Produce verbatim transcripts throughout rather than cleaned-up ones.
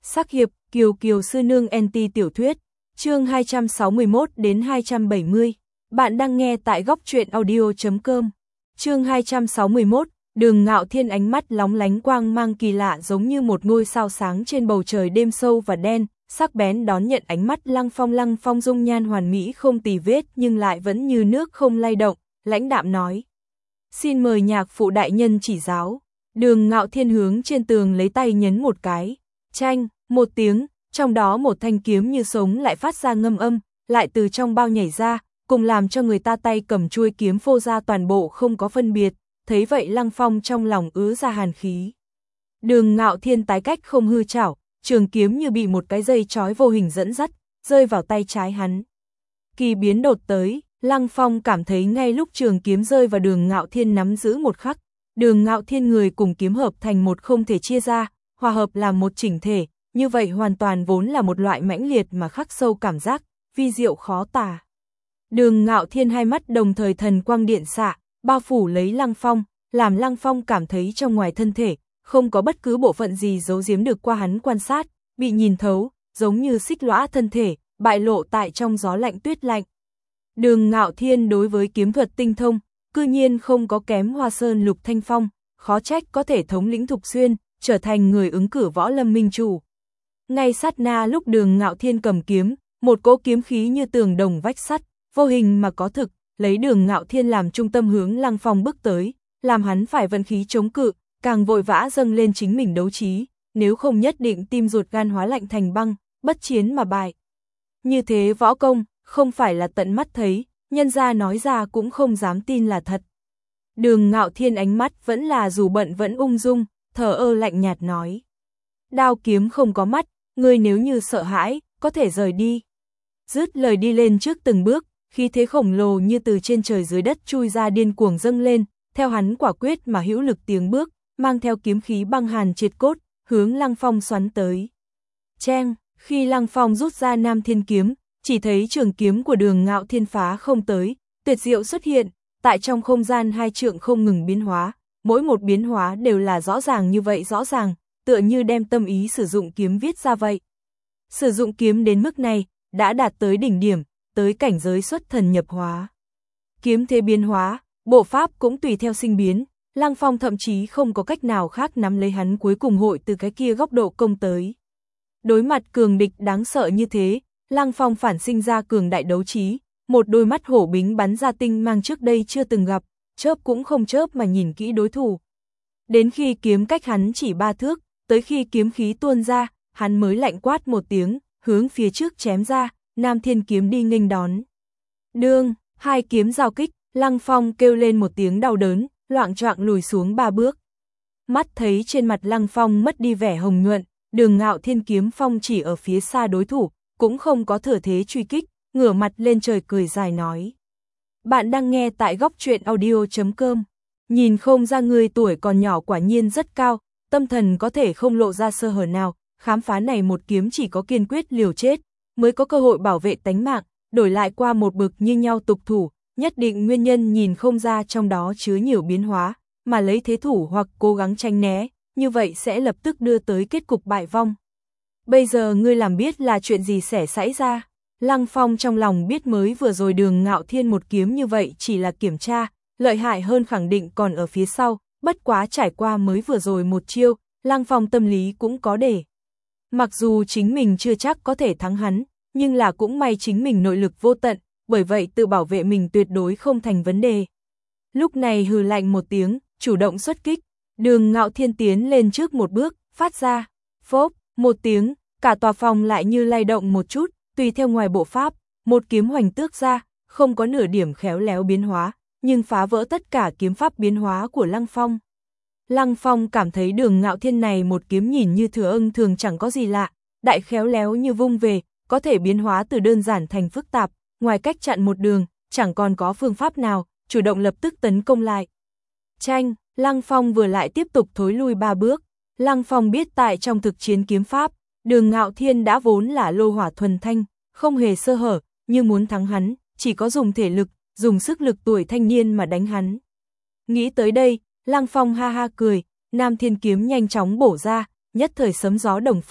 Sắc hiệp, Kiều Kiều sư nương anti tiểu thuyết, chương hai trăm sáu mươi mốt đến hai trăm bảy mươi. Bạn đang nghe tại góc truyện audio chấm com. Chương hai trăm sáu mươi mốt, Đường Ngạo Thiên ánh mắt lóng lánh quang mang kỳ lạ giống như một ngôi sao sáng trên bầu trời đêm sâu và đen, sắc bén đón nhận ánh mắt Lăng Phong. Lăng Phong dung nhan hoàn mỹ không tì vết nhưng lại vẫn như nước không lay động, lãnh đạm nói: "Xin mời nhạc phụ đại nhân chỉ giáo." Đường Ngạo Thiên hướng trên tường lấy tay nhấn một cái, chanh, một tiếng, trong đó một thanh kiếm như sống lại phát ra ngâm âm, lại từ trong bao nhảy ra, cùng làm cho người ta tay cầm chuôi kiếm phô ra toàn bộ không có phân biệt, thấy vậy Lăng Phong trong lòng ứa ra hàn khí. Đường Ngạo Thiên tái cách không hư chảo, trường kiếm như bị một cái dây trói vô hình dẫn dắt, rơi vào tay trái hắn. Kỳ biến đột tới, Lăng Phong cảm thấy ngay lúc trường kiếm rơi vào Đường Ngạo Thiên nắm giữ một khắc, Đường Ngạo Thiên người cùng kiếm hợp thành một không thể chia ra, hòa hợp làm một chỉnh thể, như vậy hoàn toàn vốn là một loại mãnh liệt mà khắc sâu cảm giác, vi diệu khó tả. Đường Ngạo Thiên hai mắt đồng thời thần quang điện xạ, bao phủ lấy Lăng Phong, làm Lăng Phong cảm thấy trong ngoài thân thể, không có bất cứ bộ phận gì giấu giếm được qua hắn quan sát, bị nhìn thấu, giống như xích lõa thân thể, bại lộ tại trong gió lạnh tuyết lạnh. Đường Ngạo Thiên đối với kiếm thuật tinh thông, cư nhiên không có kém Hoa Sơn Lục Thanh Phong, khó trách có thể thống lĩnh Thục Xuyên, trở thành người ứng cử võ lâm minh chủ. Ngay sát na lúc Đường Ngạo Thiên cầm kiếm, một cỗ kiếm khí như tường đồng vách sắt, vô hình mà có thực, lấy Đường Ngạo Thiên làm trung tâm hướng Lăng Phong bước tới, làm hắn phải vận khí chống cự, càng vội vã dâng lên chính mình đấu trí, nếu không nhất định tim ruột gan hóa lạnh thành băng, bất chiến mà bại. Như thế võ công, không phải là tận mắt thấy, nhân gia nói ra cũng không dám tin là thật. Đường Ngạo Thiên ánh mắt vẫn là dù bận vẫn ung dung, thờ ơ lạnh nhạt nói: "Đao kiếm không có mắt, ngươi nếu như sợ hãi, có thể rời đi." Dứt lời đi lên trước từng bước, khí thế khổng lồ như từ trên trời dưới đất chui ra điên cuồng dâng lên, theo hắn quả quyết mà hữu lực tiếng bước, mang theo kiếm khí băng hàn triệt cốt, hướng Lăng Phong xoắn tới. Cheng, khi Lăng Phong rút ra Nam Thiên kiếm, chỉ thấy trường kiếm của Đường Ngạo Thiên phá không tới, tuyệt diệu xuất hiện, tại trong không gian hai trượng không ngừng biến hóa, mỗi một biến hóa đều là rõ ràng như vậy rõ ràng, tựa như đem tâm ý sử dụng kiếm viết ra vậy. Sử dụng kiếm đến mức này, đã đạt tới đỉnh điểm, tới cảnh giới xuất thần nhập hóa. Kiếm thế biến hóa, bộ pháp cũng tùy theo sinh biến, Lăng Phong thậm chí không có cách nào khác nắm lấy hắn cuối cùng hội từ cái kia góc độ công tới. Đối mặt cường địch đáng sợ như thế, Lăng Phong phản sinh ra cường đại đấu trí, một đôi mắt hổ bính bắn ra tinh mang trước đây chưa từng gặp, chớp cũng không chớp mà nhìn kỹ đối thủ. Đến khi kiếm cách hắn chỉ ba thước, tới khi kiếm khí tuôn ra, hắn mới lạnh quát một tiếng, hướng phía trước chém ra, Nam Thiên kiếm đi nghênh đón. Đương, hai kiếm giao kích, Lăng Phong kêu lên một tiếng đau đớn, loạng choạng lùi xuống ba bước. Mắt thấy trên mặt Lăng Phong mất đi vẻ hồng nhuận, Đường Ngạo Thiên kiếm phong chỉ ở phía xa đối thủ, cũng không có thừa thế truy kích, ngửa mặt lên trời cười dài nói: "Bạn đang nghe tại góc truyện audio chấm com. Nhìn không ra người tuổi còn nhỏ quả nhiên rất cao, tâm thần có thể không lộ ra sơ hở nào, khám phá này một kiếm chỉ có kiên quyết liều chết, mới có cơ hội bảo vệ tánh mạng, đổi lại qua một bực như nhau tục thủ, nhất định nguyên nhân nhìn không ra trong đó chứa nhiều biến hóa, mà lấy thế thủ hoặc cố gắng tránh né, như vậy sẽ lập tức đưa tới kết cục bại vong. Bây giờ ngươi làm biết là chuyện gì sẽ xảy ra." Lăng Phong trong lòng biết mới vừa rồi Đường Ngạo Thiên một kiếm như vậy chỉ là kiểm tra, lợi hại hơn khẳng định còn ở phía sau, bất quá trải qua mới vừa rồi một chiêu, Lăng Phong tâm lý cũng có để. Mặc dù chính mình chưa chắc có thể thắng hắn, nhưng là cũng may chính mình nội lực vô tận, bởi vậy tự bảo vệ mình tuyệt đối không thành vấn đề. Lúc này hừ lạnh một tiếng, chủ động xuất kích, Đường Ngạo Thiên tiến lên trước một bước, phát ra, phốp, một tiếng, cả tòa phòng lại như lay động một chút, tùy theo ngoài bộ pháp, một kiếm hoành tước ra, không có nửa điểm khéo léo biến hóa, nhưng phá vỡ tất cả kiếm pháp biến hóa của Lăng Phong. Lăng Phong cảm thấy Đường Ngạo Thiên này một kiếm nhìn như thừa ưng thường chẳng có gì lạ, đại khéo léo như vung về, có thể biến hóa từ đơn giản thành phức tạp, ngoài cách chặn một đường, chẳng còn có phương pháp nào, chủ động lập tức tấn công lại. Chanh, Lăng Phong vừa lại tiếp tục thối lui ba bước, Lăng Phong biết tại trong thực chiến kiếm pháp, Đường Ngạo Thiên đã vốn là lô hỏa thuần thanh, không hề sơ hở, như muốn thắng hắn, chỉ có dùng thể lực, dùng sức lực tuổi thanh niên mà đánh hắn. Nghĩ tới đây, Lăng Phong ha ha cười, Nam Thiên kiếm nhanh chóng bổ ra, nhất thời sấm gió đồng phát,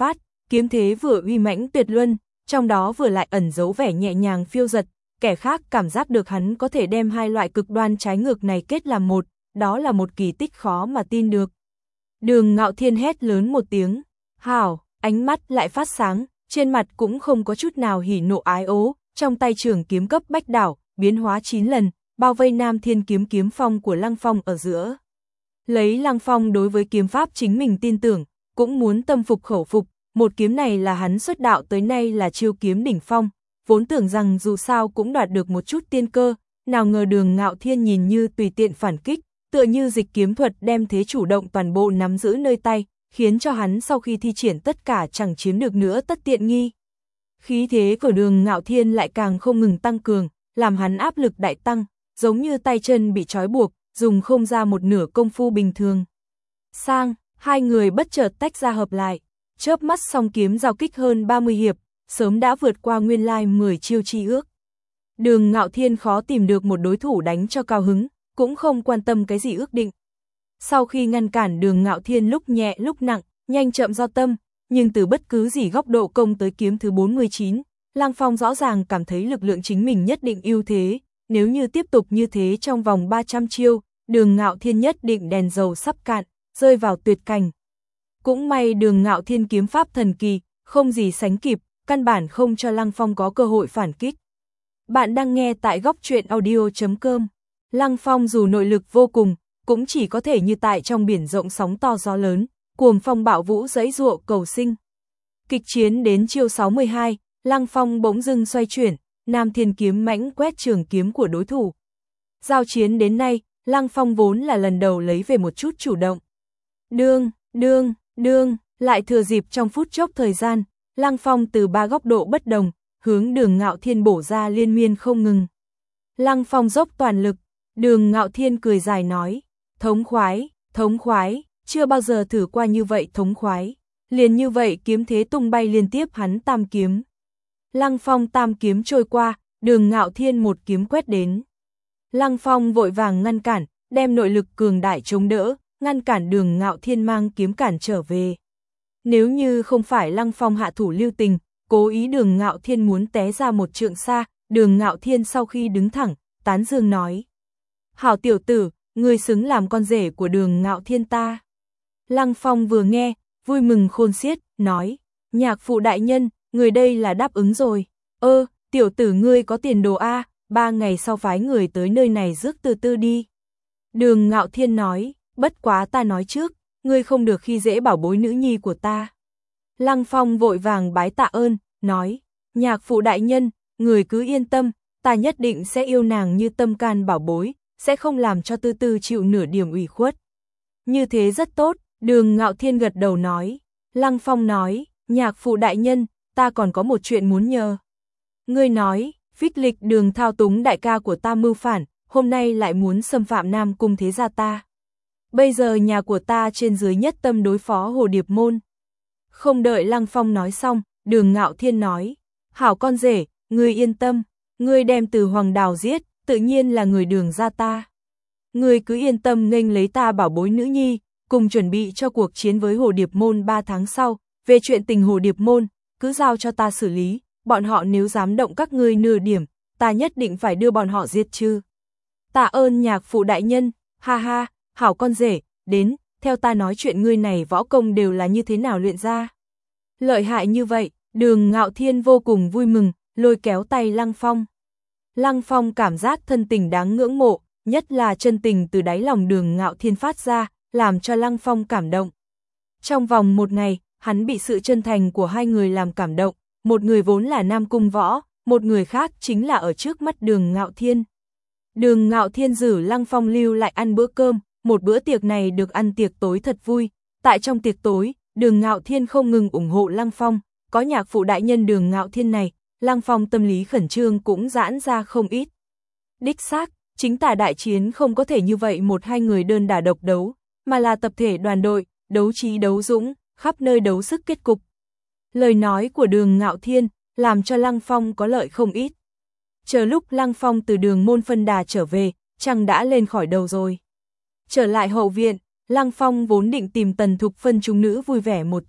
kiếm thế vừa uy mãnh tuyệt luân, trong đó vừa lại ẩn giấu vẻ nhẹ nhàng phiêu dật, kẻ khác cảm giác được hắn có thể đem hai loại cực đoan trái ngược này kết làm một, đó là một kỳ tích khó mà tin được. Đường Ngạo Thiên hét lớn một tiếng, hảo, ánh mắt lại phát sáng, trên mặt cũng không có chút nào hỉ nộ ái ố, trong tay trường kiếm cấp bách đảo, biến hóa chín lần, bao vây Nam Thiên kiếm kiếm phong của Lăng Phong ở giữa. Lấy Lăng Phong đối với kiếm pháp chính mình tin tưởng, cũng muốn tâm phục khẩu phục, một kiếm này là hắn xuất đạo tới nay là chiêu kiếm đỉnh phong, vốn tưởng rằng dù sao cũng đoạt được một chút tiên cơ, nào ngờ Đường Ngạo Thiên nhìn như tùy tiện phản kích, tựa như dịch kiếm thuật đem thế chủ động toàn bộ nắm giữ nơi tay, khiến cho hắn sau khi thi triển tất cả chẳng chiếm được nữa tất tiện nghi. Khí thế của Đường Ngạo Thiên lại càng không ngừng tăng cường, làm hắn áp lực đại tăng, giống như tay chân bị trói buộc, dùng không ra một nửa công phu bình thường. Sang, hai người bất chợt tách ra hợp lại, chớp mắt song kiếm giao kích hơn ba mươi hiệp, sớm đã vượt qua nguyên lai mười chiêu chi ước. Đường Ngạo Thiên khó tìm được một đối thủ đánh cho cao hứng, cũng không quan tâm cái gì ước định. Sau khi ngăn cản Đường Ngạo Thiên lúc nhẹ lúc nặng, nhanh chậm do tâm, nhưng từ bất cứ gì góc độ công tới kiếm thứ bốn mươi chín, Lăng Phong rõ ràng cảm thấy lực lượng chính mình nhất định ưu thế, nếu như tiếp tục như thế trong vòng ba trăm chiêu, Đường Ngạo Thiên nhất định đèn dầu sắp cạn, rơi vào tuyệt cảnh. Cũng may Đường Ngạo Thiên kiếm pháp thần kỳ, không gì sánh kịp, căn bản không cho Lăng Phong có cơ hội phản kích. Bạn đang nghe tại góc truyện audio chấm com. Lăng Phong dù nội lực vô cùng, cũng chỉ có thể như tại trong biển rộng sóng to gió lớn, cuồng phong bạo vũ giãy giụa cầu sinh. Kịch chiến đến chiêu sáu mươi hai, Lăng Phong bỗng dưng xoay chuyển, Nam Thiên kiếm mãnh quét trường kiếm của đối thủ. Giao chiến đến nay, Lăng Phong vốn là lần đầu lấy về một chút chủ động. Đương, đương, đương, lại thừa dịp trong phút chốc thời gian, Lăng Phong từ ba góc độ bất đồng, hướng Đường Ngạo Thiên bổ ra liên miên không ngừng. Lăng Phong dốc toàn lực, Đường Ngạo Thiên cười dài nói, thống khoái, thống khoái, chưa bao giờ thử qua như vậy thống khoái. Liền như vậy kiếm thế tung bay liên tiếp hắn tam kiếm. Lăng Phong tam kiếm trôi qua, Đường Ngạo Thiên một kiếm quét đến. Lăng Phong vội vàng ngăn cản, đem nội lực cường đại chống đỡ, ngăn cản Đường Ngạo Thiên mang kiếm cản trở về. Nếu như không phải Lăng Phong hạ thủ lưu tình, cố ý Đường Ngạo Thiên muốn té ra một trượng xa, Đường Ngạo Thiên sau khi đứng thẳng, tán dương nói. Hảo tiểu tử, ngươi xứng làm con rể của Đường Ngạo Thiên ta. Lăng Phong vừa nghe, vui mừng khôn xiết, nói, nhạc phụ đại nhân, người đây là đáp ứng rồi. Ơ, tiểu tử ngươi có tiền đồ a, ba ngày sau phái người tới nơi này rước từ tư đi. Đường Ngạo Thiên nói, bất quá ta nói trước, ngươi không được khi dễ bảo bối nữ nhi của ta. Lăng Phong vội vàng bái tạ ơn, nói, nhạc phụ đại nhân, người cứ yên tâm, ta nhất định sẽ yêu nàng như tâm can bảo bối, sẽ không làm cho tư tư chịu nửa điểm ủy khuất. Như thế rất tốt, Đường Ngạo Thiên gật đầu nói. Lăng Phong nói, nhạc phụ đại nhân, ta còn có một chuyện muốn nhờ. Ngươi nói, phích lịch Đường thao túng đại ca của ta mưu phản, hôm nay lại muốn xâm phạm Nam Cung thế gia ta. Bây giờ nhà của ta trên dưới nhất tâm đối phó Hồ Điệp Môn. Không đợi Lăng Phong nói xong, Đường Ngạo Thiên nói, hảo con rể, ngươi yên tâm, ngươi đem Từ Hoàng Đào giết, tự nhiên là người Đường gia ta. Ngươi cứ yên tâm nghênh lấy ta bảo bối nữ nhi, cùng chuẩn bị cho cuộc chiến với Hồ Điệp Môn ba tháng sau, về chuyện tình Hồ Điệp Môn, cứ giao cho ta xử lý, bọn họ nếu dám động các ngươi nửa điểm, ta nhất định phải đưa bọn họ diệt trừ. Tạ ơn nhạc phụ đại nhân, ha ha, hảo con rể, đến, theo ta nói chuyện ngươi này võ công đều là như thế nào luyện ra. Lợi hại như vậy, Đường Ngạo Thiên vô cùng vui mừng, lôi kéo tay Lăng Phong. Lăng Phong cảm giác thân tình đáng ngưỡng mộ, nhất là chân tình từ đáy lòng Đường Ngạo Thiên phát ra, làm cho Lăng Phong cảm động. Trong vòng một ngày, hắn bị sự chân thành của hai người làm cảm động, một người vốn là Nam Cung Võ, một người khác chính là ở trước mắt Đường Ngạo Thiên. Đường Ngạo Thiên giữ Lăng Phong lưu lại ăn bữa cơm, một bữa tiệc này được ăn tiệc tối thật vui. Tại trong tiệc tối, Đường Ngạo Thiên không ngừng ủng hộ Lăng Phong, có nhạc phụ đại nhân Đường Ngạo Thiên này, Lăng Phong tâm lý khẩn trương cũng giãn ra không ít. Đích xác, chính tả đại chiến không có thể như vậy một hai người đơn đả độc đấu, mà là tập thể đoàn đội, đấu trí đấu dũng, khắp nơi đấu sức kết cục. Lời nói của Đường Ngạo Thiên làm cho Lăng Phong có lợi không ít. Chờ lúc Lăng Phong từ Đường môn phân đà trở về, trăng đã lên khỏi đầu rồi. Trở lại hậu viện, Lăng Phong vốn định tìm Tần Thục Phân chúng nữ vui vẻ một chút,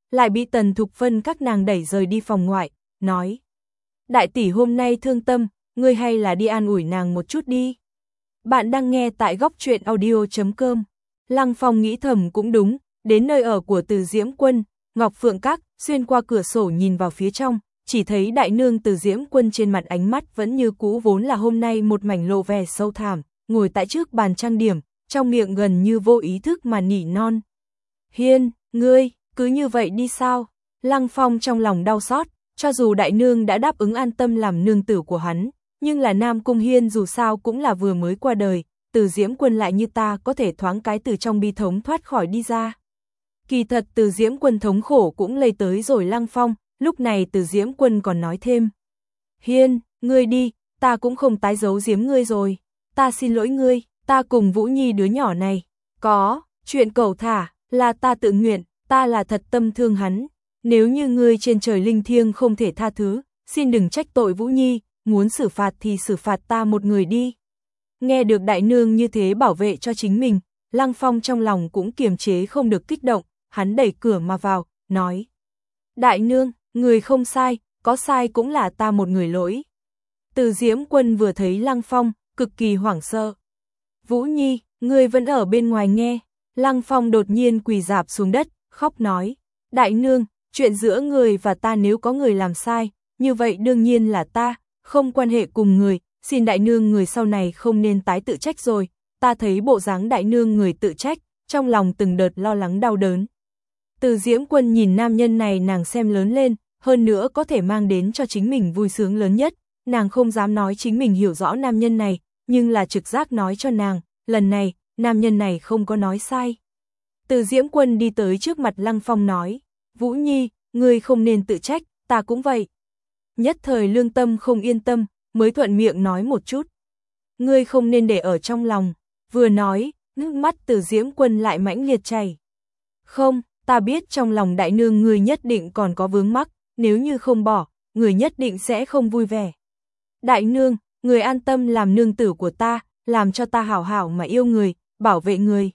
lại bị Tần Thục Vân các nàng đẩy rời đi phòng ngoại, nói. Đại tỷ hôm nay thương tâm, ngươi hay là đi an ủi nàng một chút đi. Bạn đang nghe tại góc truyện audio chấm com. Lăng Phong nghĩ thầm cũng đúng, đến nơi ở của Từ Diễm Quân, Ngọc Phượng Các, xuyên qua cửa sổ nhìn vào phía trong, chỉ thấy đại nương Từ Diễm Quân trên mặt ánh mắt vẫn như cũ vốn là hôm nay một mảnh lộ vẻ sâu thẳm, ngồi tại trước bàn trang điểm, trong miệng gần như vô ý thức mà nỉ non. Hiên, ngươi, cứ như vậy đi sao? Lăng Phong trong lòng đau xót, cho dù đại nương đã đáp ứng an tâm làm nương tử của hắn, nhưng là Nam Cung Hiên dù sao cũng là vừa mới qua đời, Từ Diễm Quân lại như ta có thể thoáng cái từ trong bi thống thoát khỏi đi ra. Kỳ thật Từ Diễm Quân thống khổ cũng lây tới rồi Lăng Phong, lúc này Từ Diễm Quân còn nói thêm. Hiên, ngươi đi, ta cũng không tái giấu giếm ngươi rồi, ta xin lỗi ngươi, ta cùng Vũ Nhi đứa nhỏ này, có, chuyện cẩu thả, là ta tự nguyện, ta là thật tâm thương hắn, nếu như ngươi trên trời linh thiêng không thể tha thứ, xin đừng trách tội Vũ Nhi, muốn xử phạt thì xử phạt ta một người đi. Nghe được đại nương như thế bảo vệ cho chính mình, Lăng Phong trong lòng cũng kiềm chế không được kích động, hắn đẩy cửa mà vào, nói. Đại nương, người không sai, có sai cũng là ta một người lỗi. Từ Diễm Quân vừa thấy Lăng Phong, cực kỳ hoảng sợ. Vũ Nhi, ngươi vẫn ở bên ngoài nghe. Lăng Phong đột nhiên quỳ rạp xuống đất, khóc nói. Đại nương, chuyện giữa người và ta nếu có người làm sai, như vậy đương nhiên là ta, không quan hệ cùng người, xin đại nương người sau này không nên tái tự trách rồi. Ta thấy bộ dáng đại nương người tự trách, trong lòng từng đợt lo lắng đau đớn. Từ Diễm Quân nhìn nam nhân này nàng xem lớn lên, hơn nữa có thể mang đến cho chính mình vui sướng lớn nhất, nàng không dám nói chính mình hiểu rõ nam nhân này, nhưng là trực giác nói cho nàng, lần này, nam nhân này không có nói sai. Từ Diễm Quân đi tới trước mặt Lăng Phong nói, Vũ Nhi, ngươi không nên tự trách, ta cũng vậy. Nhất thời lương tâm không yên tâm, mới thuận miệng nói một chút. Ngươi không nên để ở trong lòng, vừa nói, nước mắt Từ Diễm Quân lại mãnh liệt chảy. Không, ta biết trong lòng đại nương ngươi nhất định còn có vướng mắc, nếu như không bỏ, người nhất định sẽ không vui vẻ. Đại nương, người an tâm làm nương tử của ta, làm cho ta hảo hảo mà yêu người, bảo vệ người.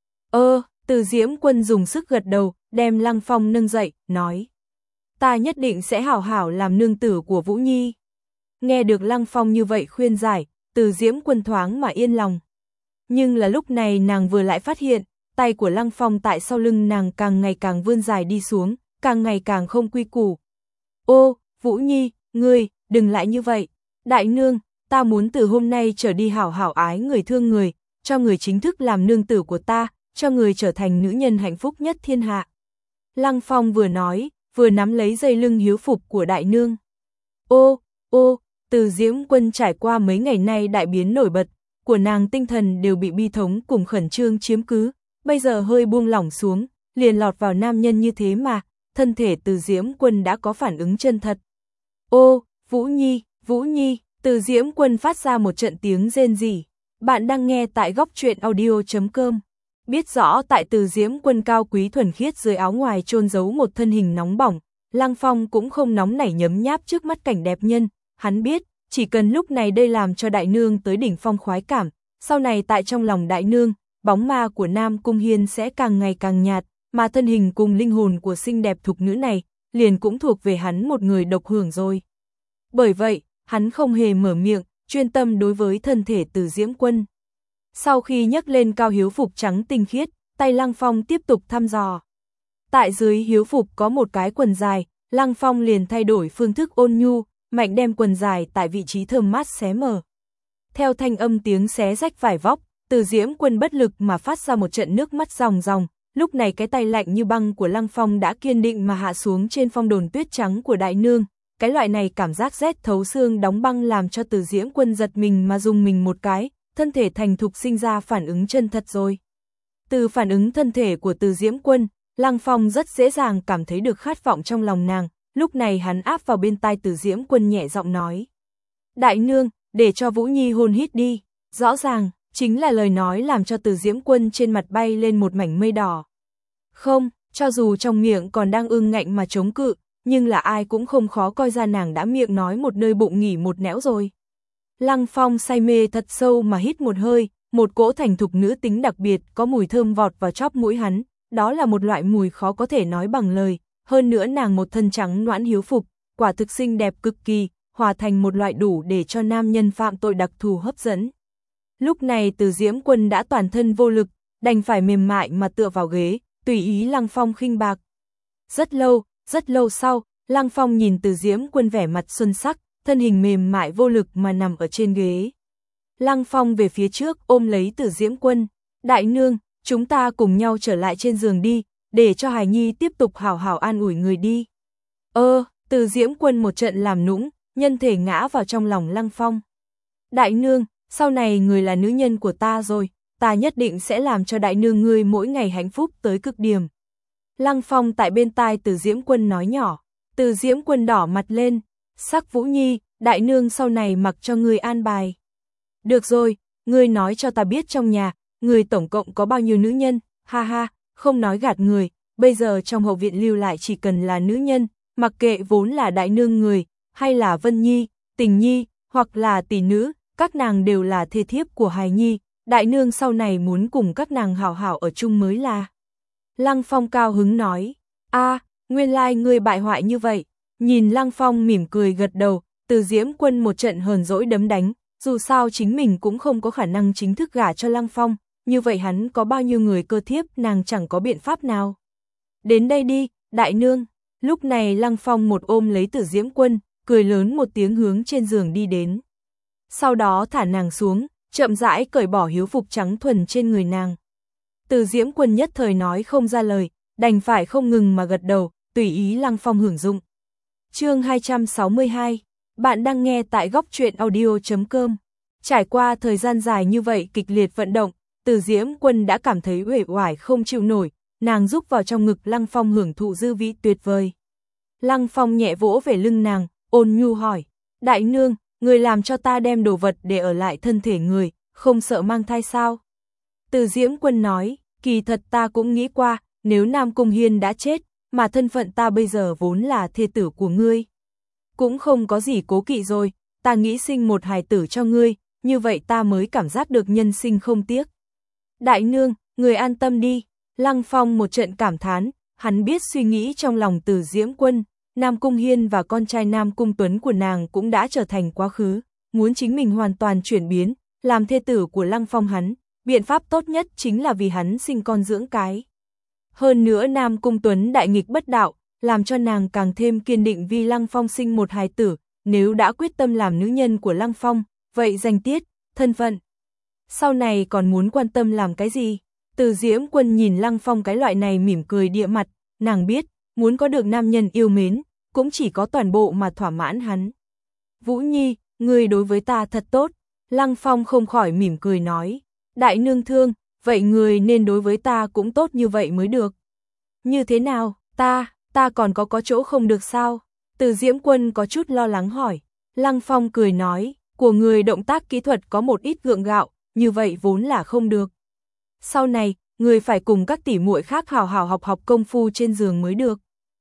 Ơ, Từ Diễm Quân dùng sức gật đầu, đem Lăng Phong nâng dậy, nói. Ta nhất định sẽ hảo hảo làm nương tử của Vũ Nhi. Nghe được Lăng Phong như vậy khuyên giải, Từ Diễm Quân thoáng mà yên lòng. Nhưng là lúc này nàng vừa lại phát hiện, tay của Lăng Phong tại sau lưng nàng càng ngày càng vươn dài đi xuống, càng ngày càng không quy củ. Ô, Vũ Nhi, ngươi, đừng lại như vậy. Đại nương, ta muốn từ hôm nay trở đi hảo hảo ái người thương người, cho người chính thức làm nương tử của ta, cho người trở thành nữ nhân hạnh phúc nhất thiên hạ. Lăng Phong vừa nói, vừa nắm lấy dây lưng hiếu phục của đại nương. Ô, ô, Từ Diễm Quân trải qua mấy ngày nay đại biến nổi bật, của nàng tinh thần đều bị bi thống cùng khẩn trương chiếm cứ, bây giờ hơi buông lỏng xuống, liền lọt vào nam nhân như thế mà, thân thể Từ Diễm Quân đã có phản ứng chân thật. Ô, Vũ Nhi, Vũ Nhi, Từ Diễm Quân phát ra một trận tiếng rên rỉ. Bạn đang nghe tại góc truyện audio chấm com. Biết rõ tại Từ Diễm Quân cao quý thuần khiết dưới áo ngoài chôn giấu một thân hình nóng bỏng, Lăng Phong cũng không nóng nảy nhấm nháp trước mắt cảnh đẹp nhân, hắn biết, chỉ cần lúc này đây làm cho đại nương tới đỉnh phong khoái cảm, sau này tại trong lòng đại nương, bóng ma của Nam Cung Hiên sẽ càng ngày càng nhạt, mà thân hình cùng linh hồn của xinh đẹp thục nữ này, liền cũng thuộc về hắn một người độc hưởng rồi. Bởi vậy, hắn không hề mở miệng, chuyên tâm đối với thân thể Từ Diễm Quân. Sau khi nhấc lên cao hiếu phục trắng tinh khiết, tay Lăng Phong tiếp tục thăm dò. Tại dưới hiếu phục có một cái quần dài, Lăng Phong liền thay đổi phương thức ôn nhu, mạnh đem quần dài tại vị trí thơm mát xé mở. Theo thanh âm tiếng xé rách vải vóc, Từ Diễm Quân bất lực mà phát ra một trận nước mắt ròng ròng, lúc này cái tay lạnh như băng của Lăng Phong đã kiên định mà hạ xuống trên phong đồn tuyết trắng của đại nương. Cái loại này cảm giác rét thấu xương đóng băng làm cho Từ Diễm Quân giật mình mà dùng mình một cái, thân thể thành thục sinh ra phản ứng chân thật rồi. Từ phản ứng thân thể của Từ Diễm Quân, Lăng Phong rất dễ dàng cảm thấy được khát vọng trong lòng nàng, lúc này hắn áp vào bên tai Từ Diễm Quân nhẹ giọng nói. Đại nương, để cho Vũ Nhi hôn hít đi, rõ ràng, chính là lời nói làm cho Từ Diễm Quân trên mặt bay lên một mảnh mây đỏ. Không, cho dù trong miệng còn đang ương ngạnh mà chống cự, nhưng là ai cũng không khó coi ra nàng đã miệng nói một nơi bụng nghỉ một nẻo rồi. Lăng Phong say mê thật sâu mà hít một hơi, một cỗ thành thục nữ tính đặc biệt có mùi thơm vọt vào chóp mũi hắn, đó là một loại mùi khó có thể nói bằng lời, hơn nữa nàng một thân trắng nõn hiếu phục, quả thực xinh đẹp cực kỳ, hòa thành một loại đủ để cho nam nhân phạm tội đặc thù hấp dẫn. Lúc này Từ Diễm Quân đã toàn thân vô lực, đành phải mềm mại mà tựa vào ghế, tùy ý Lăng Phong khinh bạc. Rất lâu, rất lâu sau, Lăng Phong nhìn Từ Diễm Quân vẻ mặt xuân sắc, thân hình mềm mại vô lực mà nằm ở trên ghế. Lăng Phong về phía trước ôm lấy Từ Diễm Quân, đại nương, chúng ta cùng nhau trở lại trên giường đi, để cho Hài Nhi tiếp tục hảo hảo an ủi người đi. Ơ, Từ Diễm Quân một trận làm nũng, nhân thể ngã vào trong lòng Lăng Phong. Đại nương, sau này người là nữ nhân của ta rồi, ta nhất định sẽ làm cho đại nương ngươi mỗi ngày hạnh phúc tới cực điểm. Lăng Phong tại bên tai Từ Diễm Quân nói nhỏ, Từ Diễm Quân đỏ mặt lên, sắc Vũ Nhi, đại nương sau này mặc cho ngươi an bài. Được rồi, ngươi nói cho ta biết trong nhà, người tổng cộng có bao nhiêu nữ nhân, ha ha, không nói gạt người, bây giờ trong hậu viện lưu lại chỉ cần là nữ nhân, mặc kệ vốn là đại nương người, hay là Vân Nhi, Tình Nhi, hoặc là tỷ nữ, các nàng đều là thê thiếp của Hài Nhi, đại nương sau này muốn cùng các nàng hảo hảo ở chung mới là. Lăng Phong cao hứng nói, a, nguyên lai ngươi bại hoại như vậy, nhìn Lăng Phong mỉm cười gật đầu, Từ Diễm Quân một trận hờn dỗi đấm đánh, dù sao chính mình cũng không có khả năng chính thức gả cho Lăng Phong, như vậy hắn có bao nhiêu người cơ thiếp nàng chẳng có biện pháp nào. Đến đây đi, đại nương, lúc này Lăng Phong một ôm lấy Từ Diễm Quân, cười lớn một tiếng hướng trên giường đi đến. Sau đó thả nàng xuống, chậm rãi cởi bỏ hiếu phục trắng thuần trên người nàng. Từ Diễm Quân nhất thời nói không ra lời, đành phải không ngừng mà gật đầu, tùy ý Lăng Phong hưởng dụng. Chương hai trăm sáu mươi hai, bạn đang nghe tại góc truyện audio chấm com. Trải qua thời gian dài như vậy kịch liệt vận động, Từ Diễm Quân đã cảm thấy uể oải không chịu nổi, nàng rúc vào trong ngực Lăng Phong hưởng thụ dư vị tuyệt vời. Lăng Phong nhẹ vỗ về lưng nàng, ôn nhu hỏi, đại nương, người làm cho ta đem đồ vật để ở lại thân thể người, không sợ mang thai sao? Từ Diễm Quân nói, kỳ thật ta cũng nghĩ qua, nếu Nam Cung Hiên đã chết, mà thân phận ta bây giờ vốn là thê tử của ngươi. Cũng không có gì cố kỵ rồi, ta nghĩ sinh một hài tử cho ngươi, như vậy ta mới cảm giác được nhân sinh không tiếc. Đại nương, người an tâm đi, Lăng Phong một trận cảm thán, hắn biết suy nghĩ trong lòng Từ Diễm Quân, Nam Cung Hiên và con trai Nam Cung Tuấn của nàng cũng đã trở thành quá khứ, muốn chính mình hoàn toàn chuyển biến, làm thê tử của Lăng Phong hắn, biện pháp tốt nhất chính là vì hắn sinh con dưỡng cái. Hơn nữa Nam Cung Tuấn đại nghịch bất đạo, làm cho nàng càng thêm kiên định vì Lăng Phong sinh một hài tử, nếu đã quyết tâm làm nữ nhân của Lăng Phong, vậy danh tiết, thân phận. Sau này còn muốn quan tâm làm cái gì? Từ Diễm Quân nhìn Lăng Phong cái loại này mỉm cười địa mặt, nàng biết, muốn có được nam nhân yêu mến, cũng chỉ có toàn bộ mà thỏa mãn hắn. Vũ Nhi, ngươi đối với ta thật tốt, Lăng Phong không khỏi mỉm cười nói, đại nương thương, vậy người nên đối với ta cũng tốt như vậy mới được. Như thế nào, ta, ta còn có có chỗ không được sao? Từ Diễm Quân có chút lo lắng hỏi, Lăng Phong cười nói, của người động tác kỹ thuật có một ít gượng gạo, như vậy vốn là không được. Sau này, người phải cùng các tỷ muội khác hào hào học học công phu trên giường mới được.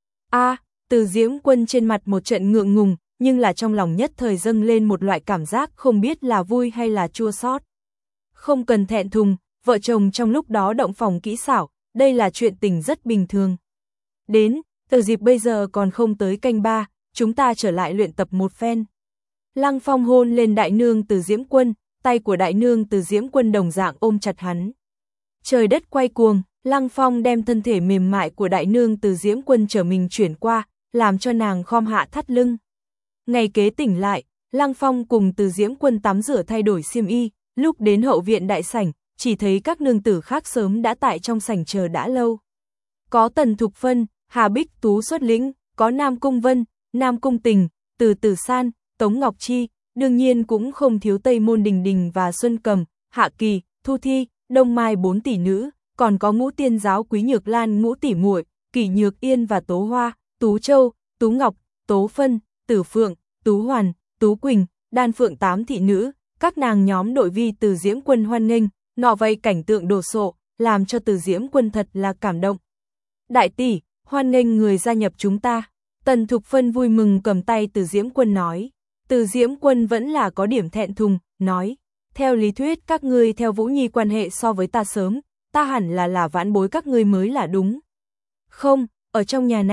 A, Từ Diễm Quân trên mặt một trận ngượng ngùng, nhưng là trong lòng nhất thời dâng lên một loại cảm giác không biết là vui hay là chua xót. Không cần thẹn thùng, vợ chồng trong lúc đó động phòng kỹ xảo, đây là chuyện tình rất bình thường. Đến, từ dịp bây giờ còn không tới canh ba, chúng ta trở lại luyện tập một phen. Lăng Phong hôn lên đại nương Từ Diễm Quân, tay của đại nương Từ Diễm Quân đồng dạng ôm chặt hắn. Trời đất quay cuồng, Lăng Phong đem thân thể mềm mại của đại nương Từ Diễm Quân trở mình chuyển qua, làm cho nàng khom hạ thắt lưng. Ngày kế tỉnh lại, Lăng Phong cùng Từ Diễm Quân tắm rửa thay đổi xiêm y, lúc đến hậu viện đại sảnh, chỉ thấy các nương tử khác sớm đã tại trong sảnh chờ đã lâu. Có Tần Thục Phân, Hà Bích Tú xuất lĩnh, có Nam Cung Vân, Nam Cung Tình, Từ Tử San, Tống Ngọc Chi, đương nhiên cũng không thiếu Tây Môn Đình Đình và Xuân Cầm, Hạ Kỳ, Thu Thi, Đông Mai bốn tỷ nữ, còn có Ngũ Tiên giáo Quý Nhược Lan ngũ tỷ muội, Kỷ Nhược Yên và Tố Hoa, Tú Châu, Tú Ngọc, Tố Phân, Tử Phượng, Tú Hoàn, Tú Quỳnh, Đan Phượng tám thị nữ, các nàng nhóm đội vi Từ Diễm Quân hoan nghênh, nọ vây cảnh tượng đồ sộ, làm cho Từ Diễm Quân thật là cảm động. Đại tỷ, hoan nghênh người gia nhập chúng ta. Tần Thục Phân vui mừng cầm tay Từ Diễm Quân nói. Từ Diễm Quân vẫn là có điểm thẹn thùng, nói, theo lý thuyết các ngươi theo Vũ Nhi quan hệ so với ta sớm, ta hẳn là là vãn bối các ngươi mới là đúng. Không, ở trong nhà này,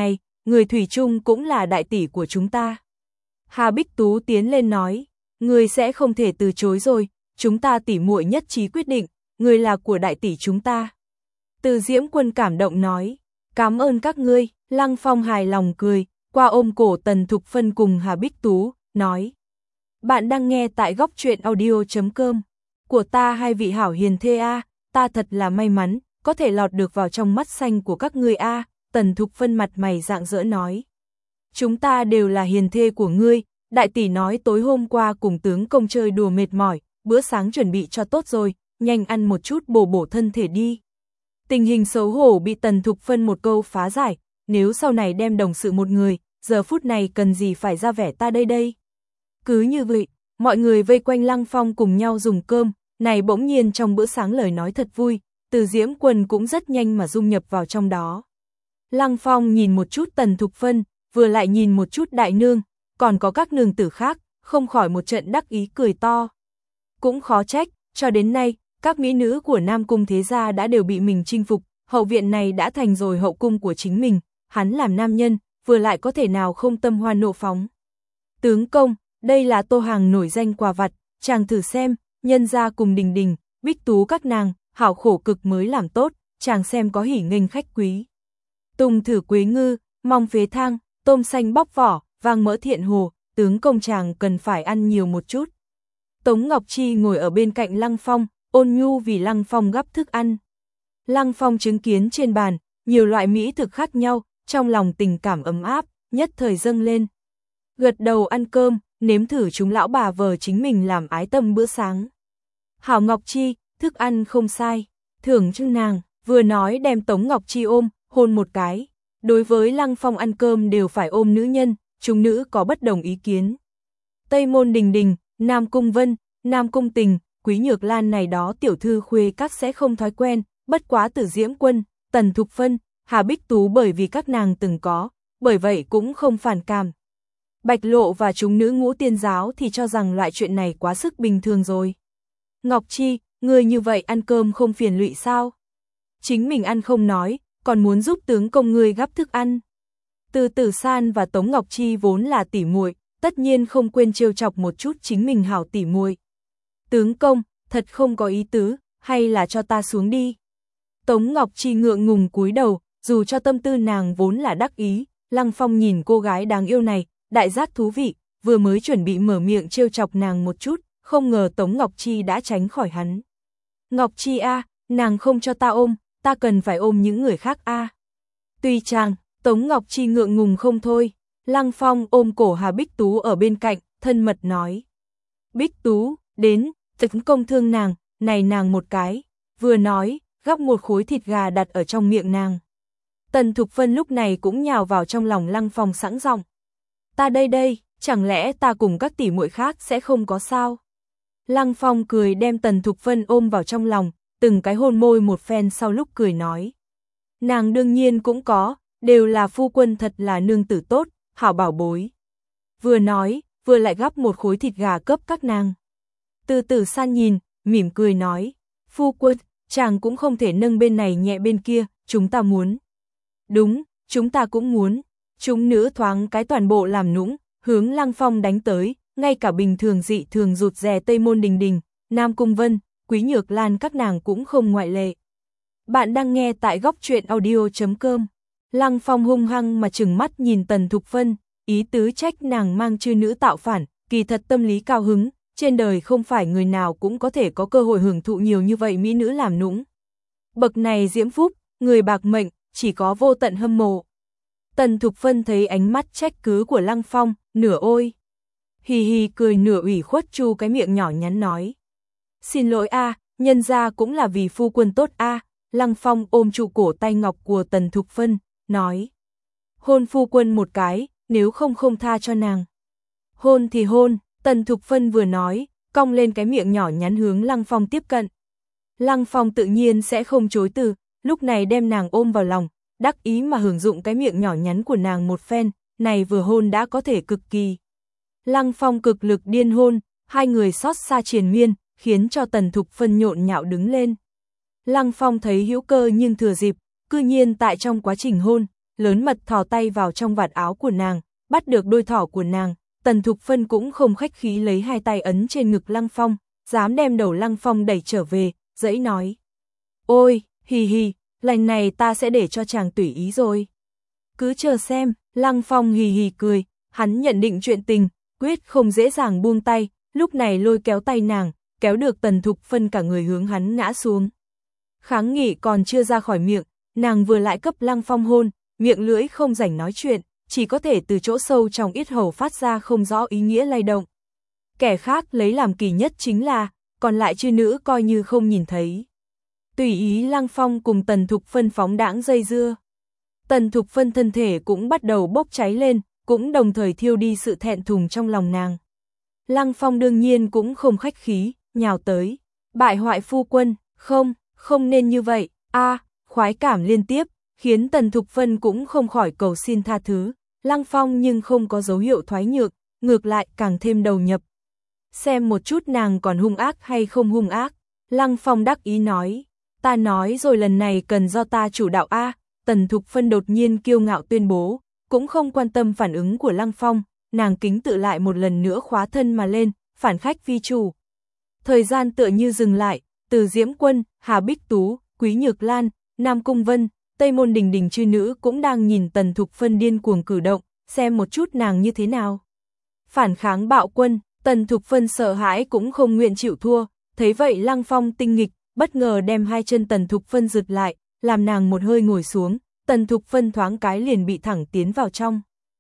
người thủy chung cũng là đại tỷ của chúng ta. Hà Bích Tú tiến lên nói, người sẽ không thể từ chối rồi, chúng ta tỷ muội nhất trí quyết định, người là của đại tỷ chúng ta. Từ Diễm Quân cảm động nói, cảm ơn các ngươi. Lăng Phong hài lòng cười, qua ôm cổ Tần Thục Phân cùng Hà Bích Tú, nói. Bạn đang nghe tại góc truyện audio chấm com. Của ta hai vị hảo hiền thê a, ta thật là may mắn, có thể lọt được vào trong mắt xanh của các ngươi a. Tần Thục Phân mặt mày rạng rỡ nói. Chúng ta đều là hiền thê của ngươi, đại tỷ nói tối hôm qua cùng tướng công chơi đùa mệt mỏi, bữa sáng chuẩn bị cho tốt rồi, nhanh ăn một chút bổ bổ thân thể đi. Tình hình xấu hổ bị Tần Thục Phân một câu phá giải, nếu sau này đem đồng sự một người, giờ phút này cần gì phải ra vẻ ta đây đây. Cứ như vậy, mọi người vây quanh Lăng Phong cùng nhau dùng cơm, này bỗng nhiên trong bữa sáng lời nói thật vui, Từ Diễm Quân cũng rất nhanh mà dung nhập vào trong đó. Lăng Phong nhìn một chút Tần Thục Phân, vừa lại nhìn một chút đại nương, còn có các nương tử khác, không khỏi một trận đắc ý cười to. Cũng khó trách, cho đến nay, các mỹ nữ của Nam Cung thế gia đã đều bị mình chinh phục, hậu viện này đã thành rồi hậu cung của chính mình, hắn làm nam nhân, vừa lại có thể nào không tâm hoa nộ phóng. Tướng công, đây là tô hàng nổi danh quà vặt, chàng thử xem, nhân gia cùng Đình Đình, Bích Tú các nàng, hảo khổ cực mới làm tốt, chàng xem có hỉ nghênh khách quý. Tùng thử quế ngư, mong phế thang, tôm xanh bóc vỏ, vang mỡ thiện hồ, tướng công chàng cần phải ăn nhiều một chút. Tống Ngọc Chi ngồi ở bên cạnh Lăng Phong, ôn nhu vì Lăng Phong gắp thức ăn. Lăng Phong chứng kiến trên bàn, nhiều loại mỹ thực khác nhau, trong lòng tình cảm ấm áp, nhất thời dâng lên. Gật đầu ăn cơm, nếm thử chúng lão bà vờ chính mình làm ái tâm bữa sáng. Hảo Ngọc Chi, thức ăn không sai, thưởng cho nàng, vừa nói đem Tống Ngọc Chi ôm, hôn một cái. Đối với Lăng Phong ăn cơm đều phải ôm nữ nhân, chúng nữ có bất đồng ý kiến. Tây Môn Đình Đình, Nam Cung Vân, Nam Cung Tình, Quý Nhược Lan này đó tiểu thư khuê các sẽ không thói quen, bất quá Từ Diễm Quân, Tần Thục Phân, Hà Bích Tú bởi vì các nàng từng có, bởi vậy cũng không phản cảm. Bạch Lộ và chúng nữ ngũ tiên giáo thì cho rằng loại chuyện này quá sức bình thường rồi. Ngọc Chi, ngươi như vậy ăn cơm không phiền lụy sao? Chính mình ăn không nói, còn muốn giúp tướng công ngươi gắp thức ăn. Từ Tử San và Tống Ngọc Chi vốn là tỉ muội, tất nhiên không quên trêu chọc một chút chính mình hảo tỉ muội. Tướng công, thật không có ý tứ, hay là cho ta xuống đi. Tống Ngọc Chi ngượng ngùng cúi đầu, dù cho tâm tư nàng vốn là đắc ý, Lăng Phong nhìn cô gái đáng yêu này, đại giác thú vị, vừa mới chuẩn bị mở miệng trêu chọc nàng một chút, không ngờ Tống Ngọc Chi đã tránh khỏi hắn. Ngọc Chi a, nàng không cho ta ôm, ta cần phải ôm những người khác a. Tuy chàng, Tống Ngọc Chi ngượng ngùng không thôi, Lăng Phong ôm cổ Hà Bích Tú ở bên cạnh, thân mật nói. Bích Tú, đến, tấn công thương nàng, này nàng một cái, vừa nói, gắp một khối thịt gà đặt ở trong miệng nàng. Tần Thục Phân lúc này cũng nhào vào trong lòng Lăng Phong sẵn giọng. Ta đây đây, chẳng lẽ ta cùng các tỷ muội khác sẽ không có sao? Lăng Phong cười đem Tần Thục Phân ôm vào trong lòng, từng cái hôn môi một phen sau lúc cười nói. Nàng đương nhiên cũng có, đều là phu quân thật là nương tử tốt, hảo bảo bối. Vừa nói, vừa lại gắp một khối thịt gà cấp các nàng. Từ Tử San nhìn, mỉm cười nói, phu quân, chàng cũng không thể nâng bên này nhẹ bên kia, chúng ta muốn. Đúng, chúng ta cũng muốn. Chúng nữ thoáng cái toàn bộ làm nũng, hướng Lăng Phong đánh tới, ngay cả bình thường dị thường rụt rè Tây Môn Đình Đình, Nam Cung Vân, Quý Nhược Lan các nàng cũng không ngoại lệ. Bạn đang nghe tại góc truyện audio chấm com. Lăng Phong hung hăng mà trừng mắt nhìn Tần Thục Phân, ý tứ trách nàng mang chư nữ tạo phản, kỳ thật tâm lý cao hứng, trên đời không phải người nào cũng có thể có cơ hội hưởng thụ nhiều như vậy mỹ nữ làm nũng. Bậc này diễm phúc, người bạc mệnh, chỉ có vô tận hâm mộ. Tần Thục Phân thấy ánh mắt trách cứ của Lăng Phong, nửa ôi. Hì hì cười nửa ủy khuất chu cái miệng nhỏ nhắn nói. Xin lỗi a, nhân gia cũng là vì phu quân tốt a. Lăng Phong ôm trụ cổ tay ngọc của Tần Thục Phân, nói. Hôn phu quân một cái, nếu không không tha cho nàng. Hôn thì hôn, Tần Thục Phân vừa nói, cong lên cái miệng nhỏ nhắn hướng Lăng Phong tiếp cận. Lăng Phong tự nhiên sẽ không chối từ, lúc này đem nàng ôm vào lòng, đắc ý mà hưởng dụng cái miệng nhỏ nhắn của nàng một phen, này vừa hôn đã có thể cực kỳ. Lăng Phong cực lực điên hôn, hai người xót xa triền miên, khiến cho Tần Thục Phân nhộn nhạo đứng lên. Lăng Phong thấy hữu cơ nhưng thừa dịp, cư nhiên tại trong quá trình hôn, lớn mật thò tay vào trong vạt áo của nàng, bắt được đôi thỏ của nàng. Tần Thục Phân cũng không khách khí lấy hai tay ấn trên ngực Lăng Phong, dám đem đầu Lăng Phong đẩy trở về, dãy nói. Ôi, hì hì, lần này ta sẽ để cho chàng tùy ý rồi. Cứ chờ xem, Lăng Phong hì hì cười, hắn nhận định chuyện tình, quyết không dễ dàng buông tay, lúc này lôi kéo tay nàng, kéo được Tần Thục Phân cả người hướng hắn ngã xuống. Kháng nghị còn chưa ra khỏi miệng, nàng vừa lại cấp Lăng Phong hôn, miệng lưỡi không rảnh nói chuyện, chỉ có thể từ chỗ sâu trong yết hầu phát ra không rõ ý nghĩa lay động. Kẻ khác lấy làm kỳ nhất chính là, còn lại chư nữ coi như không nhìn thấy. Tùy ý Lăng Phong cùng Tần Thục Phân phóng đãng dây dưa. Tần Thục Phân thân thể cũng bắt đầu bốc cháy lên, cũng đồng thời thiêu đi sự thẹn thùng trong lòng nàng. Lăng Phong đương nhiên cũng không khách khí, nhào tới. Bại hoại phu quân, không, không nên như vậy, a khoái cảm liên tiếp, khiến Tần Thục Phân cũng không khỏi cầu xin tha thứ. Lăng Phong nhưng không có dấu hiệu thoái nhược, ngược lại càng thêm đầu nhập. Xem một chút nàng còn hung ác hay không hung ác. Lăng Phong đắc ý nói, ta nói rồi lần này cần do ta chủ đạo a. Tần Thục Phân đột nhiên kiêu ngạo tuyên bố, cũng không quan tâm phản ứng của Lăng Phong, nàng kính tự lại một lần nữa khóa thân mà lên, phản khách vi chủ. Thời gian tựa như dừng lại, Từ Diễm Quân, Hà Bích Tú, Quý Nhược Lan, Nam Cung Vân, Tây Môn Đình Đình chư nữ cũng đang nhìn Tần Thục Phân điên cuồng cử động, xem một chút nàng như thế nào. Phản kháng bạo quân, Tần Thục Phân sợ hãi cũng không nguyện chịu thua, thấy vậy Lăng Phong tinh nghịch, bất ngờ đem hai chân Tần Thục Phân giật lại, làm nàng một hơi ngồi xuống, Tần Thục Phân thoáng cái liền bị thẳng tiến vào trong.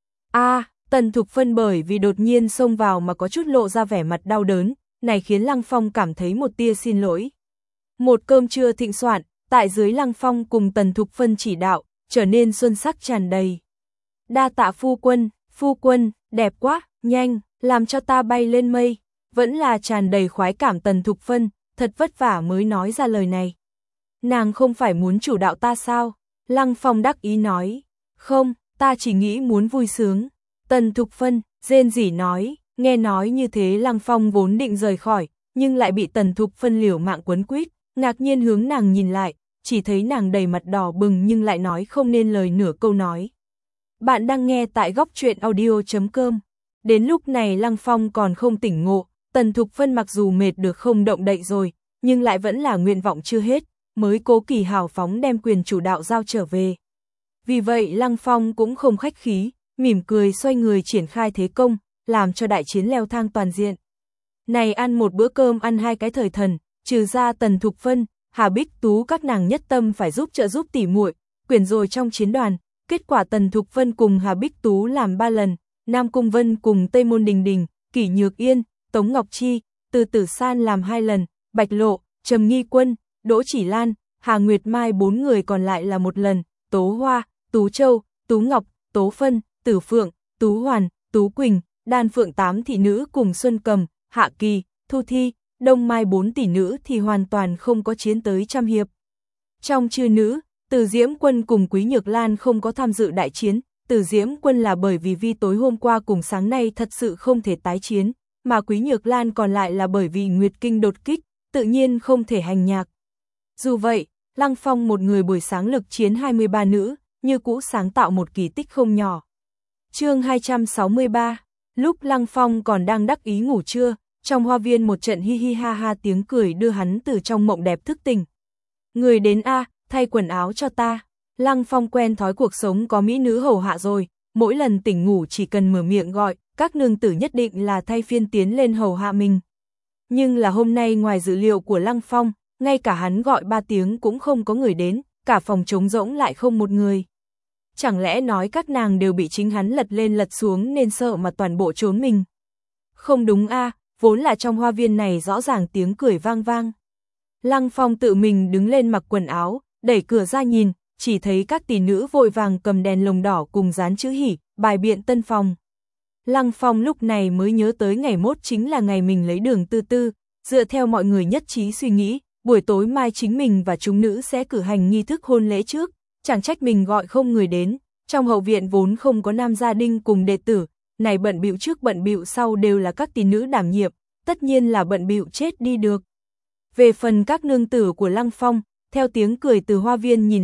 A, à, Tần Thục Phân bởi vì đột nhiên xông vào mà có chút lộ ra vẻ mặt đau đớn, này khiến Lăng Phong cảm thấy một tia xin lỗi. Một cơm trưa thịnh soạn, tại dưới Lăng Phong cùng Tần Thục Phân chỉ đạo, trở nên xuân sắc tràn đầy. Đa tạ phu quân, phu quân, đẹp quá, nhanh, làm cho ta bay lên mây, vẫn là tràn đầy khoái cảm Tần Thục Phân, thật vất vả mới nói ra lời này. Nàng không phải muốn chủ đạo ta sao? Lăng Phong đắc ý nói, không, ta chỉ nghĩ muốn vui sướng. Tần Thục Phân, rên rỉ nói, nghe nói như thế Lăng Phong vốn định rời khỏi, nhưng lại bị Tần Thục Phân liều mạng quấn quýt, ngạc nhiên hướng nàng nhìn lại, chỉ thấy nàng đầy mặt đỏ bừng nhưng lại nói không nên lời nửa câu nói. Bạn đang nghe tại góc truyện audio chấm com. Đến lúc này Lăng Phong còn không tỉnh ngộ, Tần Thục Phân mặc dù mệt được không động đậy rồi, nhưng lại vẫn là nguyện vọng chưa hết, mới cố kỳ hào phóng đem quyền chủ đạo giao trở về. Vì vậy Lăng Phong cũng không khách khí, mỉm cười xoay người triển khai thế công, làm cho đại chiến leo thang toàn diện. Này ăn một bữa cơm ăn hai cái thời thần, trừ ra Tần Thục Phân, Hà Bích Tú các nàng nhất tâm phải giúp trợ giúp tỉ muội, quyển rồi trong chiến đoàn, kết quả Tần Thục Phân cùng Hà Bích Tú làm ba lần, Nam Cung Vân cùng Tây Môn Đình Đình, Kỷ Nhược Yên, Tống Ngọc Chi, Từ Tử San làm hai lần, Bạch Lộ, Trầm Nghi Quân, Đỗ Chỉ Lan, Hà Nguyệt Mai bốn người còn lại là một lần, Tố Hoa, Tú Châu, Tú Ngọc, Tố Phân, Tử Phượng, Tú Hoàn, Tú Quỳnh, Đan Phượng tám thị nữ cùng Xuân Cầm, Hạ Kỳ, Thu Thi, Đông Mai bốn tỷ nữ thì hoàn toàn không có chiến tới trăm hiệp. Trong chư nữ, Từ Diễm Quân cùng Quý Nhược Lan không có tham dự đại chiến, Từ Diễm Quân là bởi vì vi tối hôm qua cùng sáng nay thật sự không thể tái chiến, mà Quý Nhược Lan còn lại là bởi vì Nguyệt Kinh đột kích, tự nhiên không thể hành nhạc. Dù vậy, Lăng Phong một người buổi sáng lực chiến hai mươi ba nữ, như cũ sáng tạo một kỳ tích không nhỏ. Chương hai trăm sáu mươi ba, lúc Lăng Phong còn đang đắc ý ngủ trưa, trong hoa viên một trận hi hi ha ha tiếng cười đưa hắn từ trong mộng đẹp thức tỉnh. Người đến a, thay quần áo cho ta. Lăng Phong quen thói cuộc sống có mỹ nữ hầu hạ rồi, mỗi lần tỉnh ngủ chỉ cần mở miệng gọi, các nương tử nhất định là thay phiên tiến lên hầu hạ mình. Nhưng là hôm nay ngoài dự liệu của Lăng Phong, ngay cả hắn gọi ba tiếng cũng không có người đến, cả phòng trống rỗng lại không một người. Chẳng lẽ nói các nàng đều bị chính hắn lật lên lật xuống nên sợ mà toàn bộ trốn mình? Không đúng a, vốn là trong hoa viên này rõ ràng tiếng cười vang vang. Lăng Phong tự mình đứng lên mặc quần áo, đẩy cửa ra nhìn, chỉ thấy các tỷ nữ vội vàng cầm đèn lồng đỏ cùng dán chữ hỉ, bài biện tân phòng. Lăng Phong lúc này mới nhớ tới ngày mốt chính là ngày mình lấy Đường Tư Tư, dựa theo mọi người nhất trí suy nghĩ, buổi tối mai chính mình và chúng nữ sẽ cử hành nghi thức hôn lễ trước, chẳng trách mình gọi không người đến, trong hậu viện vốn không có nam gia đình cùng đệ tử, này bận bịu trước bận bịu sau đều là các tỷ nữ đảm nhiệm, tất nhiên là bận bịu chết đi được. Về phần các nương tử của Lăng Phong, theo tiếng cười từ hoa viên nhìn lại,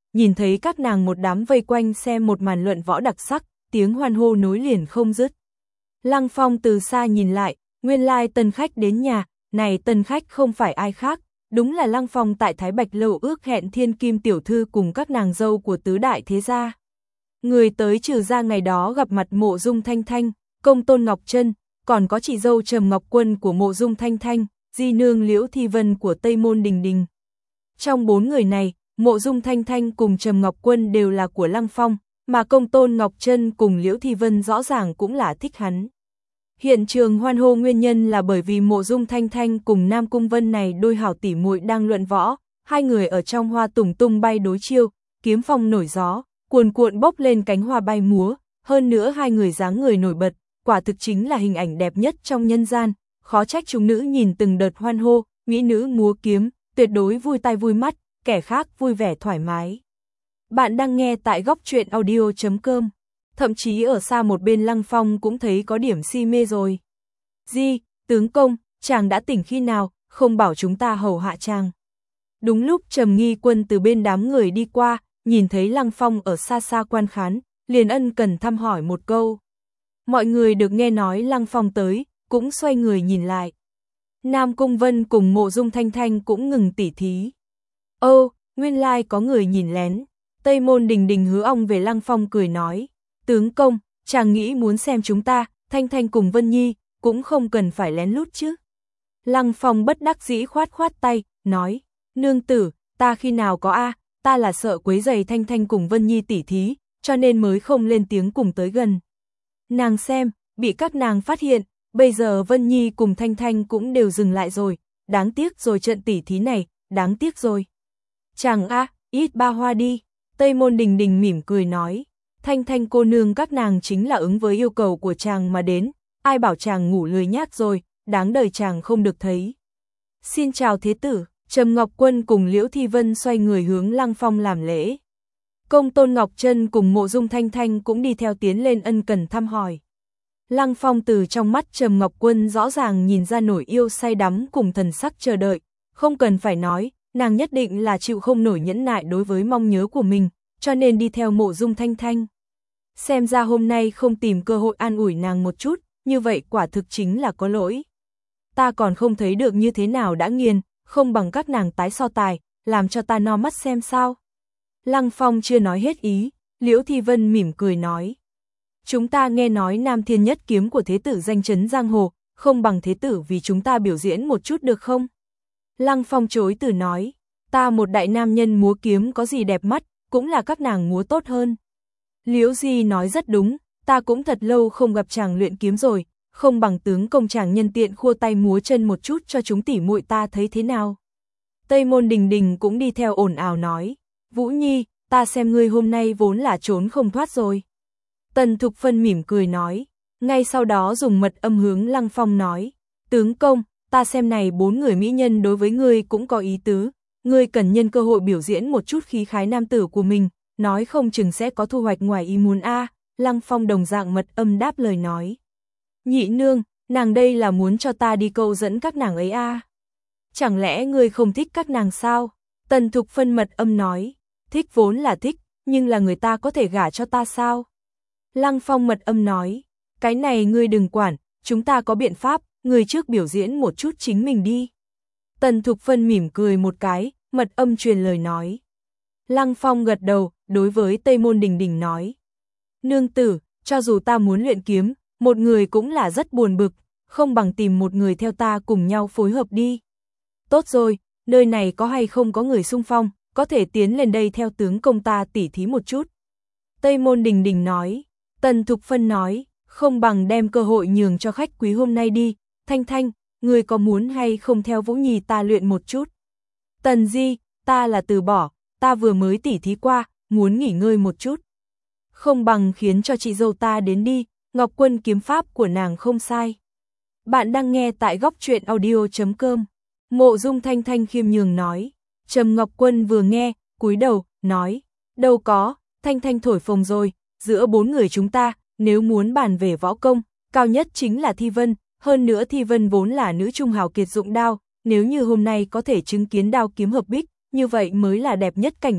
nhìn thấy các nàng một đám vây quanh xem một màn luận võ đặc sắc, tiếng hoan hô nối liền không dứt. Lăng Phong từ xa nhìn lại, nguyên lai tân khách đến nhà, này tân khách không phải ai khác, đúng là Lăng Phong tại Thái Bạch Lâu ước hẹn thiên kim tiểu thư cùng các nàng dâu của tứ đại thế gia. Người tới trừ ra ngày đó gặp mặt Mộ Dung Thanh Thanh, công tôn Ngọc Trân, còn có chị dâu Trầm Ngọc Quân của Mộ Dung Thanh Thanh, di nương Liễu Thi Vân của Tây Môn Đình Đình. Trong bốn người này, Mộ Dung Thanh Thanh cùng Trầm Ngọc Quân đều là của Lăng Phong, mà công tôn Ngọc Trân cùng Liễu Thi Vân rõ ràng cũng là thích hắn. Hiện trường hoan hô nguyên nhân là bởi vì Mộ Dung Thanh Thanh cùng Nam Cung Vân này đôi hảo tỉ muội đang luận võ, hai người ở trong hoa tùng tung bay đối chiêu, kiếm phong nổi gió, cuồn cuộn bốc lên cánh hoa bay múa, hơn nữa hai người dáng người nổi bật, quả thực chính là hình ảnh đẹp nhất trong nhân gian, khó trách chúng nữ nhìn từng đợt hoan hô, mỹ nữ múa kiếm, tuyệt đối vui tai vui mắt, kẻ khác vui vẻ thoải mái. Bạn đang nghe tại góc truyện audio chấm com. Thậm chí ở xa một bên Lăng Phong cũng thấy có điểm si mê rồi. Di, tướng công, chàng đã tỉnh khi nào, không bảo chúng ta hầu hạ chàng. Đúng lúc Trầm Nghi Quân từ bên đám người đi qua, nhìn thấy Lăng Phong ở xa xa quan khán, liền ân cần thăm hỏi một câu. Mọi người được nghe nói Lăng Phong tới, cũng xoay người nhìn lại. Nam Cung Vân cùng Mộ Dung Thanh Thanh cũng ngừng tỉ thí. Ô, nguyên lai có người nhìn lén. Tây Môn Đình Đình hứa ong về Lăng Phong cười nói. Tướng công, chàng nghĩ muốn xem chúng ta, Thanh Thanh cùng Vân Nhi, cũng không cần phải lén lút chứ. Lăng Phong bất đắc dĩ khoát khoát tay, nói, nương tử, ta khi nào có a, ta là sợ quấy rầy Thanh Thanh cùng Vân Nhi tỉ thí, cho nên mới không lên tiếng cùng tới gần. Nàng xem, bị các nàng phát hiện, bây giờ Vân Nhi cùng Thanh Thanh cũng đều dừng lại rồi, đáng tiếc rồi trận tỉ thí này, đáng tiếc rồi. Chàng a, ít ba hoa đi, Tây Môn Đình Đình mỉm cười nói. Thanh Thanh cô nương các nàng chính là ứng với yêu cầu của chàng mà đến, ai bảo chàng ngủ lười nhác rồi, đáng đời chàng không được thấy. Xin chào thế tử, Trầm Ngọc Quân cùng Liễu Thi Vân xoay người hướng Lăng Phong làm lễ. Công tôn Ngọc Trân cùng Mộ Dung Thanh Thanh cũng đi theo tiến lên ân cần thăm hỏi. Lăng Phong từ trong mắt Trầm Ngọc Quân rõ ràng nhìn ra nổi yêu say đắm cùng thần sắc chờ đợi, không cần phải nói, nàng nhất định là chịu không nổi nhẫn nại đối với mong nhớ của mình, cho nên đi theo Mộ Dung Thanh Thanh. Xem ra hôm nay không tìm cơ hội an ủi nàng một chút, như vậy quả thực chính là có lỗi. Ta còn không thấy được như thế nào đã nghiền, không bằng các nàng tái so tài, làm cho ta no mắt xem sao. Lăng Phong chưa nói hết ý, Liễu Thi Vân mỉm cười nói. Chúng ta nghe nói Nam Thiên Nhất kiếm của thế tử danh chấn giang hồ, không bằng thế tử vì chúng ta biểu diễn một chút được không? Lăng Phong chối từ nói, ta một đại nam nhân múa kiếm có gì đẹp mắt, cũng là các nàng múa tốt hơn. Liễu Di nói rất đúng, ta cũng thật lâu không gặp chàng luyện kiếm rồi, không bằng tướng công chàng nhân tiện khua tay múa chân một chút cho chúng tỉ muội ta thấy thế nào. Tây Môn Đình Đình cũng đi theo ồn ào nói, Vũ Nhi, ta xem ngươi hôm nay vốn là trốn không thoát rồi. Tần Thục Phân mỉm cười nói, ngay sau đó dùng mật âm hướng Lăng Phong nói, tướng công, ta xem này bốn người mỹ nhân đối với ngươi cũng có ý tứ, ngươi cần nhân cơ hội biểu diễn một chút khí khái nam tử của mình, nói không chừng sẽ có thu hoạch ngoài ý muốn a. Lăng Phong đồng dạng mật âm đáp lời nói. Nhị nương, nàng đây là muốn cho ta đi câu dẫn các nàng ấy a. Chẳng lẽ ngươi không thích các nàng sao? Tần Thục Phân mật âm nói, thích vốn là thích, nhưng là người ta có thể gả cho ta sao? Lăng Phong mật âm nói, cái này ngươi đừng quản, chúng ta có biện pháp, ngươi trước biểu diễn một chút chính mình đi. Tần Thục Phân mỉm cười một cái, mật âm truyền lời nói. Lăng Phong gật đầu, đối với Tây Môn Đình Đình nói. Nương tử, cho dù ta muốn luyện kiếm, một người cũng là rất buồn bực, không bằng tìm một người theo ta cùng nhau phối hợp đi. Tốt rồi, nơi này có hay không có người xung phong, có thể tiến lên đây theo tướng công ta tỉ thí một chút. Tây Môn Đình Đình nói. Tần Thục Phân nói, không bằng đem cơ hội nhường cho khách quý hôm nay đi. Thanh Thanh, người có muốn hay không theo Vũ Nhi ta luyện một chút? Tần Di, ta là từ bỏ, ta vừa mới tỉ thí qua, muốn nghỉ ngơi một chút. Không bằng khiến cho chị dâu ta đến đi, Ngọc Quân kiếm pháp của nàng không sai. Bạn đang nghe tại góc truyện audio chấm com. Mộ Dung Thanh Thanh khiêm nhường nói. Trầm Ngọc Quân vừa nghe, cúi đầu, nói, đâu có, Thanh Thanh thổi phồng rồi, giữa bốn người chúng ta, nếu muốn bàn về võ công, cao nhất chính là Thi Vân, hơn nữa Thi Vân vốn là nữ trung hào kiệt dụng đao, nếu như hôm nay có thể chứng kiến đao kiếm hợp bích, như vậy mới là đẹp nhất cảnh đẹp,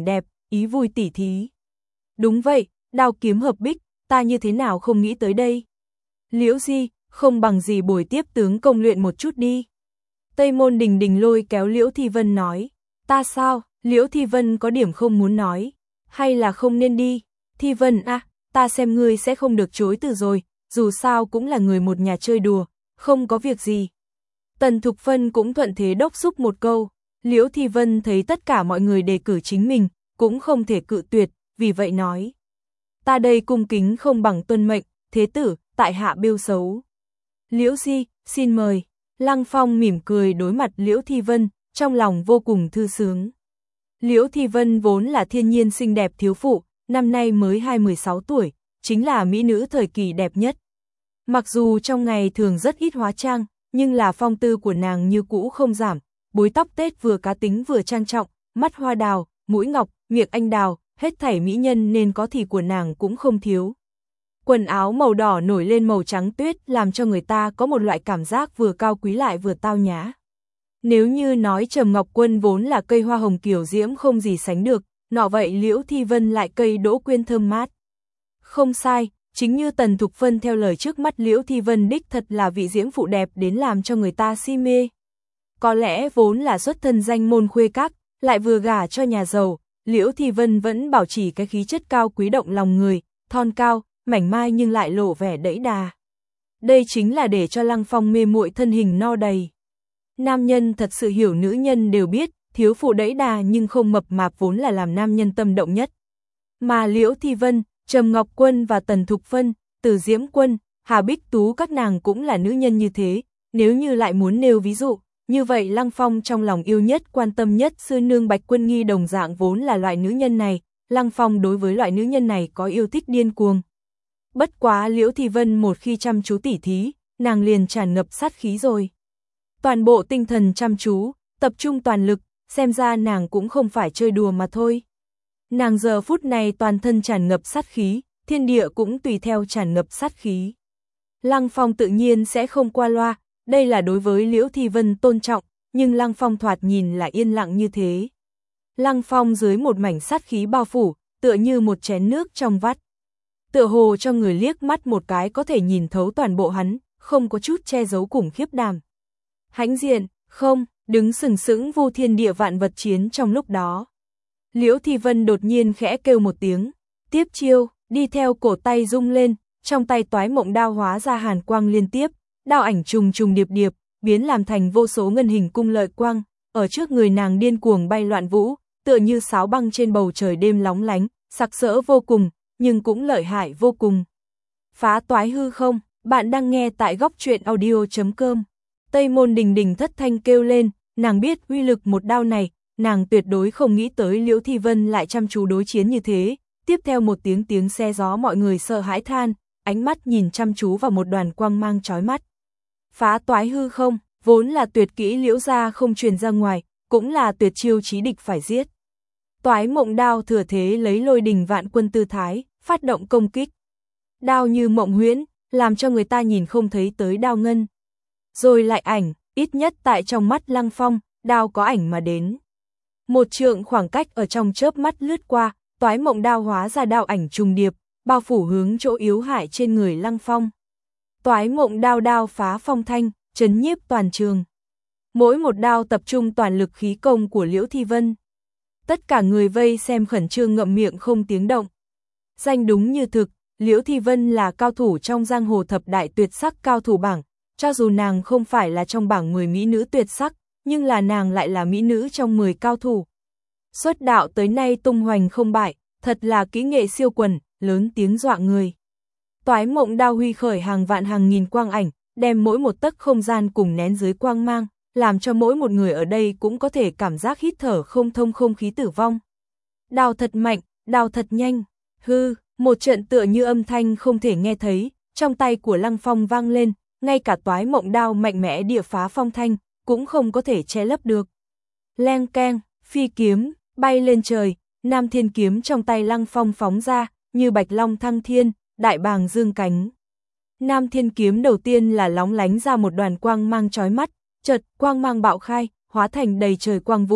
ý vui tỉ thí. Đúng vậy, đao kiếm hợp bích, ta như thế nào không nghĩ tới đây. Liễu Di, không bằng gì buổi tiếp tướng công luyện một chút đi. Tây Môn Đình Đình lôi kéo Liễu Thi Vân nói. Ta sao? Liễu Thi Vân có điểm không muốn nói. Hay là không nên đi? Thi Vân à, ta xem ngươi sẽ không được chối từ rồi, dù sao cũng là người một nhà chơi đùa, không có việc gì. Tần Thục Phân cũng thuận thế đốc xúc một câu. Liễu Thi Vân thấy tất cả mọi người đề cử chính mình, cũng không thể cự tuyệt, vì vậy nói. Ta đây cung kính không bằng tuân mệnh, thế tử, tại hạ bêu xấu. Liễu Di, xin mời. Lăng Phong mỉm cười đối mặt Liễu Thi Vân, trong lòng vô cùng thư sướng. Liễu Thi Vân vốn là thiên nhiên xinh đẹp thiếu phụ, năm nay mới hai mươi sáu tuổi, chính là mỹ nữ thời kỳ đẹp nhất. Mặc dù trong ngày thường rất ít hóa trang, nhưng là phong tư của nàng như cũ không giảm, búi tóc tết vừa cá tính vừa trang trọng, mắt hoa đào, mũi ngọc, miệng anh đào, hết thảy mỹ nhân nên có thì của nàng cũng không thiếu. Quần áo màu đỏ nổi lên màu trắng tuyết làm cho người ta có một loại cảm giác vừa cao quý lại vừa tao nhã. Nếu như nói Trầm Ngọc Quân vốn là cây hoa hồng kiều diễm không gì sánh được, nọ vậy Liễu Thi Vân lại cây đỗ quyên thơm mát. Không sai, chính như Tần Thục Phân theo lời trước mắt Liễu Thi Vân đích thật là vị diễm phụ đẹp đến làm cho người ta si mê. Có lẽ vốn là xuất thân danh môn khuê các, lại vừa gả cho nhà giàu, Liễu Thi Vân vẫn bảo trì cái khí chất cao quý động lòng người, thon cao, mảnh mai nhưng lại lộ vẻ đẫy đà. Đây chính là để cho Lăng Phong mê muội thân hình no đầy. Nam nhân thật sự hiểu nữ nhân đều biết, thiếu phụ đẫy đà nhưng không mập mạp vốn là làm nam nhân tâm động nhất. Mà Liễu Thi Vân, Trầm Ngọc Quân và Tần Thục Phân, Từ Diễm Quân, Hà Bích Tú các nàng cũng là nữ nhân như thế, nếu như lại muốn nêu ví dụ, như vậy Lăng Phong trong lòng yêu nhất quan tâm nhất sư nương Bạch Quân Nghi đồng dạng vốn là loại nữ nhân này, Lăng Phong đối với loại nữ nhân này có yêu thích điên cuồng. Bất quá Liễu Thi Vân một khi chăm chú tỉ thí, nàng liền tràn ngập sát khí rồi. Toàn bộ tinh thần chăm chú, tập trung toàn lực, xem ra nàng cũng không phải chơi đùa mà thôi. Nàng giờ phút này toàn thân tràn ngập sát khí, thiên địa cũng tùy theo tràn ngập sát khí. Lăng Phong tự nhiên sẽ không qua loa, đây là đối với Liễu Thi Vân tôn trọng, nhưng Lăng Phong thoạt nhìn là yên lặng như thế. Lăng Phong dưới một mảnh sát khí bao phủ, tựa như một chén nước trong vắt. Tựa hồ cho người liếc mắt một cái có thể nhìn thấu toàn bộ hắn, không có chút che giấu cùng khiếp đảm. Hãnh diện, không, đứng sừng sững vô thiên địa vạn vật chiến trong lúc đó. Liễu Thi Vân đột nhiên khẽ kêu một tiếng, tiếp chiêu, đi theo cổ tay rung lên, trong tay toái mộng đao hóa ra hàn quang liên tiếp, đao ảnh trùng trùng điệp điệp, biến làm thành vô số ngân hình cung lợi quang, ở trước người nàng điên cuồng bay loạn vũ, tựa như sáo băng trên bầu trời đêm lóng lánh, sặc sỡ vô cùng, nhưng cũng lợi hại vô cùng. Phá toái hư không, bạn đang nghe tại góc truyện audio chấm com. Tây Môn Đình Đình thất thanh kêu lên, nàng biết uy lực một đao này, nàng tuyệt đối không nghĩ tới Liễu Thi Vân lại chăm chú đối chiến như thế. Tiếp theo một tiếng tiếng xe gió mọi người sợ hãi than, ánh mắt nhìn chăm chú vào một đoàn quang mang chói mắt. Phá toái hư không, vốn là tuyệt kỹ Liễu gia không truyền ra ngoài, cũng là tuyệt chiêu chí địch phải giết. Toái mộng đao thừa thế lấy lôi đình vạn quân tư thái, phát động công kích. Đao như mộng huyễn, làm cho người ta nhìn không thấy tới đao ngân. Rồi lại ảnh, ít nhất tại trong mắt Lăng Phong, đao có ảnh mà đến. Một trượng khoảng cách ở trong chớp mắt lướt qua, toái mộng đao hóa ra đao ảnh trùng điệp, bao phủ hướng chỗ yếu hại trên người Lăng Phong. Toái mộng đao đao phá phong thanh, chấn nhiếp toàn trường. Mỗi một đao tập trung toàn lực khí công của Liễu Thi Vân. Tất cả người vây xem khẩn trương ngậm miệng không tiếng động. Danh đúng như thực, Liễu Thi Vân là cao thủ trong giang hồ thập đại tuyệt sắc cao thủ bảng, cho dù nàng không phải là trong bảng mười mỹ nữ tuyệt sắc, nhưng là nàng lại là mỹ nữ trong mười cao thủ. Xuất đạo tới nay tung hoành không bại, thật là kỹ nghệ siêu quần, lớn tiếng dọa người. Toái mộng đao huy khởi hàng vạn hàng nghìn quang ảnh, đem mỗi một tấc không gian cùng nén dưới quang mang, làm cho mỗi một người ở đây cũng có thể cảm giác hít thở không thông không khí tử vong. Đao thật mạnh, đao thật nhanh, hư, một trận tựa như âm thanh không thể nghe thấy, trong tay của Lăng Phong vang lên, ngay cả toái mộng đao mạnh mẽ địa phá phong thanh, cũng không có thể che lấp được. Leng keng, phi kiếm, bay lên trời, Nam Thiên kiếm trong tay Lăng Phong phóng ra, như bạch long thăng thiên, đại bàng dương cánh. Nam Thiên kiếm đầu tiên là lóng lánh ra một đoàn quang mang chói mắt, chợt quang mang bạo khai, hóa thành đầy trời quang vũ,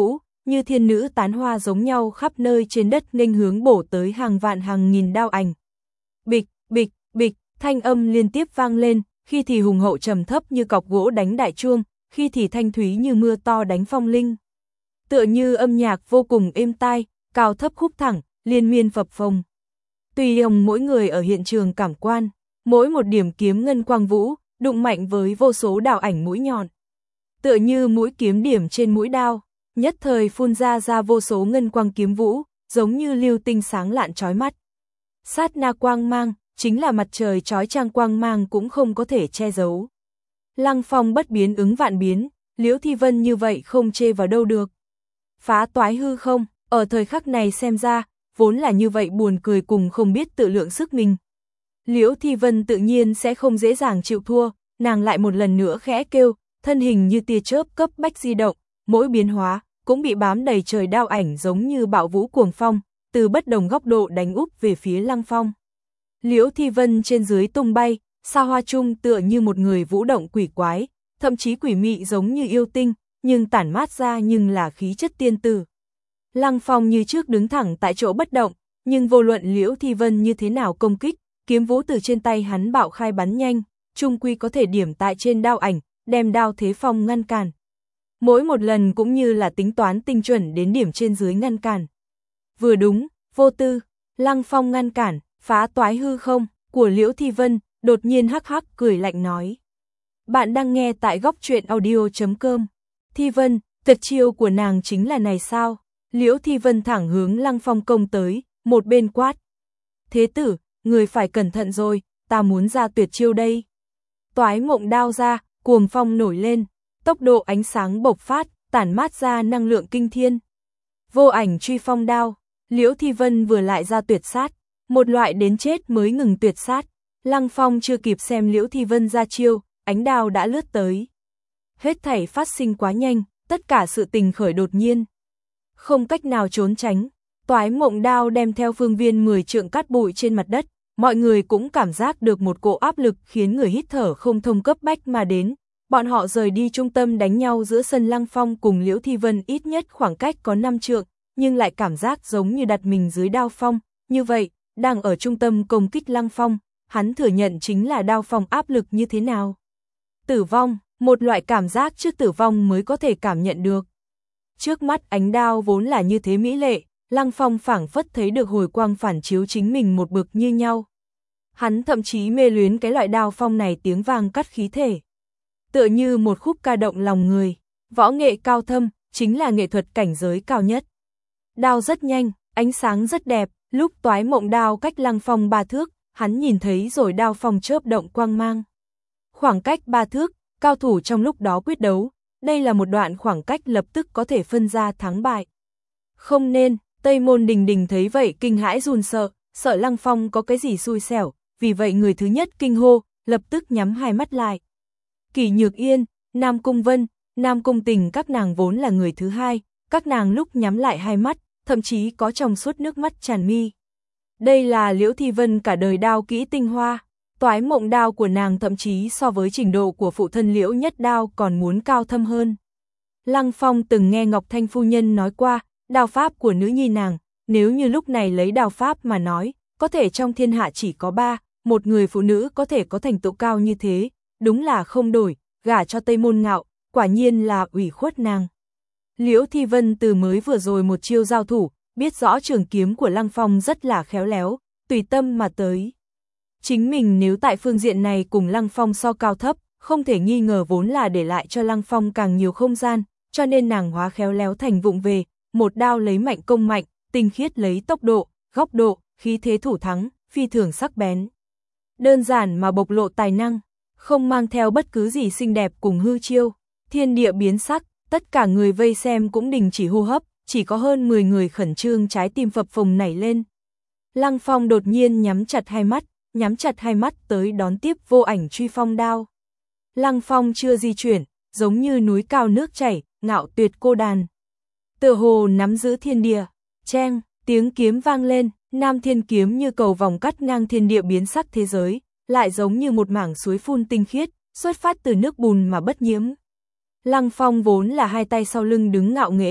như thiên nữ tán hoa giống nhau khắp nơi trên đất nghênh hướng bổ tới hàng vạn hàng nghìn đao ảnh. Bịch, bịch, bịch, thanh âm liên tiếp vang lên, khi thì hùng hậu trầm thấp như cọc gỗ đánh đại chuông, khi thì thanh thúy như mưa to đánh phong linh. Tựa như âm nhạc vô cùng êm tai, cao thấp khúc thẳng, liên miên phập phồng. Tùy hồng mỗi người ở hiện trường cảm quan, mỗi một điểm kiếm ngân quang vũ, đụng mạnh với vô số đao ảnh mũi nhọn. Tựa như mũi kiếm điểm trên mũi đao, nhất thời phun ra ra vô số ngân quang kiếm vũ, giống như lưu tinh sáng lạn chói mắt. Sát na quang mang, chính là mặt trời chói chang quang mang cũng không có thể che giấu. Lăng Phong bất biến ứng vạn biến, Liễu Thi Vân như vậy không chê vào đâu được. Phá toái hư không, ở thời khắc này xem ra, vốn là như vậy buồn cười cùng không biết tự lượng sức mình. Liễu Thi Vân tự nhiên sẽ không dễ dàng chịu thua, nàng lại một lần nữa khẽ kêu, thân hình như tia chớp cấp bách di động, mỗi biến hóa cũng bị bám đầy trời đao ảnh giống như bạo vũ cuồng phong, từ bất đồng góc độ đánh úp về phía Lăng Phong. Liễu Thi Vân trên dưới tung bay, xa hoa chung tựa như một người vũ động quỷ quái, thậm chí quỷ mị giống như yêu tinh, nhưng tản mát ra nhưng là khí chất tiên tử. Lăng Phong như trước đứng thẳng tại chỗ bất động, nhưng vô luận Liễu Thi Vân như thế nào công kích, kiếm vũ từ trên tay hắn bạo khai bắn nhanh, chung quy có thể điểm tại trên đao ảnh, đem đao thế phong ngăn cản. Mỗi một lần cũng như là tính toán tinh chuẩn đến điểm trên dưới ngăn cản. Vừa đúng, vô tư, Lăng Phong ngăn cản, phá toái hư không, của Liễu Thi Vân, đột nhiên hắc hắc cười lạnh nói. Bạn đang nghe tại góc truyện audio chấm com. Thi Vân, tuyệt chiêu của nàng chính là này sao? Liễu Thi Vân thẳng hướng Lăng Phong công tới, một bên quát. Thế tử, người phải cẩn thận rồi, ta muốn ra tuyệt chiêu đây. Toái mộng đao ra, cuồng phong nổi lên, tốc độ ánh sáng bộc phát, tản mát ra năng lượng kinh thiên. Vô ảnh truy phong đao, Liễu Thi Vân vừa lại ra tuyệt sát, một loại đến chết mới ngừng tuyệt sát. Lăng Phong chưa kịp xem Liễu Thi Vân ra chiêu, ánh đao đã lướt tới. Hết thảy phát sinh quá nhanh, tất cả sự tình khởi đột nhiên. Không cách nào trốn tránh, toái mộng đao đem theo phương viên mười trượng cát bụi trên mặt đất, mọi người cũng cảm giác được một cỗ áp lực khiến người hít thở không thông cấp bách mà đến. Bọn họ rời đi trung tâm đánh nhau giữa sân Lăng Phong cùng Liễu Thi Vân ít nhất khoảng cách có năm trượng, nhưng lại cảm giác giống như đặt mình dưới đao phong, như vậy, đang ở trung tâm công kích Lăng Phong, hắn thừa nhận chính là đao phong áp lực như thế nào. Tử vong, một loại cảm giác trước tử vong mới có thể cảm nhận được. Trước mắt ánh đao vốn là như thế mỹ lệ, Lăng Phong phảng phất thấy được hồi quang phản chiếu chính mình một bực như nhau. Hắn thậm chí mê luyến cái loại đao phong này tiếng vang cắt khí thể. Tựa như một khúc ca động lòng người, võ nghệ cao thâm, chính là nghệ thuật cảnh giới cao nhất. Đao rất nhanh, ánh sáng rất đẹp, lúc toái mộng đao cách Lăng Phong ba thước, hắn nhìn thấy rồi đao phong chớp động quang mang. Khoảng cách ba thước, cao thủ trong lúc đó quyết đấu, đây là một đoạn khoảng cách lập tức có thể phân ra thắng bại. Không nên, Tây Môn Đình Đình thấy vậy kinh hãi run sợ, sợ Lăng Phong có cái gì xui xẻo, vì vậy người thứ nhất kinh hô, lập tức nhắm hai mắt lại. Kỷ Nhược Yên, Nam Cung Vân, Nam Cung Tình các nàng vốn là người thứ hai, các nàng lúc nhắm lại hai mắt, thậm chí có trong suốt nước mắt tràn mi. Đây là Liễu Thi Vân cả đời đao kỹ tinh hoa, toái mộng đao của nàng thậm chí so với trình độ của phụ thân Liễu Nhất Đao còn muốn cao thâm hơn. Lăng Phong từng nghe Ngọc Thanh phu nhân nói qua, đao pháp của nữ nhi nàng, nếu như lúc này lấy đao pháp mà nói, có thể trong thiên hạ chỉ có ba, một người phụ nữ có thể có thành tựu cao như thế, đúng là không đổi, gả cho Tây Môn Ngạo, quả nhiên là ủy khuất nàng. Liễu Thi Vân từ mới vừa rồi một chiêu giao thủ, biết rõ trường kiếm của Lăng Phong rất là khéo léo, tùy tâm mà tới. Chính mình nếu tại phương diện này cùng Lăng Phong so cao thấp, không thể nghi ngờ vốn là để lại cho Lăng Phong càng nhiều không gian, cho nên nàng hóa khéo léo thành vụng về, một đao lấy mạnh công mạnh, tinh khiết lấy tốc độ, góc độ, khí thế thủ thắng, phi thường sắc bén. Đơn giản mà bộc lộ tài năng, không mang theo bất cứ gì xinh đẹp cùng hư chiêu, thiên địa biến sắc, tất cả người vây xem cũng đình chỉ hô hấp, chỉ có hơn mười người khẩn trương trái tim phập phồng nảy lên. Lăng Phong đột nhiên nhắm chặt hai mắt, nhắm chặt hai mắt tới đón tiếp vô ảnh truy phong đao. Lăng Phong chưa di chuyển, giống như núi cao nước chảy, ngạo tuyệt cô đàn. Tựa hồ nắm giữ thiên địa, cheng, tiếng kiếm vang lên, Nam Thiên kiếm như cầu vòng cắt ngang thiên địa biến sắc thế giới, lại giống như một mảng suối phun tinh khiết, xuất phát từ nước bùn mà bất nhiễm. Lăng Phong vốn là hai tay sau lưng đứng ngạo nghễ,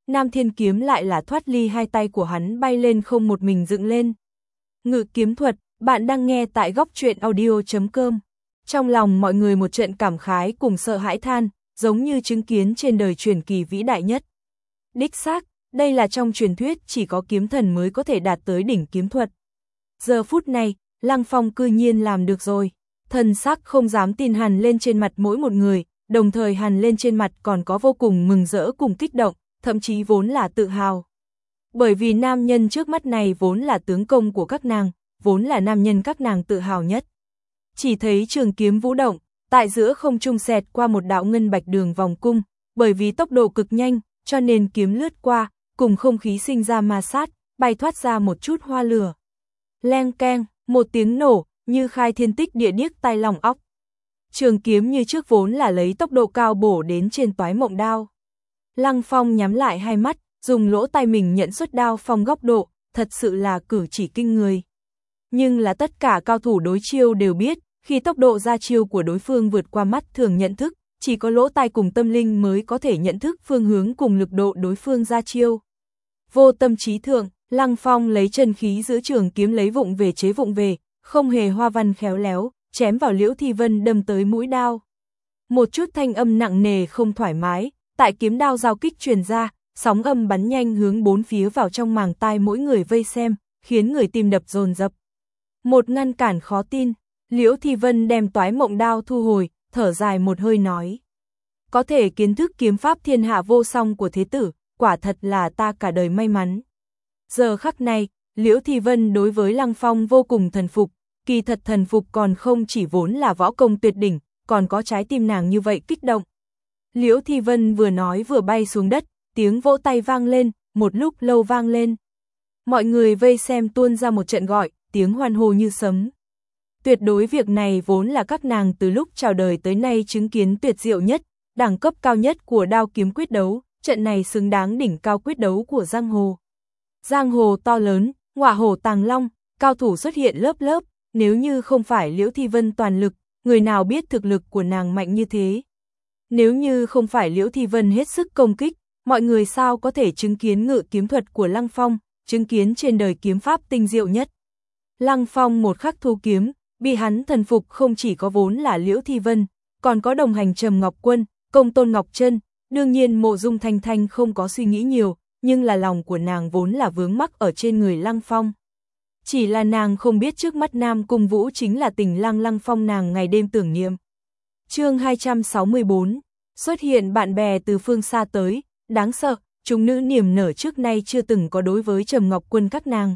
Nam Thiên kiếm lại là thoát ly hai tay của hắn bay lên không một mình dựng lên. Ngự kiếm thuật, bạn đang nghe tại góc truyện audio chấm com. Trong lòng mọi người một trận cảm khái cùng sợ hãi than, giống như chứng kiến trên đời truyền kỳ vĩ đại nhất. Đích xác, đây là trong truyền thuyết chỉ có kiếm thần mới có thể đạt tới đỉnh kiếm thuật. Giờ phút này, Lăng Phong cư nhiên làm được rồi. Thần sắc không dám tin hằn lên trên mặt mỗi một người, đồng thời hằn lên trên mặt còn có vô cùng mừng rỡ cùng kích động, thậm chí vốn là tự hào. Bởi vì nam nhân trước mắt này vốn là tướng công của các nàng, vốn là nam nhân các nàng tự hào nhất. Chỉ thấy trường kiếm vũ động, tại giữa không trung xẹt qua một đạo ngân bạch đường vòng cung, bởi vì tốc độ cực nhanh, cho nên kiếm lướt qua, cùng không khí sinh ra ma sát, bay thoát ra một chút hoa lửa. Leng keng, một tiếng nổ, như khai thiên tích địa điếc tai lòng óc. Trường kiếm như trước vốn là lấy tốc độ cao bổ đến trên toái mộng đao. Lăng Phong nhắm lại hai mắt, dùng lỗ tai mình nhận xuất đao phong góc độ, thật sự là cử chỉ kinh người. Nhưng là tất cả cao thủ đối chiêu đều biết, khi tốc độ ra chiêu của đối phương vượt qua mắt thường nhận thức, chỉ có lỗ tai cùng tâm linh mới có thể nhận thức phương hướng cùng lực độ đối phương ra chiêu. Vô tâm trí thượng, Lăng Phong lấy chân khí giữ trường kiếm lấy vụng về chế vụng về, không hề hoa văn khéo léo, chém vào Liễu Thi Vân đâm tới mũi đao. Một chút thanh âm nặng nề không thoải mái, tại kiếm đao giao kích truyền ra, sóng âm bắn nhanh hướng bốn phía vào trong màng tai mỗi người vây xem, khiến người tim đập dồn dập. Một ngăn cản khó tin, Liễu Thi Vân đem toái mộng đao thu hồi, thở dài một hơi nói. Có thể kiến thức kiếm pháp thiên hạ vô song của thế tử, quả thật là ta cả đời may mắn. Giờ khắc này, Liễu Thi Vân đối với Lăng Phong vô cùng thần phục, kỳ thật thần phục còn không chỉ vốn là võ công tuyệt đỉnh, còn có trái tim nàng như vậy kích động. Liễu Thi Vân vừa nói vừa bay xuống đất, tiếng vỗ tay vang lên, một lúc lâu vang lên. Mọi người vây xem tuôn ra một trận gọi, tiếng hoan hô như sấm. Tuyệt đối việc này vốn là các nàng từ lúc chào đời tới nay chứng kiến tuyệt diệu nhất, đẳng cấp cao nhất của đao kiếm quyết đấu, trận này xứng đáng đỉnh cao quyết đấu của giang hồ. Giang hồ to lớn, ngọa hổ tàng long, cao thủ xuất hiện lớp lớp, nếu như không phải Liễu Thi Vân toàn lực, người nào biết thực lực của nàng mạnh như thế. Nếu như không phải Liễu Thi Vân hết sức công kích, mọi người sao có thể chứng kiến ngự kiếm thuật của Lăng Phong, chứng kiến trên đời kiếm pháp tinh diệu nhất. Lăng Phong một khắc thu kiếm, bị hắn thần phục không chỉ có vốn là Liễu Thi Vân, còn có đồng hành Trầm Ngọc Quân, Công Tôn Ngọc Trân, đương nhiên Mộ Dung Thanh Thanh không có suy nghĩ nhiều, nhưng là lòng của nàng vốn là vướng mắc ở trên người Lăng Phong. Chỉ là nàng không biết trước mắt Nam Cung Vũ chính là tình lang Lăng Phong nàng ngày đêm tưởng niệm. Chương hai trăm sáu mươi bốn, xuất hiện bạn bè từ phương xa tới, đáng sợ, chúng nữ niềm nở trước nay chưa từng có đối với Trầm Ngọc Quân các nàng.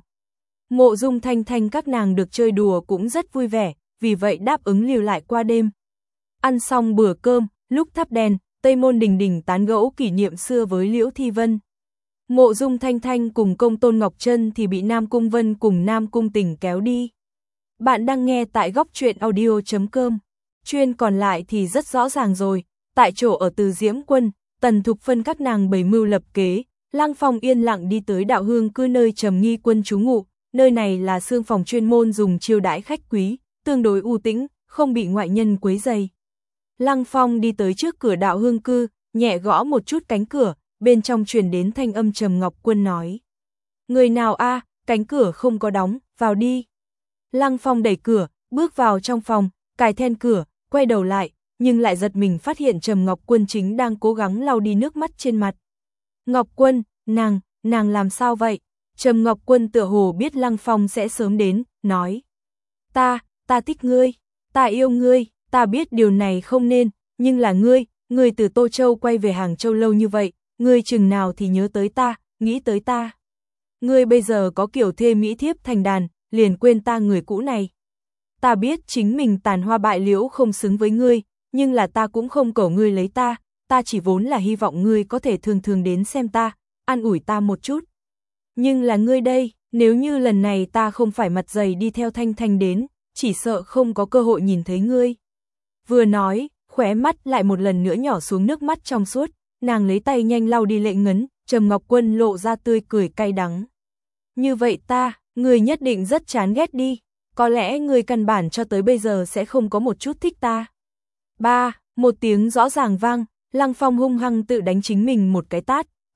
Mộ Dung Thanh Thanh các nàng được chơi đùa cũng rất vui vẻ, vì vậy đáp ứng lưu lại qua đêm. Ăn xong bữa cơm, lúc thắp đèn, Tây Môn Đình Đình tán gẫu kỷ niệm xưa với Liễu Thi Vân. Mộ Dung Thanh Thanh cùng Công Tôn Ngọc Trân thì bị Nam Cung Vân cùng Nam Cung Tình kéo đi. Bạn đang nghe tại góc truyện audio chấm com. Chuyên còn lại thì rất rõ ràng rồi, tại chỗ ở Từ Diễm Quân, Tần Thục Phân các nàng bày mưu lập kế, Lăng Phong yên lặng đi tới Đạo Hương cư nơi Trầm Nghi Quân trú ngụ, nơi này là xương phòng chuyên môn dùng chiêu đãi khách quý, tương đối u tĩnh, không bị ngoại nhân quấy rầy. Lăng Phong đi tới trước cửa Đạo Hương cư, nhẹ gõ một chút cánh cửa, bên trong truyền đến thanh âm Trầm Ngọc Quân nói. Người nào a, cánh cửa không có đóng, vào đi. Lăng Phong đẩy cửa, bước vào trong phòng, cài then cửa, quay đầu lại, nhưng lại giật mình phát hiện Trầm Ngọc Quân chính đang cố gắng lau đi nước mắt trên mặt. Ngọc Quân, nàng, nàng làm sao vậy? Trầm Ngọc Quân tựa hồ biết Lăng Phong sẽ sớm đến, nói. Ta, ta thích ngươi, ta yêu ngươi, ta biết điều này không nên, nhưng là ngươi, ngươi từ Tô Châu quay về Hàng Châu lâu như vậy, ngươi chừng nào thì nhớ tới ta, nghĩ tới ta. Ngươi bây giờ có kiểu thê mỹ thiếp thành đàn, liền quên ta người cũ này. Ta biết chính mình tàn hoa bại liễu không xứng với ngươi, nhưng là ta cũng không cầu ngươi lấy ta, ta chỉ vốn là hy vọng ngươi có thể thường thường đến xem ta, an ủi ta một chút. Nhưng là ngươi đây, nếu như lần này ta không phải mặt dày đi theo Thanh Thanh đến, chỉ sợ không có cơ hội nhìn thấy ngươi. Vừa nói, khóe mắt lại một lần nữa nhỏ xuống nước mắt trong suốt, nàng lấy tay nhanh lau đi lệ ngấn, Trầm Ngọc Quân lộ ra tươi cười cay đắng. Như vậy ta, ngươi nhất định rất chán ghét đi, có lẽ ngươi căn bản cho tới bây giờ sẽ không có một chút thích ta. Ba, một tiếng rõ ràng vang, Lăng Phong hung hăng tự đánh chính mình một cái tát,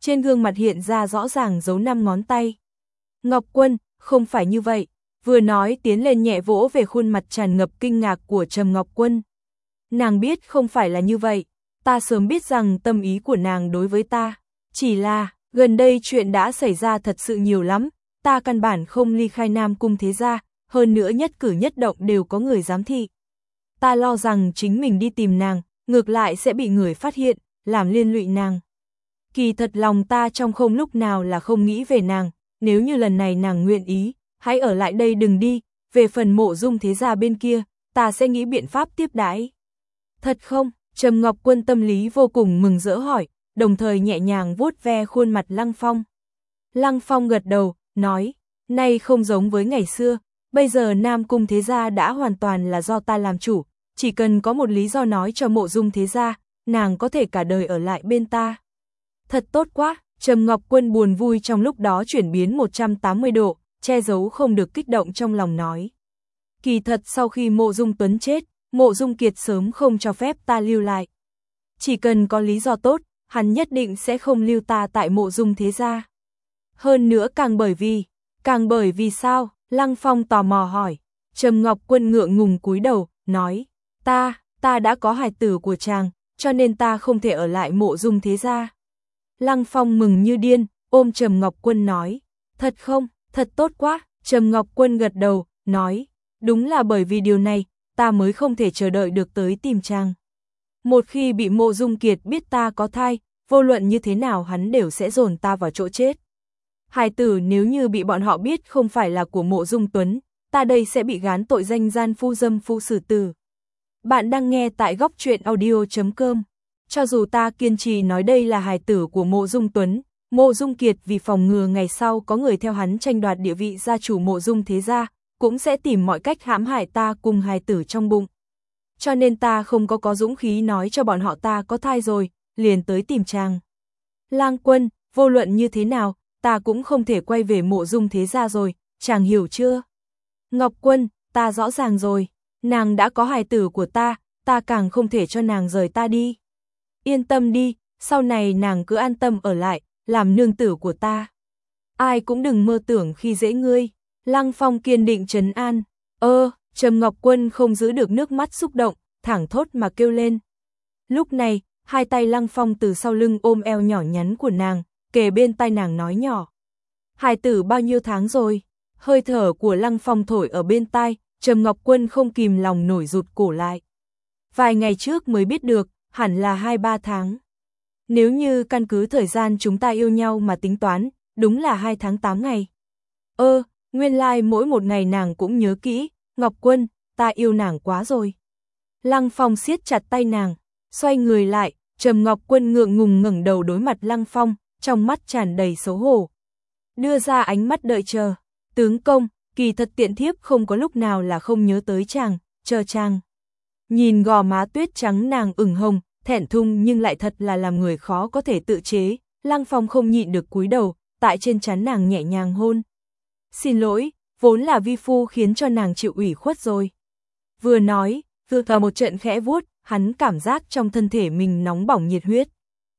trên gương mặt hiện ra rõ ràng dấu năm ngón tay. Ngọc Quân, không phải như vậy, vừa nói tiến lên nhẹ vỗ về khuôn mặt tràn ngập kinh ngạc của Trầm Ngọc Quân. Nàng biết không phải là như vậy, ta sớm biết rằng tâm ý của nàng đối với ta, chỉ là, gần đây chuyện đã xảy ra thật sự nhiều lắm, ta căn bản không ly khai Nam Cung thế gia, hơn nữa nhất cử nhất động đều có người giám thị. Ta lo rằng chính mình đi tìm nàng, ngược lại sẽ bị người phát hiện, làm liên lụy nàng. Kỳ thật lòng ta trong không lúc nào là không nghĩ về nàng, nếu như lần này nàng nguyện ý, hãy ở lại đây đừng đi, về phần Mộ Dung thế gia bên kia, ta sẽ nghĩ biện pháp tiếp đãi. Thật không? Trầm Ngọc Quân tâm lý vô cùng mừng rỡ hỏi, đồng thời nhẹ nhàng vuốt ve khuôn mặt Lăng Phong. Lăng Phong gật đầu, nói, nay không giống với ngày xưa, bây giờ Nam Cung thế gia đã hoàn toàn là do ta làm chủ, chỉ cần có một lý do nói cho Mộ Dung thế gia, nàng có thể cả đời ở lại bên ta. Thật tốt quá, Trầm Ngọc Quân buồn vui trong lúc đó chuyển biến một trăm tám mươi độ, che giấu không được kích động trong lòng nói. Kỳ thật sau khi Mộ Dung Tuấn chết, Mộ Dung Kiệt sớm không cho phép ta lưu lại. Chỉ cần có lý do tốt, hắn nhất định sẽ không lưu ta tại Mộ Dung thế gia. Hơn nữa càng bởi vì, càng bởi vì sao? Lăng Phong tò mò hỏi. Trầm Ngọc Quân ngượng ngùng cúi đầu, nói, ta, ta đã có hài tử của chàng, cho nên ta không thể ở lại Mộ Dung thế gia. Lăng Phong mừng như điên, ôm Trầm Ngọc Quân nói, thật không, thật tốt quá. Trầm Ngọc Quân gật đầu, nói, đúng là bởi vì điều này, ta mới không thể chờ đợi được tới tìm chàng. Một khi bị Mộ Dung Kiệt biết ta có thai, vô luận như thế nào hắn đều sẽ dồn ta vào chỗ chết. Hài tử nếu như bị bọn họ biết không phải là của Mộ Dung Tuấn, ta đây sẽ bị gán tội danh gian phu dâm phu xử tử. Bạn đang nghe tại góc truyện audio chấm com. Cho dù ta kiên trì nói đây là hài tử của Mộ Dung Tuấn, Mộ Dung Kiệt vì phòng ngừa ngày sau có người theo hắn tranh đoạt địa vị gia chủ Mộ Dung thế gia, cũng sẽ tìm mọi cách hãm hại ta cùng hài tử trong bụng. Cho nên ta không có có dũng khí nói cho bọn họ ta có thai rồi, liền tới tìm chàng. Lang Quân, vô luận như thế nào, ta cũng không thể quay về Mộ Dung thế gia rồi, chàng hiểu chưa? Ngọc Quân, ta rõ ràng rồi, nàng đã có hài tử của ta, ta càng không thể cho nàng rời ta đi. Yên tâm đi, sau này nàng cứ an tâm ở lại, làm nương tử của ta. Ai cũng đừng mơ tưởng khi dễ ngươi. Lăng Phong kiên định trấn an. Ơ, Trầm Ngọc Quân không giữ được nước mắt xúc động, thẳng thốt mà kêu lên. Lúc này, hai tay Lăng Phong từ sau lưng ôm eo nhỏ nhắn của nàng, kề bên tai nàng nói nhỏ. Hài tử bao nhiêu tháng rồi? Hơi thở của Lăng Phong thổi ở bên tai, Trầm Ngọc Quân không kìm lòng nổi rụt cổ lại. Vài ngày trước mới biết được, hẳn là hai ba tháng. Nếu như căn cứ thời gian chúng ta yêu nhau mà tính toán, đúng là hai tháng tám ngày. Ơ, nguyên lai like mỗi một ngày nàng cũng nhớ kỹ, Ngọc Quân, ta yêu nàng quá rồi. Lăng Phong siết chặt tay nàng, xoay người lại, Trầm Ngọc Quân ngượng ngùng ngẩng đầu đối mặt Lăng Phong, trong mắt tràn đầy xấu hổ. Đưa ra ánh mắt đợi chờ, tướng công, kỳ thật tiện thiếp không có lúc nào là không nhớ tới chàng, chờ chàng. Nhìn gò má tuyết trắng nàng ửng hồng, thẹn thùng nhưng lại thật là làm người khó có thể tự chế, Lăng Phong không nhịn được cúi đầu, tại trên trán nàng nhẹ nhàng hôn. Xin lỗi, vốn là vi phu khiến cho nàng chịu ủy khuất rồi. Vừa nói, vừa thở một trận khẽ vuốt, hắn cảm giác trong thân thể mình nóng bỏng nhiệt huyết.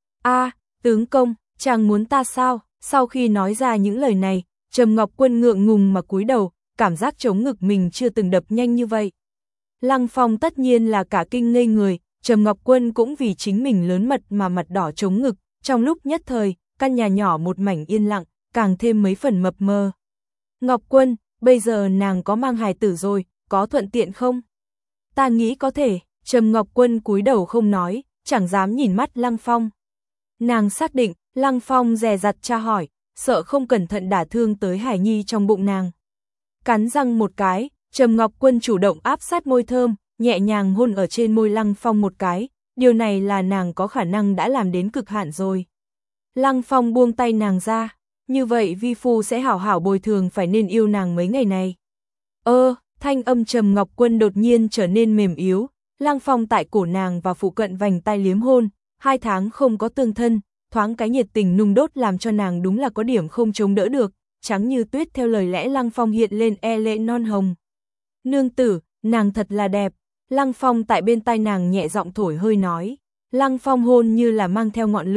A, tướng công, chàng muốn ta sao? Sau khi nói ra những lời này, Trầm Ngọc Quân ngượng ngùng mà cúi đầu, cảm giác chống ngực mình chưa từng đập nhanh như vậy. Lăng Phong tất nhiên là cả kinh ngây người, Trầm Ngọc Quân cũng vì chính mình lớn mật mà mặt đỏ chống ngực, trong lúc nhất thời, căn nhà nhỏ một mảnh yên lặng, càng thêm mấy phần mập mờ. Ngọc Quân, bây giờ nàng có mang hài tử rồi, có thuận tiện không? Ta nghĩ có thể, Trầm Ngọc Quân cúi đầu không nói, chẳng dám nhìn mắt Lăng Phong. Nàng xác định, Lăng Phong dè dặt tra hỏi, sợ không cẩn thận đả thương tới hải nhi trong bụng nàng. Cắn răng một cái, Trầm Ngọc Quân chủ động áp sát môi thơm, nhẹ nhàng hôn ở trên môi Lăng Phong một cái, điều này là nàng có khả năng đã làm đến cực hạn rồi. Lăng Phong buông tay nàng ra, như vậy vi phu sẽ hảo hảo bồi thường phải nên yêu nàng mấy ngày này. Ơ, thanh âm Trầm Ngọc Quân đột nhiên trở nên mềm yếu, Lăng Phong tại cổ nàng và phụ cận vành tai liếm hôn, hai tháng không có tương thân, thoáng cái nhiệt tình nung đốt làm cho nàng đúng là có điểm không chống đỡ được, trắng như tuyết theo lời lẽ Lăng Phong hiện lên e lệ non hồng. Nương tử, nàng thật là đẹp, Lăng Phong tại bên tai nàng nhẹ giọng thổi hơi nói. Lăng Phong hôn như là mang theo ngọn lửa,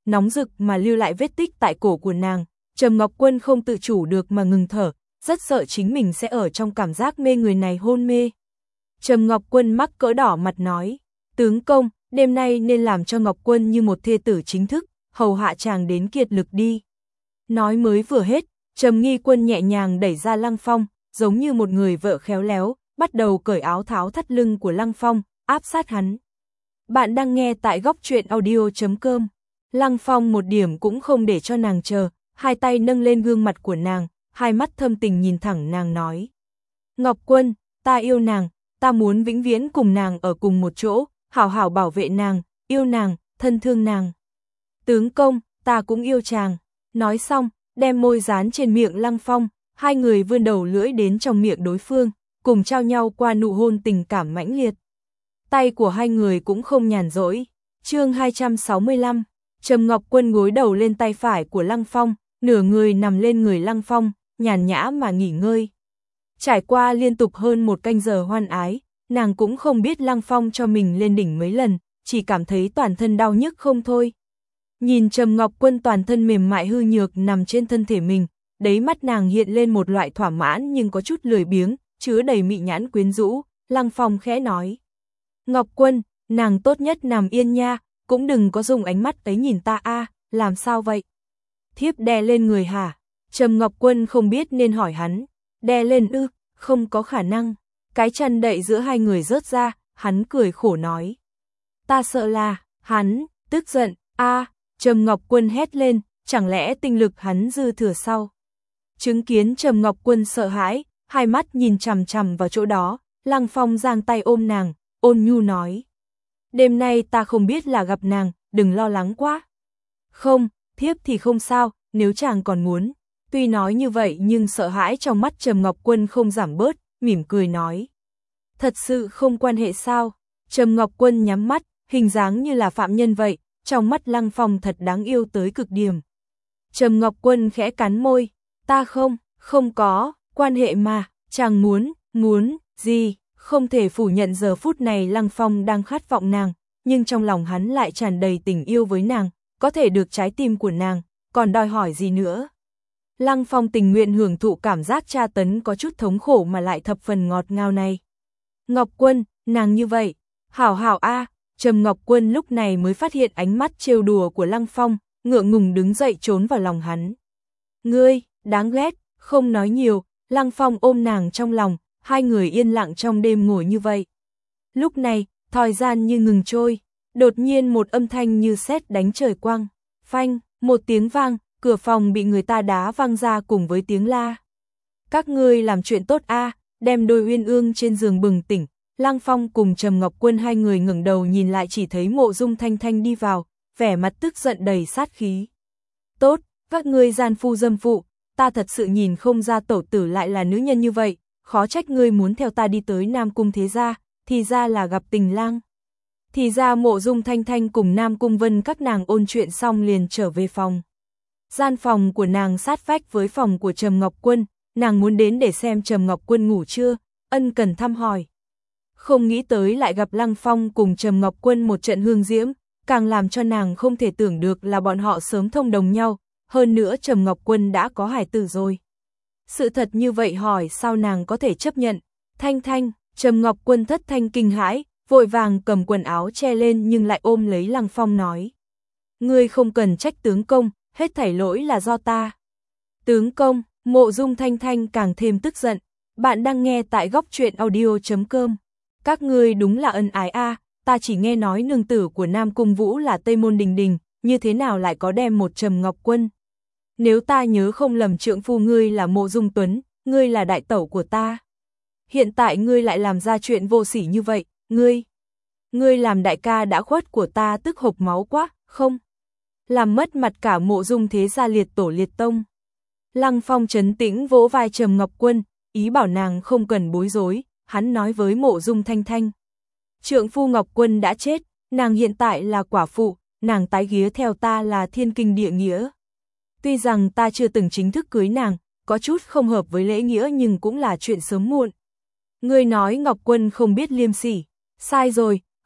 nóng rực mà lưu lại vết tích tại cổ của nàng. Trầm Ngọc Quân không tự chủ được mà ngừng thở, rất sợ chính mình sẽ ở trong cảm giác mê người này hôn mê. Trầm Ngọc Quân mắc cỡ đỏ mặt nói, tướng công, đêm nay nên làm cho Ngọc Quân như một thê tử chính thức, hầu hạ chàng đến kiệt lực đi. Nói mới vừa hết, Trầm Nghi Quân nhẹ nhàng đẩy ra Lăng Phong, giống như một người vợ khéo léo, bắt đầu cởi áo tháo thắt lưng của Lăng Phong, áp sát hắn. Bạn đang nghe tại góc truyện audio chấm com. Lăng Phong một điểm cũng không để cho nàng chờ, hai tay nâng lên gương mặt của nàng, hai mắt thâm tình nhìn thẳng nàng nói. Ngọc Quân, ta yêu nàng, ta muốn vĩnh viễn cùng nàng ở cùng một chỗ, hảo hảo bảo vệ nàng, yêu nàng, thân thương nàng. Tướng công, ta cũng yêu chàng. Nói xong, đem môi dán trên miệng Lăng Phong, hai người vươn đầu lưỡi đến trong miệng đối phương, cùng trao nhau qua nụ hôn tình cảm mãnh liệt. Tay của hai người cũng không nhàn rỗi. Chương hai trăm sáu mươi lăm, Trầm Ngọc Quân gối đầu lên tay phải của Lăng Phong, nửa người nằm lên người Lăng Phong, nhàn nhã mà nghỉ ngơi. Trải qua liên tục hơn một canh giờ hoan ái, nàng cũng không biết Lăng Phong cho mình lên đỉnh mấy lần, chỉ cảm thấy toàn thân đau nhức không thôi. Nhìn Trầm Ngọc Quân toàn thân mềm mại hư nhược nằm trên thân thể mình, đáy mắt nàng hiện lên một loại thỏa mãn nhưng có chút lười biếng, chứa đầy mị nhãn quyến rũ. Lăng Phong khẽ nói, Ngọc Quân, nàng tốt nhất nằm yên nha, cũng đừng có dùng ánh mắt ấy nhìn ta a, làm sao vậy? Thiếp đè lên người hả? Trầm Ngọc Quân không biết nên hỏi hắn, đè lên ư, không có khả năng. Cái chăn đậy giữa hai người rớt ra, hắn cười khổ nói. Ta sợ là, hắn, tức giận, a, Trầm Ngọc Quân hét lên, chẳng lẽ tinh lực hắn dư thừa sau? Chứng kiến Trầm Ngọc Quân sợ hãi, hai mắt nhìn chằm chằm vào chỗ đó, Lăng Phong giang tay ôm nàng, ôn nhu nói. Đêm nay ta không biết là gặp nàng, đừng lo lắng quá. Không, thiếp thì không sao, nếu chàng còn muốn. Tuy nói như vậy nhưng sợ hãi trong mắt Trầm Ngọc Quân không giảm bớt, mỉm cười nói. Thật sự không quan hệ sao? Trầm Ngọc Quân nhắm mắt, hình dáng như là phạm nhân vậy, trong mắt Lăng Phong thật đáng yêu tới cực điểm. Trầm Ngọc Quân khẽ cắn môi, ta không, không có, quan hệ mà, chàng muốn, muốn, gì, không thể phủ nhận giờ phút này Lăng Phong đang khát vọng nàng, nhưng trong lòng hắn lại tràn đầy tình yêu với nàng, có thể được trái tim của nàng, còn đòi hỏi gì nữa. Lăng Phong tình nguyện hưởng thụ cảm giác tra tấn có chút thống khổ mà lại thập phần ngọt ngào này. Ngọc Quân, nàng như vậy, hảo hảo a. Trầm Ngọc Quân lúc này mới phát hiện ánh mắt trêu đùa của Lăng Phong, ngượng ngùng đứng dậy trốn vào lòng hắn. Ngươi, đáng ghét, không nói nhiều, Lăng Phong ôm nàng trong lòng, hai người yên lặng trong đêm ngồi như vậy. Lúc này, thời gian như ngừng trôi, đột nhiên một âm thanh như sét đánh trời quang, phanh, một tiếng vang, cửa phòng bị người ta đá văng ra cùng với tiếng la. Các ngươi làm chuyện tốt a, đem đôi uyên ương trên giường bừng tỉnh. Lăng Phong cùng Trầm Ngọc Quân hai người ngẩng đầu nhìn lại chỉ thấy Mộ Dung Thanh Thanh đi vào, vẻ mặt tức giận đầy sát khí. Tốt, các ngươi gian phu dâm phụ, ta thật sự nhìn không ra tẩu tử lại là nữ nhân như vậy, khó trách ngươi muốn theo ta đi tới Nam Cung thế gia, thì ra là gặp tình lang. Thì ra Mộ Dung Thanh Thanh cùng Nam Cung Vân các nàng ôn chuyện xong liền trở về phòng. Gian phòng của nàng sát vách với phòng của Trầm Ngọc Quân, nàng muốn đến để xem Trầm Ngọc Quân ngủ chưa, ân cần thăm hỏi. Không nghĩ tới lại gặp Lăng Phong cùng Trầm Ngọc Quân một trận hương diễm, càng làm cho nàng không thể tưởng được là bọn họ sớm thông đồng nhau, hơn nữa Trầm Ngọc Quân đã có hài tử rồi. Sự thật như vậy hỏi sao nàng có thể chấp nhận. Thanh Thanh, Trầm Ngọc Quân thất thanh kinh hãi, vội vàng cầm quần áo che lên nhưng lại ôm lấy Lăng Phong nói. Ngươi không cần trách tướng công, hết thảy lỗi là do ta. Tướng công, Mộ Dung Thanh Thanh càng thêm tức giận. Bạn đang nghe tại góc truyện audio chấm com. Các ngươi đúng là ân ái a, ta chỉ nghe nói nương tử của Nam Cung Vũ là Tây Môn Đình Đình, như thế nào lại có đem một Trầm Ngọc Quân. Nếu ta nhớ không lầm trượng phu ngươi là Mộ Dung Tuấn, ngươi là đại tẩu của ta. Hiện tại ngươi lại làm ra chuyện vô sỉ như vậy, ngươi. Ngươi làm đại ca đã khuất của ta tức hộc máu quá, không? Làm mất mặt cả Mộ Dung thế gia liệt tổ liệt tông. Lăng Phong trấn tĩnh vỗ vai Trầm Ngọc Quân, ý bảo nàng không cần bối rối. Hắn nói với Mộ Dung Thanh Thanh. Trượng phu Ngọc Quân đã chết, nàng hiện tại là quả phụ, nàng tái ghía theo ta là thiên kinh địa nghĩa. Tuy rằng ta chưa từng chính thức cưới nàng, có chút không hợp với lễ nghĩa nhưng cũng là chuyện sớm muộn. Ngươi nói Ngọc Quân không biết liêm sỉ, sai rồi,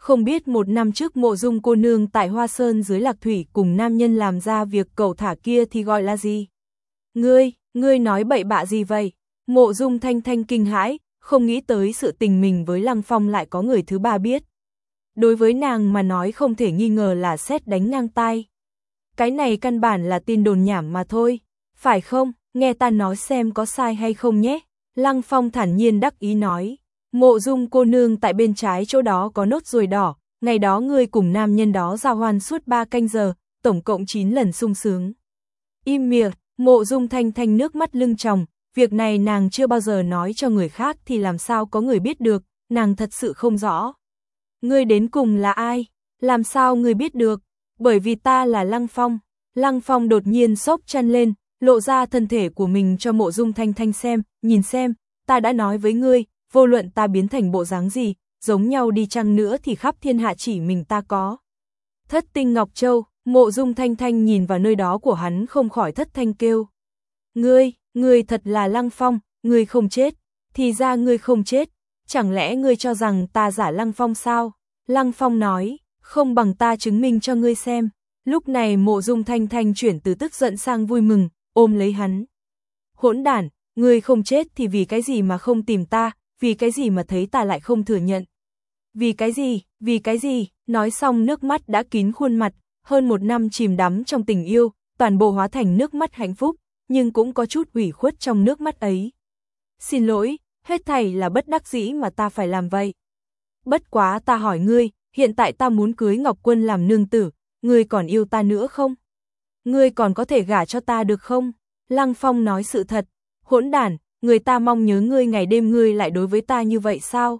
Không biết một năm trước Mộ Dung cô nương tại Hoa Sơn dưới Lạc Thủy cùng nam nhân làm ra việc cẩu thả kia thì gọi là gì? Ngươi, ngươi nói bậy bạ gì vậy? Mộ Dung Thanh Thanh kinh hãi, không nghĩ tới sự tình mình với Lăng Phong lại có người thứ ba biết. Đối với nàng mà nói không thể nghi ngờ là sét đánh ngang tai. Cái này căn bản là tin đồn nhảm mà thôi, phải không? Nghe ta nói xem có sai hay không nhé. Lăng Phong thản nhiên đắc ý nói. Mộ Dung cô nương tại bên trái chỗ đó có nốt ruồi đỏ, ngày đó ngươi cùng nam nhân đó giao hoan suốt ba canh giờ, tổng cộng chín lần sung sướng. Im miệng, Mộ Dung Thanh Thanh nước mắt lưng tròng, việc này nàng chưa bao giờ nói cho người khác thì làm sao có người biết được, nàng thật sự không rõ. Ngươi đến cùng là ai? Làm sao ngươi biết được? Bởi vì ta là Lăng Phong. Lăng Phong đột nhiên xốc chăn lên, lộ ra thân thể của mình cho Mộ Dung Thanh Thanh xem, nhìn xem, ta đã nói với ngươi, vô luận ta biến thành bộ dáng gì, giống nhau đi chăng nữa thì khắp thiên hạ chỉ mình ta có. Thất tinh Ngọc Châu, Mộ Dung Thanh Thanh nhìn vào nơi đó của hắn không khỏi thất thanh kêu. Ngươi, ngươi thật là Lăng Phong, ngươi không chết, thì ra ngươi không chết, chẳng lẽ ngươi cho rằng ta giả Lăng Phong sao? Lăng Phong nói, không bằng ta chứng minh cho ngươi xem. Lúc này Mộ Dung Thanh Thanh chuyển từ tức giận sang vui mừng, ôm lấy hắn. Hỗn đản, ngươi không chết thì vì cái gì mà không tìm ta, vì cái gì mà thấy ta lại không thừa nhận. Vì cái gì, vì cái gì, nói xong nước mắt đã kín khuôn mặt, hơn một năm chìm đắm trong tình yêu, toàn bộ hóa thành nước mắt hạnh phúc, nhưng cũng có chút ủy khuất trong nước mắt ấy. Xin lỗi, hết thảy là bất đắc dĩ mà ta phải làm vậy. Bất quá ta hỏi ngươi, hiện tại ta muốn cưới Ngọc Quân làm nương tử, ngươi còn yêu ta nữa không? Ngươi còn có thể gả cho ta được không? Lăng Phong nói sự thật, hỗn đản, người ta mong nhớ ngươi ngày đêm ngươi lại đối với ta như vậy sao?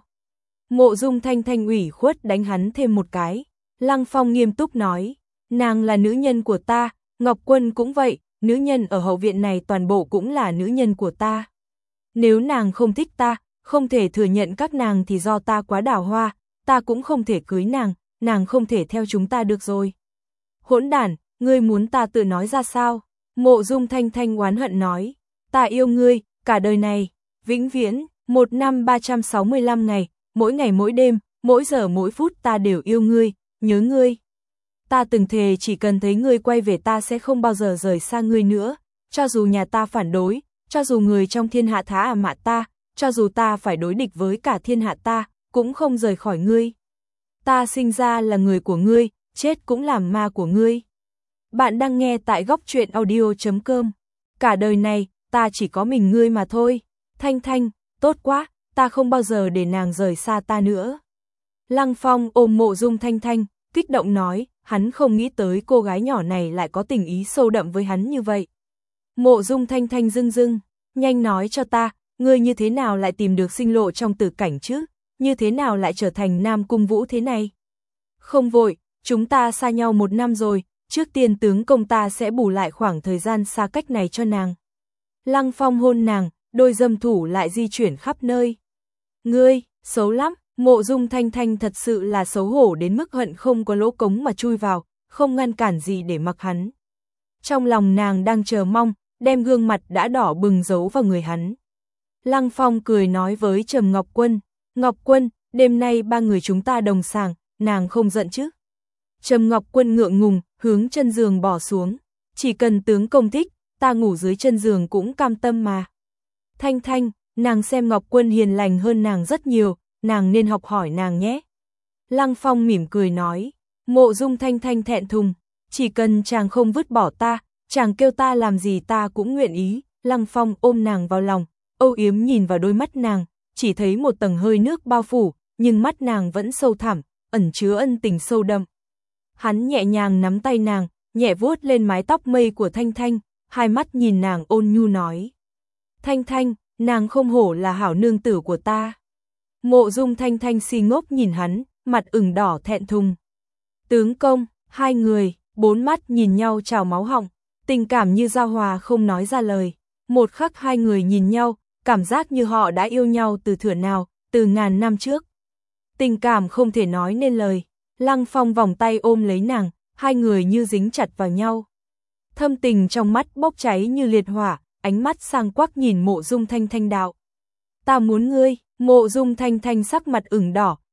Mộ Dung Thanh Thanh ủy khuất đánh hắn thêm một cái. Lăng Phong nghiêm túc nói, nàng là nữ nhân của ta, Ngọc Quân cũng vậy, nữ nhân ở hậu viện này toàn bộ cũng là nữ nhân của ta. Nếu nàng không thích ta, không thể thừa nhận các nàng thì do ta quá đào hoa, ta cũng không thể cưới nàng, nàng không thể theo chúng ta được rồi. Hỗn đản, ngươi muốn ta tự nói ra sao? Mộ Dung Thanh Thanh oán hận nói, ta yêu ngươi, cả đời này, vĩnh viễn, một năm ba trăm sáu mươi lăm ngày, mỗi ngày mỗi đêm, mỗi giờ mỗi phút ta đều yêu ngươi, nhớ ngươi. Ta từng thề chỉ cần thấy ngươi quay về ta sẽ không bao giờ rời xa ngươi nữa, cho dù nhà ta phản đối, cho dù người trong thiên hạ thá à mạ ta, cho dù ta phải đối địch với cả thiên hạ ta, cũng không rời khỏi ngươi. Ta sinh ra là người của ngươi, chết cũng làm ma của ngươi. Bạn đang nghe tại góc truyện audio chấm com. Cả đời này, ta chỉ có mình ngươi mà thôi. Thanh Thanh, tốt quá, ta không bao giờ để nàng rời xa ta nữa. Lăng Phong ôm Mộ Dung Thanh Thanh, kích động nói, hắn không nghĩ tới cô gái nhỏ này lại có tình ý sâu đậm với hắn như vậy. Mộ Dung Thanh Thanh rưng rưng, nhanh nói cho ta, ngươi như thế nào lại tìm được sinh lộ trong tử cảnh chứ, như thế nào lại trở thành Nam Cung Vũ thế này? Không vội, chúng ta xa nhau một năm rồi, trước tiên tướng công ta sẽ bù lại khoảng thời gian xa cách này cho nàng. Lăng Phong hôn nàng, đôi dâm thủ lại di chuyển khắp nơi. Ngươi, xấu lắm, Mộ Dung Thanh Thanh thật sự là xấu hổ đến mức hận không có lỗ cống mà chui vào, không ngăn cản gì để mặc hắn. Trong lòng nàng đang chờ mong, đem gương mặt đã đỏ bừng giấu vào người hắn. Lăng Phong cười nói với Trầm Ngọc Quân, Ngọc Quân, đêm nay ba người chúng ta đồng sàng, nàng không giận chứ? Trầm Ngọc Quân ngượng ngùng, hướng chân giường bỏ xuống, chỉ cần tướng công thích, ta ngủ dưới chân giường cũng cam tâm mà. Thanh Thanh, nàng xem Ngọc Quân hiền lành hơn nàng rất nhiều, nàng nên học hỏi nàng nhé. Lăng Phong mỉm cười nói, Mộ Dung Thanh Thanh thẹn thùng, chỉ cần chàng không vứt bỏ ta, chàng kêu ta làm gì ta cũng nguyện ý. Lăng Phong ôm nàng vào lòng, âu yếm nhìn vào đôi mắt nàng, chỉ thấy một tầng hơi nước bao phủ, nhưng mắt nàng vẫn sâu thẳm, ẩn chứa ân tình sâu đậm. Hắn nhẹ nhàng nắm tay nàng, nhẹ vuốt lên mái tóc mây của Thanh Thanh, hai mắt nhìn nàng ôn nhu nói. Thanh Thanh, nàng không hổ là hảo nương tử của ta. Mộ Dung Thanh Thanh si ngốc nhìn hắn, mặt ửng đỏ thẹn thùng. Tướng công, hai người, bốn mắt nhìn nhau trào máu họng, tình cảm như giao hòa không nói ra lời. Một khắc hai người nhìn nhau, cảm giác như họ đã yêu nhau từ thuở nào, từ ngàn năm trước. Tình cảm không thể nói nên lời. Lăng Phong vòng tay ôm lấy nàng, hai người như dính chặt vào nhau. Thâm tình trong mắt bốc cháy như liệt hỏa, ánh mắt sang quắc nhìn Mộ Dung Thanh Thanh đạo. Ta muốn ngươi, Mộ Dung Thanh Thanh sắc mặt ửng đỏ,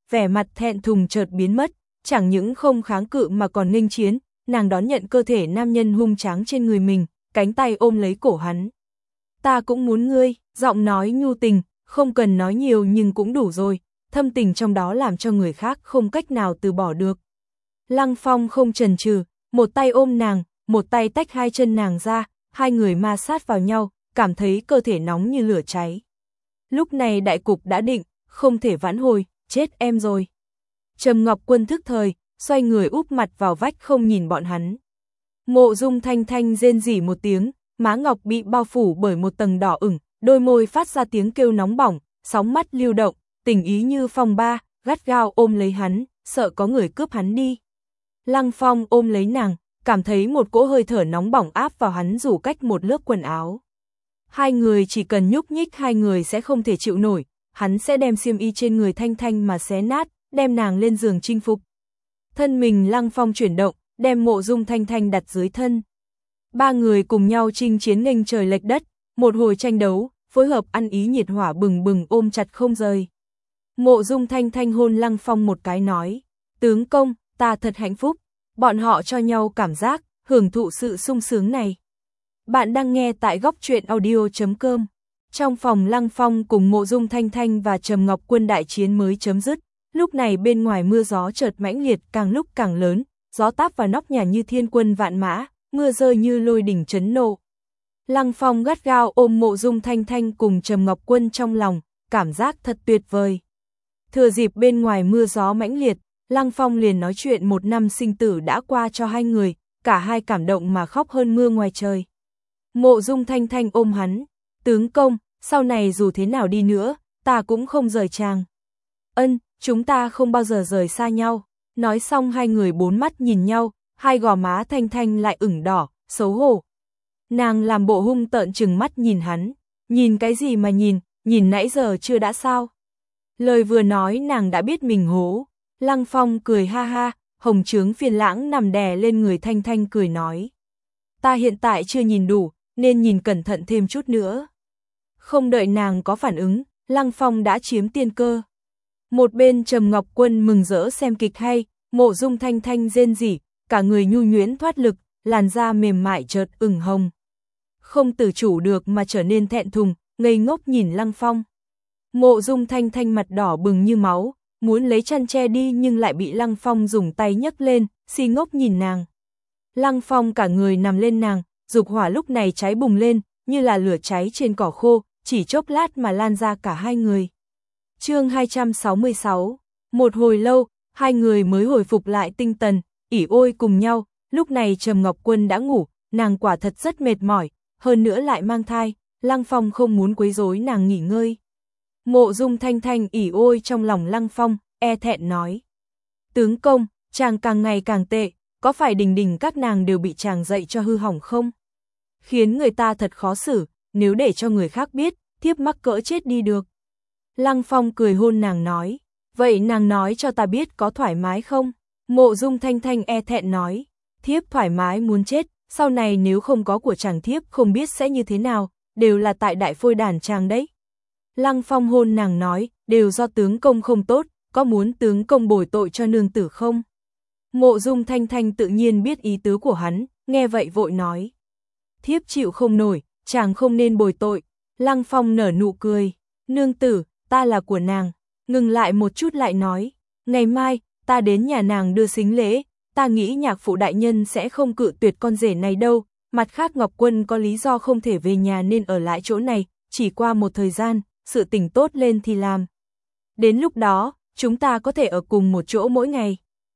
vẻ mặt thẹn thùng chợt biến mất, chẳng những không kháng cự mà còn nghênh chiến, nàng đón nhận cơ thể nam nhân hung tráng trên người mình, cánh tay ôm lấy cổ hắn. Ta cũng muốn ngươi, giọng nói nhu tình, không cần nói nhiều nhưng cũng đủ rồi, thâm tình trong đó làm cho người khác không cách nào từ bỏ được. Lăng Phong không chần chừ, một tay ôm nàng, một tay tách hai chân nàng ra, hai người ma sát vào nhau, cảm thấy cơ thể nóng như lửa cháy. Lúc này đại cục đã định, không thể vãn hồi, chết em rồi. Trầm Ngọc Quân thức thời, xoay người úp mặt vào vách không nhìn bọn hắn. Mộ Dung Thanh Thanh rên rỉ một tiếng, má ngọc bị bao phủ bởi một tầng đỏ ửng, đôi môi phát ra tiếng kêu nóng bỏng, sóng mắt lưu động, tình ý như phong ba, gắt gao ôm lấy hắn, sợ có người cướp hắn đi. Lăng Phong ôm lấy nàng, cảm thấy một cỗ hơi thở nóng bỏng áp vào hắn dù cách một lớp quần áo. Hai người chỉ cần nhúc nhích hai người sẽ không thể chịu nổi, hắn sẽ đem xiêm y trên người Thanh Thanh mà xé nát, đem nàng lên giường chinh phục. Thân mình Lăng Phong chuyển động, đem Mộ Dung Thanh Thanh đặt dưới thân. Ba người cùng nhau chinh chiến nghênh trời lệch đất, một hồi tranh đấu, phối hợp ăn ý nhiệt hỏa bừng bừng ôm chặt không rời. Mộ Dung Thanh Thanh hôn Lăng Phong một cái nói, tướng công, ta thật hạnh phúc, bọn họ cho nhau cảm giác, hưởng thụ sự sung sướng này. Bạn đang nghe tại góc truyện audio chấm com. Trong phòng Lăng Phong cùng Mộ Dung Thanh Thanh và Trầm Ngọc Quân đại chiến mới chấm dứt, lúc này bên ngoài mưa gió chợt mãnh liệt càng lúc càng lớn, gió táp vào nóc nhà như thiên quân vạn mã, mưa rơi như lôi đỉnh chấn nộ. Lăng Phong gắt gao ôm Mộ Dung Thanh Thanh cùng Trầm Ngọc Quân trong lòng, cảm giác thật tuyệt vời. Thừa dịp bên ngoài mưa gió mãnh liệt, Lăng Phong liền nói chuyện một năm sinh tử đã qua cho hai người, cả hai cảm động mà khóc hơn mưa ngoài trời. Mộ Dung Thanh Thanh ôm hắn, tướng công, sau này dù thế nào đi nữa, ta cũng không rời chàng. Ân, chúng ta không bao giờ rời xa nhau. Nói xong hai người bốn mắt nhìn nhau, hai gò má Thanh Thanh lại ửng đỏ, xấu hổ. Nàng làm bộ hung tợn trừng mắt nhìn hắn, nhìn cái gì mà nhìn, nhìn nãy giờ chưa đã sao. Lời vừa nói nàng đã biết mình hố. Lăng Phong cười ha ha, hồng trướng phiền lãng nằm đè lên người Thanh Thanh cười nói. Ta hiện tại chưa nhìn đủ, nên nhìn cẩn thận thêm chút nữa. Không đợi nàng có phản ứng, Lăng Phong đã chiếm tiên cơ. Một bên Trầm Ngọc Quân mừng rỡ xem kịch hay, Mộ Dung Thanh Thanh rên rỉ, cả người nhu nhuyễn thoát lực, làn da mềm mại chợt ửng hồng. Không tự chủ được mà trở nên thẹn thùng, ngây ngốc nhìn Lăng Phong. Mộ Dung Thanh Thanh mặt đỏ bừng như máu, muốn lấy chăn che đi nhưng lại bị Lăng Phong dùng tay nhấc lên, si ngốc nhìn nàng. Lăng Phong cả người nằm lên nàng, dục hỏa lúc này cháy bùng lên, như là lửa cháy trên cỏ khô, chỉ chốc lát mà lan ra cả hai người. Chương hai trăm sáu mươi sáu. Một hồi lâu, hai người mới hồi phục lại tinh thần, ỉ ôi cùng nhau, lúc này Trầm Ngọc Quân đã ngủ, nàng quả thật rất mệt mỏi, hơn nữa lại mang thai, Lăng Phong không muốn quấy rối nàng nghỉ ngơi. Mộ Dung Thanh Thanh ỉ ôi trong lòng Lăng Phong, e thẹn nói. Tướng công, chàng càng ngày càng tệ, có phải đình đình các nàng đều bị chàng dạy cho hư hỏng không? Khiến người ta thật khó xử, nếu để cho người khác biết, thiếp mắc cỡ chết đi được. Lăng Phong cười hôn nàng nói, vậy nàng nói cho ta biết có thoải mái không? Mộ Dung Thanh Thanh e thẹn nói, thiếp thoải mái muốn chết, sau này nếu không có của chàng thiếp không biết sẽ như thế nào, đều là tại đại phôi đàn chàng đấy. Lăng Phong hôn nàng nói, đều do tướng công không tốt, có muốn tướng công bồi tội cho nương tử không? Mộ Dung Thanh Thanh tự nhiên biết ý tứ của hắn, nghe vậy vội nói. Thiếp chịu không nổi, chàng không nên bồi tội. Lăng Phong nở nụ cười, nương tử, ta là của nàng. Ngừng lại một chút lại nói, ngày mai, ta đến nhà nàng đưa sính lễ, ta nghĩ nhạc phụ đại nhân sẽ không cự tuyệt con rể này đâu. Mặt khác Ngọc Quân có lý do không thể về nhà nên ở lại chỗ này, chỉ qua một thời gian, sự tình tốt lên thì làm. Đến lúc đó, chúng ta có thể ở cùng một chỗ mỗi ngày.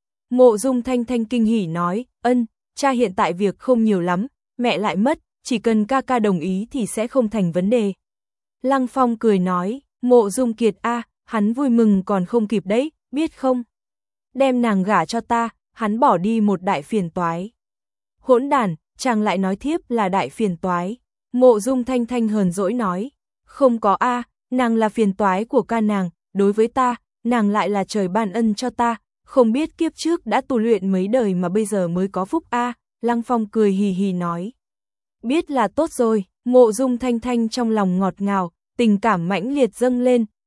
Mộ Dung Thanh Thanh kinh hỉ nói, ân, cha hiện tại việc không nhiều lắm, mẹ lại mất, chỉ cần ca ca đồng ý thì sẽ không thành vấn đề. Lăng Phong cười nói, Mộ Dung Kiệt a, à, hắn vui mừng còn không kịp đấy, biết không? Đem nàng gả cho ta, hắn bỏ đi một đại phiền toái. Hỗn đàn, chàng lại nói thiếp là đại phiền toái. Mộ Dung Thanh Thanh hờn dỗi nói, không có a, à, nàng là phiền toái của ca nàng, đối với ta, nàng lại là trời ban ân cho ta, không biết kiếp trước đã tu luyện mấy đời mà bây giờ mới có phúc a. À, Lăng Phong cười hì hì nói. Biết là tốt rồi, Mộ Dung Thanh Thanh trong lòng ngọt ngào, tình cảm mãnh liệt dâng lên,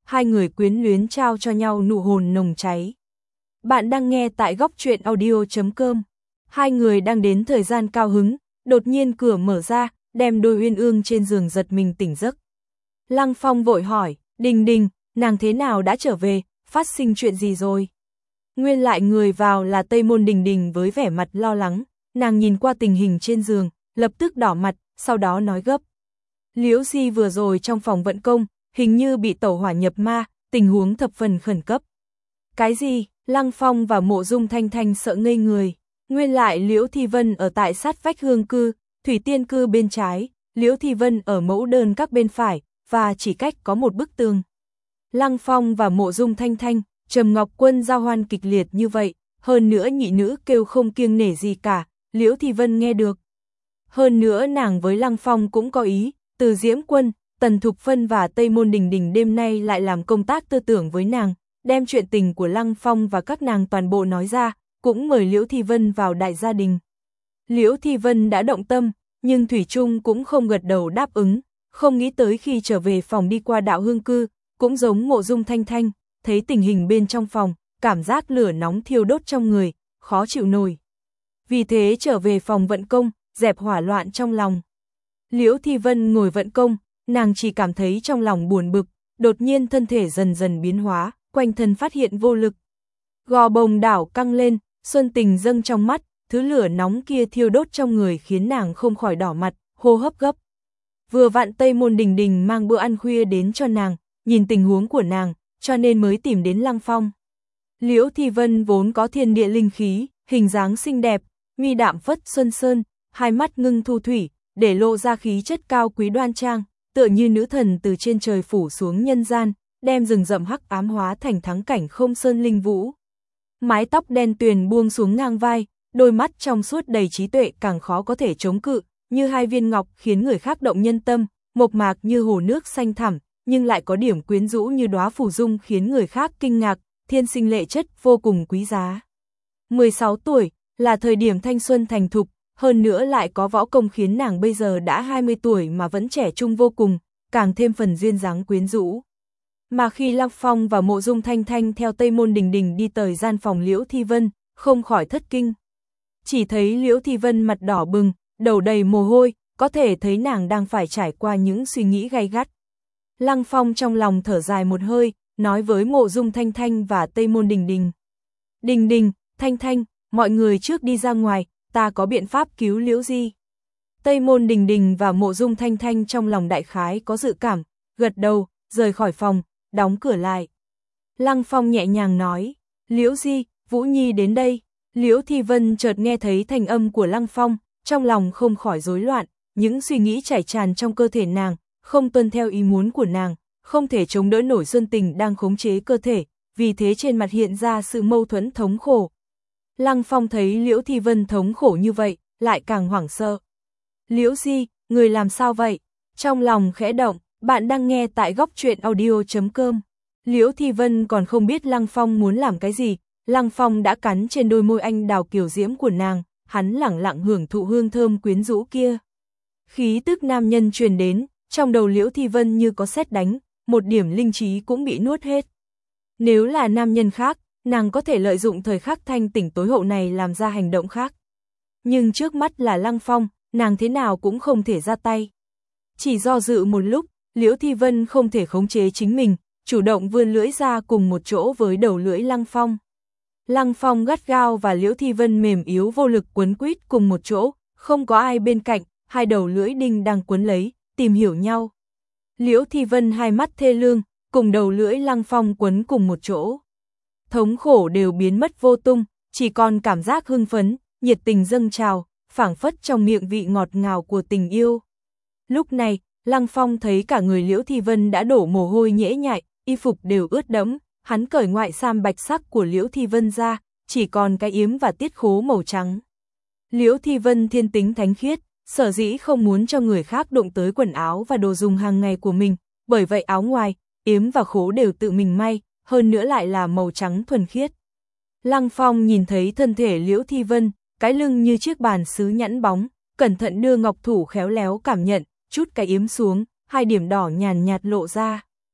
hai người quyến luyến trao cho nhau nụ hôn nồng cháy. Bạn đang nghe tại góc truyện audio chấm com. Hai người đang đến thời gian cao hứng, đột nhiên cửa mở ra, đem đôi uyên ương trên giường giật mình tỉnh giấc. Lăng Phong vội hỏi, Đình Đình, nàng thế nào đã trở về, phát sinh chuyện gì rồi? Nguyên lại người vào là Tây Môn Đình Đình với vẻ mặt lo lắng, nàng nhìn qua tình hình trên giường, lập tức đỏ mặt, sau đó nói gấp. Liễu Di vừa rồi trong phòng vận công, hình như bị tẩu hỏa nhập ma, tình huống thập phần khẩn cấp. Cái gì? Lăng Phong và Mộ Dung Thanh Thanh sợ ngây người. Nguyên lại Liễu Thi Vân ở tại sát vách Hương cư, Thủy Tiên cư bên trái, Liễu Thi Vân ở mẫu đơn các bên phải, và chỉ cách có một bức tường. Lăng Phong và Mộ Dung Thanh Thanh, Trầm Ngọc Quân giao hoan kịch liệt như vậy, hơn nữa nhị nữ kêu không kiêng nể gì cả, Liễu Thi Vân nghe được. Hơn nữa nàng với Lăng Phong cũng có ý, Từ Diễm Quân, Tần Thục Phân và Tây Môn Đình Đình đêm nay lại làm công tác tư tưởng với nàng, đem chuyện tình của Lăng Phong và các nàng toàn bộ nói ra, cũng mời Liễu Thi Vân vào đại gia đình. Liễu Thi Vân đã động tâm, nhưng Thủy Trung cũng không gật đầu đáp ứng, không nghĩ tới khi trở về phòng đi qua đạo Hương cư, cũng giống Mộ Dung Thanh Thanh, thấy tình hình bên trong phòng, cảm giác lửa nóng thiêu đốt trong người, khó chịu nổi. Vì thế trở về phòng vận công, dẹp hỏa loạn trong lòng. Liễu Thi Vân ngồi vận công, nàng chỉ cảm thấy trong lòng buồn bực, đột nhiên thân thể dần dần biến hóa, quanh thân phát hiện vô lực. Gò bồng đảo căng lên, xuân tình dâng trong mắt, thứ lửa nóng kia thiêu đốt trong người khiến nàng không khỏi đỏ mặt, hô hấp gấp. Vừa vặn Tây Môn Đình Đình mang bữa ăn khuya đến cho nàng, nhìn tình huống của nàng, cho nên mới tìm đến Lăng Phong. Liễu Thi Vân vốn có thiên địa linh khí, hình dáng xinh đẹp, mi đạm phất xuân sơn, hai mắt ngưng thu thủy, để lộ ra khí chất cao quý đoan trang, tựa như nữ thần từ trên trời phủ xuống nhân gian, đem rừng rậm hắc ám hóa thành thắng cảnh không sơn linh vũ. Mái tóc đen tuyền buông xuống ngang vai, đôi mắt trong suốt đầy trí tuệ càng khó có thể chống cự, như hai viên ngọc khiến người khác động nhân tâm, mộc mạc như hồ nước xanh thẳm, nhưng lại có điểm quyến rũ như đóa phù dung khiến người khác kinh ngạc, thiên sinh lệ chất vô cùng quý giá. mười sáu tuổi, là thời điểm thanh xuân thành thục, hơn nữa lại có võ công khiến nàng bây giờ đã hai mươi tuổi mà vẫn trẻ trung vô cùng, càng thêm phần duyên dáng quyến rũ. Mà khi Lăng Phong và Mộ Dung Thanh Thanh theo Tây Môn Đình Đình đi tới gian phòng Liễu Thi Vân, không khỏi thất kinh. Chỉ thấy Liễu Thi Vân mặt đỏ bừng, đầu đầy mồ hôi, có thể thấy nàng đang phải trải qua những suy nghĩ gay gắt. Lăng Phong trong lòng thở dài một hơi, nói với Mộ Dung Thanh Thanh và Tây Môn Đình Đình. Đình Đình, Thanh Thanh, mọi người trước đi ra ngoài, ta có biện pháp cứu Liễu Di. Tây Môn Đình Đình và Mộ Dung Thanh Thanh trong lòng đại khái có dự cảm, gật đầu, rời khỏi phòng, đóng cửa lại. Lăng Phong nhẹ nhàng nói, Liễu Di, Vũ Nhi đến đây. Liễu Thi Vân chợt nghe thấy thanh âm của Lăng Phong, trong lòng không khỏi rối loạn, những suy nghĩ chảy tràn trong cơ thể nàng, không tuân theo ý muốn của nàng, không thể chống đỡ nổi xuân tình đang khống chế cơ thể, vì thế trên mặt hiện ra sự mâu thuẫn thống khổ. Lăng Phong thấy Liễu Thi Vân thống khổ như vậy, lại càng hoảng sợ. Liễu Di, người làm sao vậy? Trong lòng khẽ động, bạn đang nghe tại góc truyện audio chấm com. Liễu Thi Vân còn không biết Lăng Phong muốn làm cái gì, Lăng Phong đã cắn trên đôi môi anh đào kiều diễm của nàng, hắn lẳng lặng hưởng thụ hương thơm quyến rũ kia. Khí tức nam nhân truyền đến, trong đầu Liễu Thi Vân như có sét đánh, một điểm linh trí cũng bị nuốt hết. Nếu là nam nhân khác, nàng có thể lợi dụng thời khắc thanh tỉnh tối hậu này làm ra hành động khác. Nhưng trước mắt là Lăng Phong, nàng thế nào cũng không thể ra tay. Chỉ do dự một lúc, Liễu Thi Vân không thể khống chế chính mình, chủ động vươn lưỡi ra cùng một chỗ với đầu lưỡi Lăng Phong. Lăng Phong gắt gao và Liễu Thi Vân mềm yếu vô lực quấn quýt cùng một chỗ, không có ai bên cạnh, hai đầu lưỡi đinh đang quấn lấy, tìm hiểu nhau. Liễu Thi Vân hai mắt thê lương, cùng đầu lưỡi Lăng Phong quấn cùng một chỗ. Thống khổ đều biến mất vô tung, chỉ còn cảm giác hưng phấn, nhiệt tình dâng trào, phảng phất trong miệng vị ngọt ngào của tình yêu. Lúc này, Lăng Phong thấy cả người Liễu Thi Vân đã đổ mồ hôi nhễ nhại, y phục đều ướt đẫm, hắn cởi ngoại sam bạch sắc của Liễu Thi Vân ra, chỉ còn cái yếm và tiết khố màu trắng. Liễu Thi Vân thiên tính thánh khiết, sở dĩ không muốn cho người khác đụng tới quần áo và đồ dùng hàng ngày của mình, bởi vậy áo ngoài, yếm và khố đều tự mình may, hơn nữa lại là màu trắng thuần khiết. Lăng Phong nhìn thấy thân thể Liễu Thi Vân, cái lưng như chiếc bàn sứ nhẵn bóng, cẩn thận đưa ngọc thủ khéo léo cảm nhận, chút cái yếm xuống, hai điểm đỏ nhàn nhạt lộ ra.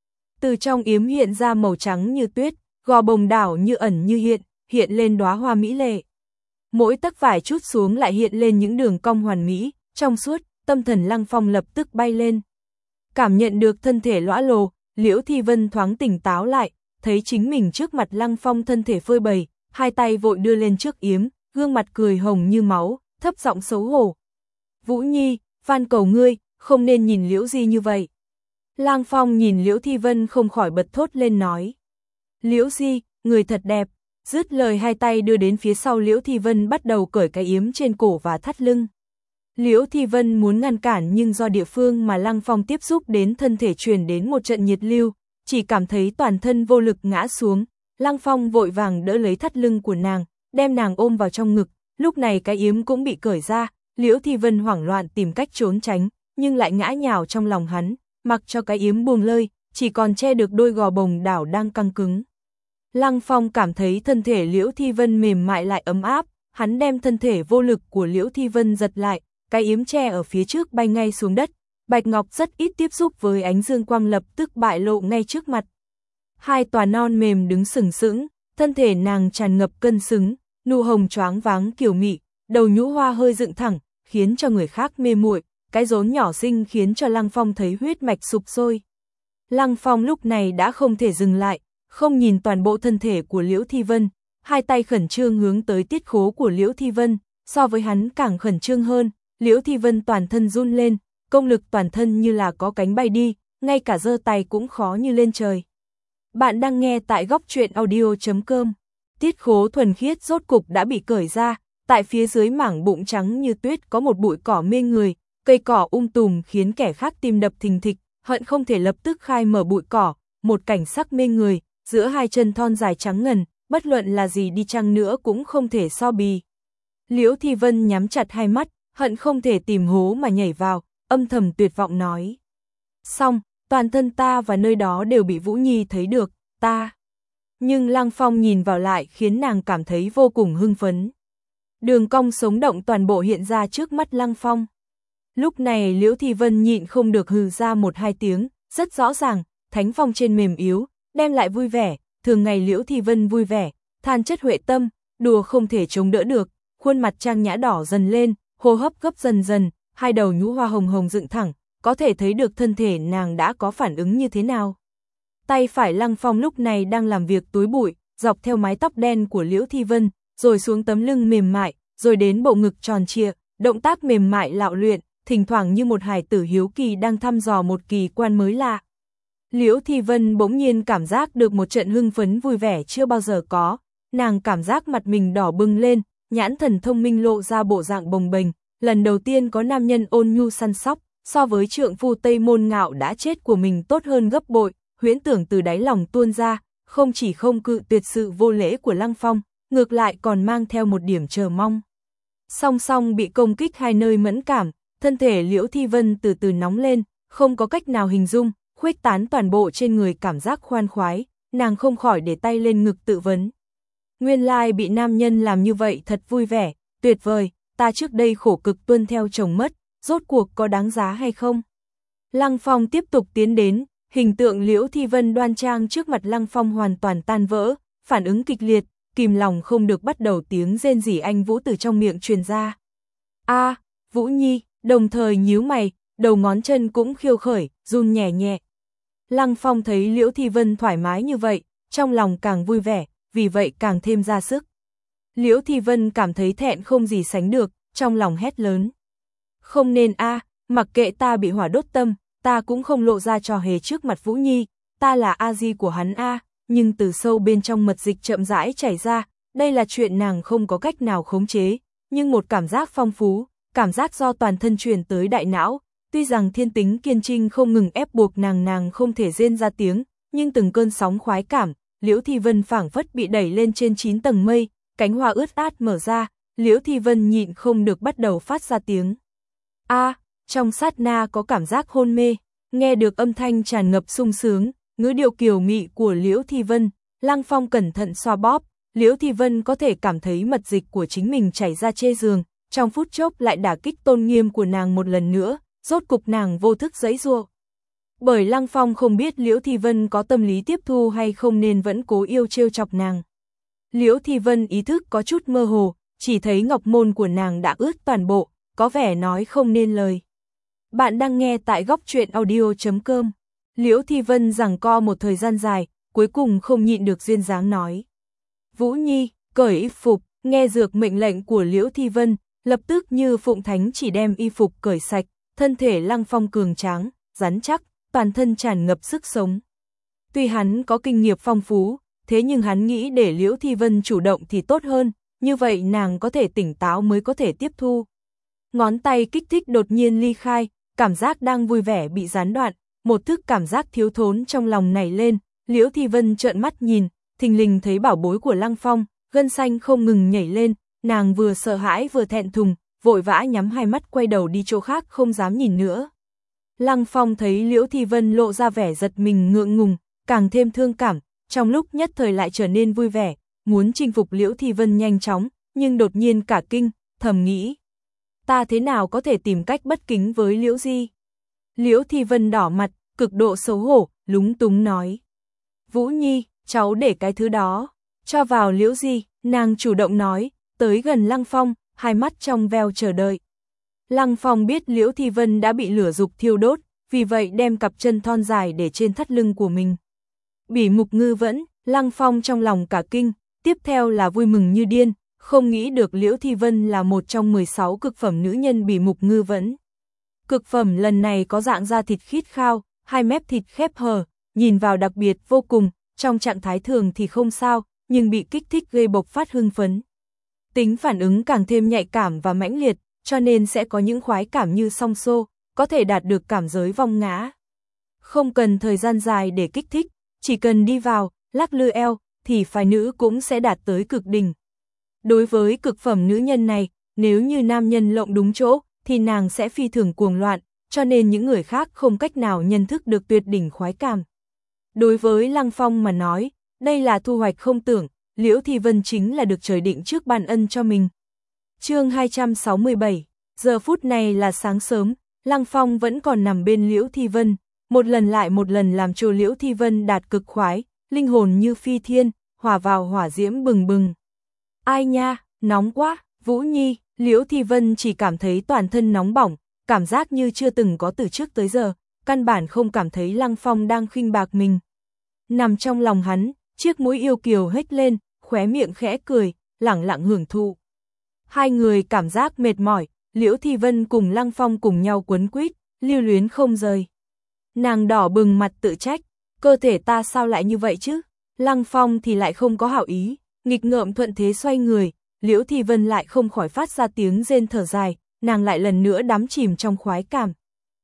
Từ trong yếm hiện ra màu trắng như tuyết, gò bồng đảo như ẩn như hiện, hiện lên đóa hoa mỹ lệ. Mỗi tấc vải chút xuống lại hiện lên những đường cong hoàn mỹ, trong suốt, tâm thần Lăng Phong lập tức bay lên. Cảm nhận được thân thể lõa lồ, Liễu Thi Vân thoáng tỉnh táo lại, thấy chính mình trước mặt Lăng Phong thân thể phơi bày, hai tay vội đưa lên trước yếm, gương mặt cười hồng như máu, thấp giọng xấu hổ. Vũ Nhi, van cầu ngươi, không nên nhìn Liễu Di như vậy. Lăng Phong nhìn Liễu Thi Vân không khỏi bật thốt lên nói. Liễu Di, người thật đẹp. Dứt lời hai tay đưa đến phía sau Liễu Thi Vân bắt đầu cởi cái yếm trên cổ và thắt lưng. Liễu Thi Vân muốn ngăn cản nhưng do địa phương mà Lăng Phong tiếp xúc đến thân thể truyền đến một trận nhiệt lưu, chỉ cảm thấy toàn thân vô lực ngã xuống. Lăng Phong vội vàng đỡ lấy thắt lưng của nàng, đem nàng ôm vào trong ngực, lúc này cái yếm cũng bị cởi ra, Liễu Thi Vân hoảng loạn tìm cách trốn tránh, nhưng lại ngã nhào trong lòng hắn, mặc cho cái yếm buông lơi, chỉ còn che được đôi gò bồng đảo đang căng cứng. Lăng Phong cảm thấy thân thể Liễu Thi Vân mềm mại lại ấm áp, hắn đem thân thể vô lực của Liễu Thi Vân giật lại, cái yếm che ở phía trước bay ngay xuống đất, bạch ngọc rất ít tiếp xúc với ánh dương quang lập tức bại lộ ngay trước mặt. Hai tòa non mềm đứng sừng sững, thân thể nàng tràn ngập cân xứng, nụ hồng choáng váng kiều mị, đầu nhũ hoa hơi dựng thẳng, khiến cho người khác mê muội, cái rốn nhỏ xinh khiến cho Lăng Phong thấy huyết mạch sục sôi. Lăng Phong lúc này đã không thể dừng lại, không nhìn toàn bộ thân thể của Liễu Thi Vân, hai tay khẩn trương hướng tới tiết khố của Liễu Thi Vân, so với hắn càng khẩn trương hơn, Liễu Thi Vân toàn thân run lên, công lực toàn thân như là có cánh bay đi, ngay cả giơ tay cũng khó như lên trời. Bạn đang nghe tại góc truyện audio chấm com. Tiết khố thuần khiết rốt cục đã bị cởi ra, tại phía dưới mảng bụng trắng như tuyết có một bụi cỏ mê người, cây cỏ um tùm khiến kẻ khác tim đập thình thịch, hận không thể lập tức khai mở bụi cỏ, một cảnh sắc mê người, giữa hai chân thon dài trắng ngần, bất luận là gì đi chăng nữa cũng không thể so bì. Liễu Thi Vân nhắm chặt hai mắt, hận không thể tìm hố mà nhảy vào, âm thầm tuyệt vọng nói. Xong, toàn thân ta và nơi đó đều bị Vũ Nhi thấy được, ta. Nhưng Lăng Phong nhìn vào lại khiến nàng cảm thấy vô cùng hưng phấn. Đường cong sống động toàn bộ hiện ra trước mắt Lăng Phong. Lúc này Liễu Thi Vân nhịn không được hừ ra một hai tiếng, rất rõ ràng, thánh phong trên mềm yếu, đem lại vui vẻ, thường ngày Liễu Thi Vân vui vẻ, than chất huệ tâm, đùa không thể chống đỡ được, khuôn mặt trang nhã đỏ dần lên, hô hấp gấp dần dần, hai đầu nhũ hoa hồng hồng dựng thẳng, có thể thấy được thân thể nàng đã có phản ứng như thế nào. Tay phải Lăng Phong lúc này đang làm việc túi bụi, dọc theo mái tóc đen của Liễu Thi Vân, rồi xuống tấm lưng mềm mại, rồi đến bộ ngực tròn trịa, động tác mềm mại lạo luyện, thỉnh thoảng như một hài tử hiếu kỳ đang thăm dò một kỳ quan mới lạ. Liễu Thi Vân bỗng nhiên cảm giác được một trận hưng phấn vui vẻ chưa bao giờ có, nàng cảm giác mặt mình đỏ bừng lên, nhãn thần thông minh lộ ra bộ dạng bồng bềnh, lần đầu tiên có nam nhân ôn nhu săn sóc, so với trượng phu Tây Môn Ngạo đã chết của mình tốt hơn gấp bội, huyễn tưởng từ đáy lòng tuôn ra, không chỉ không cự tuyệt sự vô lễ của Lăng Phong, ngược lại còn mang theo một điểm chờ mong. Song song bị công kích hai nơi mẫn cảm, thân thể Liễu Thi Vân từ từ nóng lên, không có cách nào hình dung, khuếch tán toàn bộ trên người cảm giác khoan khoái, nàng không khỏi để tay lên ngực tự vấn. Nguyên lai bị nam nhân làm như vậy thật vui vẻ, tuyệt vời, ta trước đây khổ cực tuân theo chồng mất, rốt cuộc có đáng giá hay không? Lăng Phong tiếp tục tiến đến, hình tượng Liễu Thi Vân đoan trang trước mặt Lăng Phong hoàn toàn tan vỡ, phản ứng kịch liệt, kìm lòng không được bắt đầu tiếng rên rỉ anh Vũ từ trong miệng truyền ra. A, Vũ Nhi, đồng thời nhíu mày, đầu ngón chân cũng khiêu khởi, run nhẹ nhẹ. Lăng Phong thấy Liễu Thi Vân thoải mái như vậy, trong lòng càng vui vẻ, vì vậy càng thêm ra sức. Liễu Thi Vân cảm thấy thẹn không gì sánh được, trong lòng hét lớn. Không nên a, mặc kệ ta bị hỏa đốt tâm, ta cũng không lộ ra trò hề trước mặt Vũ Nhi, ta là a di của hắn a, nhưng từ sâu bên trong mật dịch chậm rãi chảy ra, đây là chuyện nàng không có cách nào khống chế, nhưng một cảm giác phong phú, cảm giác do toàn thân truyền tới đại não, tuy rằng thiên tính kiên trinh không ngừng ép buộc nàng nàng không thể rên ra tiếng, nhưng từng cơn sóng khoái cảm, Liễu Thi Vân phảng phất bị đẩy lên trên chín tầng mây, cánh hoa ướt át mở ra, Liễu Thi Vân nhịn không được bắt đầu phát ra tiếng. A, trong sát na có cảm giác hôn mê, nghe được âm thanh tràn ngập sung sướng, ngữ điệu kiều mị của Liễu Thi Vân, Lăng Phong cẩn thận xoa bóp, Liễu Thi Vân có thể cảm thấy mật dịch của chính mình chảy ra chê giường, trong phút chốc lại đả kích tôn nghiêm của nàng một lần nữa, rốt cục nàng vô thức giãy giụa. Bởi Lăng Phong không biết Liễu Thi Vân có tâm lý tiếp thu hay không nên vẫn cố yêu trêu chọc nàng. Liễu Thi Vân ý thức có chút mơ hồ, chỉ thấy ngọc môn của nàng đã ướt toàn bộ, có vẻ nói không nên lời. Bạn đang nghe tại góc truyện audio chấm com. Liễu Thi Vân giằng co một thời gian dài, cuối cùng không nhịn được duyên dáng nói. Vũ Nhi, cởi y phục, nghe dược mệnh lệnh của Liễu Thi Vân, lập tức như phụng thánh chỉ đem y phục cởi sạch, thân thể Lăng Phong cường tráng, rắn chắc, toàn thân tràn ngập sức sống. Tuy hắn có kinh nghiệm phong phú, thế nhưng hắn nghĩ để Liễu Thi Vân chủ động thì tốt hơn, như vậy nàng có thể tỉnh táo mới có thể tiếp thu. Ngón tay kích thích đột nhiên ly khai, cảm giác đang vui vẻ bị gián đoạn, một thức cảm giác thiếu thốn trong lòng nảy lên, Liễu Thi Vân trợn mắt nhìn, thình lình thấy bảo bối của Lăng Phong, gân xanh không ngừng nhảy lên, nàng vừa sợ hãi vừa thẹn thùng, vội vã nhắm hai mắt quay đầu đi chỗ khác không dám nhìn nữa. Lăng Phong thấy Liễu Thi Vân lộ ra vẻ giật mình ngượng ngùng, càng thêm thương cảm, trong lúc nhất thời lại trở nên vui vẻ, muốn chinh phục Liễu Thi Vân nhanh chóng, nhưng đột nhiên cả kinh, thầm nghĩ. Ta thế nào có thể tìm cách bất kính với Liễu Di? Liễu Thi Vân đỏ mặt, cực độ xấu hổ, lúng túng nói. Vũ Nhi, cháu để cái thứ đó, cho vào Liễu Di, nàng chủ động nói, tới gần Lăng Phong, hai mắt trong veo chờ đợi. Lăng Phong biết Liễu Thi Vân đã bị lửa dục thiêu đốt, vì vậy đem cặp chân thon dài để trên thắt lưng của mình. Bỉ mục ngư vẫn, Lăng Phong trong lòng cả kinh, tiếp theo là vui mừng như điên, không nghĩ được Liễu Thi Vân là một trong mười sáu cực phẩm nữ nhân bỉ mục ngư vẫn. Cực phẩm lần này có dạng da thịt khít khao, hai mép thịt khép hờ, nhìn vào đặc biệt vô cùng, trong trạng thái thường thì không sao, nhưng bị kích thích gây bộc phát hưng phấn. Tính phản ứng càng thêm nhạy cảm và mãnh liệt, cho nên sẽ có những khoái cảm như song xô, có thể đạt được cảm giới vong ngã. Không cần thời gian dài để kích thích, chỉ cần đi vào, lắc lư eo, thì phái nữ cũng sẽ đạt tới cực đỉnh. Đối với cực phẩm nữ nhân này, nếu như nam nhân lộng đúng chỗ, thì nàng sẽ phi thường cuồng loạn, cho nên những người khác không cách nào nhận thức được tuyệt đỉnh khoái cảm. Đối với Lăng Phong mà nói, đây là thu hoạch không tưởng, Liễu Thi Vân chính là được trời định trước ban ân cho mình. Chương hai trăm sáu mươi bảy, giờ phút này là sáng sớm, Lăng Phong vẫn còn nằm bên Liễu Thi Vân, một lần lại một lần làm cho Liễu Thi Vân đạt cực khoái, linh hồn như phi thiên, hòa vào hỏa diễm bừng bừng. Ai nha, nóng quá, Vũ Nhi, Liễu Thi Vân chỉ cảm thấy toàn thân nóng bỏng, cảm giác như chưa từng có từ trước tới giờ, căn bản không cảm thấy Lăng Phong đang khinh bạc mình. Nằm trong lòng hắn, chiếc mũi yêu kiều hếch lên, khóe miệng khẽ cười, lẳng lặng hưởng thụ. Hai người cảm giác mệt mỏi, Liễu Thi Vân cùng Lăng Phong cùng nhau quấn quýt, lưu luyến không rời. Nàng đỏ bừng mặt tự trách, cơ thể ta sao lại như vậy chứ? Lăng Phong thì lại không có hảo ý, nghịch ngợm thuận thế xoay người, Liễu Thi Vân lại không khỏi phát ra tiếng rên thở dài, nàng lại lần nữa đắm chìm trong khoái cảm.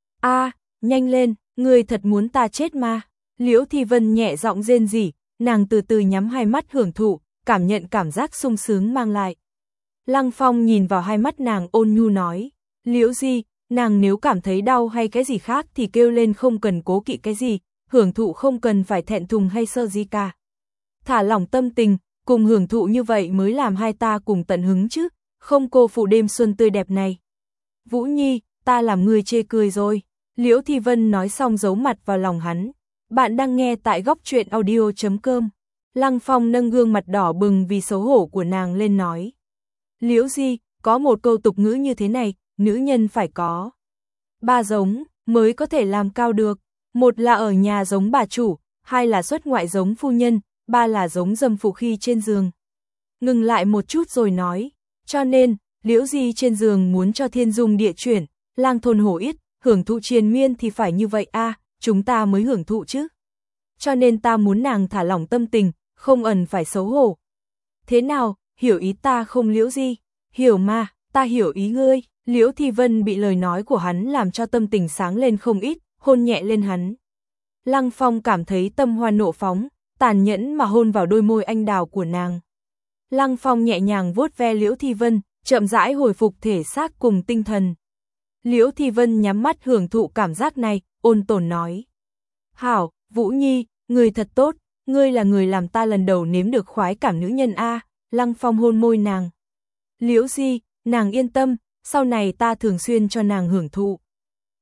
A, nhanh lên, ngươi thật muốn ta chết mà. Liễu Thi Vân nhẹ giọng rên rỉ, nàng từ từ nhắm hai mắt hưởng thụ, cảm nhận cảm giác sung sướng mang lại. Lăng Phong nhìn vào hai mắt nàng ôn nhu nói, Liễu Di, nàng nếu cảm thấy đau hay cái gì khác thì kêu lên, không cần cố kỵ cái gì, hưởng thụ không cần phải thẹn thùng hay sợ gì cả. Thả lỏng tâm tình, cùng hưởng thụ như vậy mới làm hai ta cùng tận hứng chứ, không cô phụ đêm xuân tươi đẹp này. Vũ Nhi, ta làm người chê cười rồi. Liễu Thi Vân nói xong giấu mặt vào lòng hắn. Bạn đang nghe tại góc truyện audio chấm com. Lăng Phong nâng gương mặt đỏ bừng vì xấu hổ của nàng lên nói. Liễu Di, có một câu tục ngữ như thế này, nữ nhân phải có ba giống mới có thể làm cao được. Một là ở nhà giống bà chủ, hai là xuất ngoại giống phu nhân, ba là giống dâm phụ khi trên giường. Ngừng lại một chút rồi nói, cho nên, Liễu Di trên giường muốn cho thiên dung địa chuyển, lang thôn hổ yết, hưởng thụ triền miên thì phải như vậy a, à, chúng ta mới hưởng thụ chứ. Cho nên ta muốn nàng thả lỏng tâm tình, không ẩn phải xấu hổ. Thế nào, hiểu ý ta không Liễu Di? Hiểu mà, ta hiểu ý ngươi. Liễu Thi Vân bị lời nói của hắn làm cho tâm tình sáng lên không ít, hôn nhẹ lên hắn. Lăng Phong cảm thấy tâm hoa nộ phóng, tàn nhẫn mà hôn vào đôi môi anh đào của nàng. Lăng Phong nhẹ nhàng vuốt ve Liễu Thi Vân, chậm rãi hồi phục thể xác cùng tinh thần. Liễu Thi Vân nhắm mắt hưởng thụ cảm giác này, ôn tồn nói. Hảo, Vũ Nhi, người thật tốt, ngươi là người làm ta lần đầu nếm được khoái cảm nữ nhân a. Lăng Phong hôn môi nàng. Liễu Di, nàng yên tâm, sau này ta thường xuyên cho nàng hưởng thụ.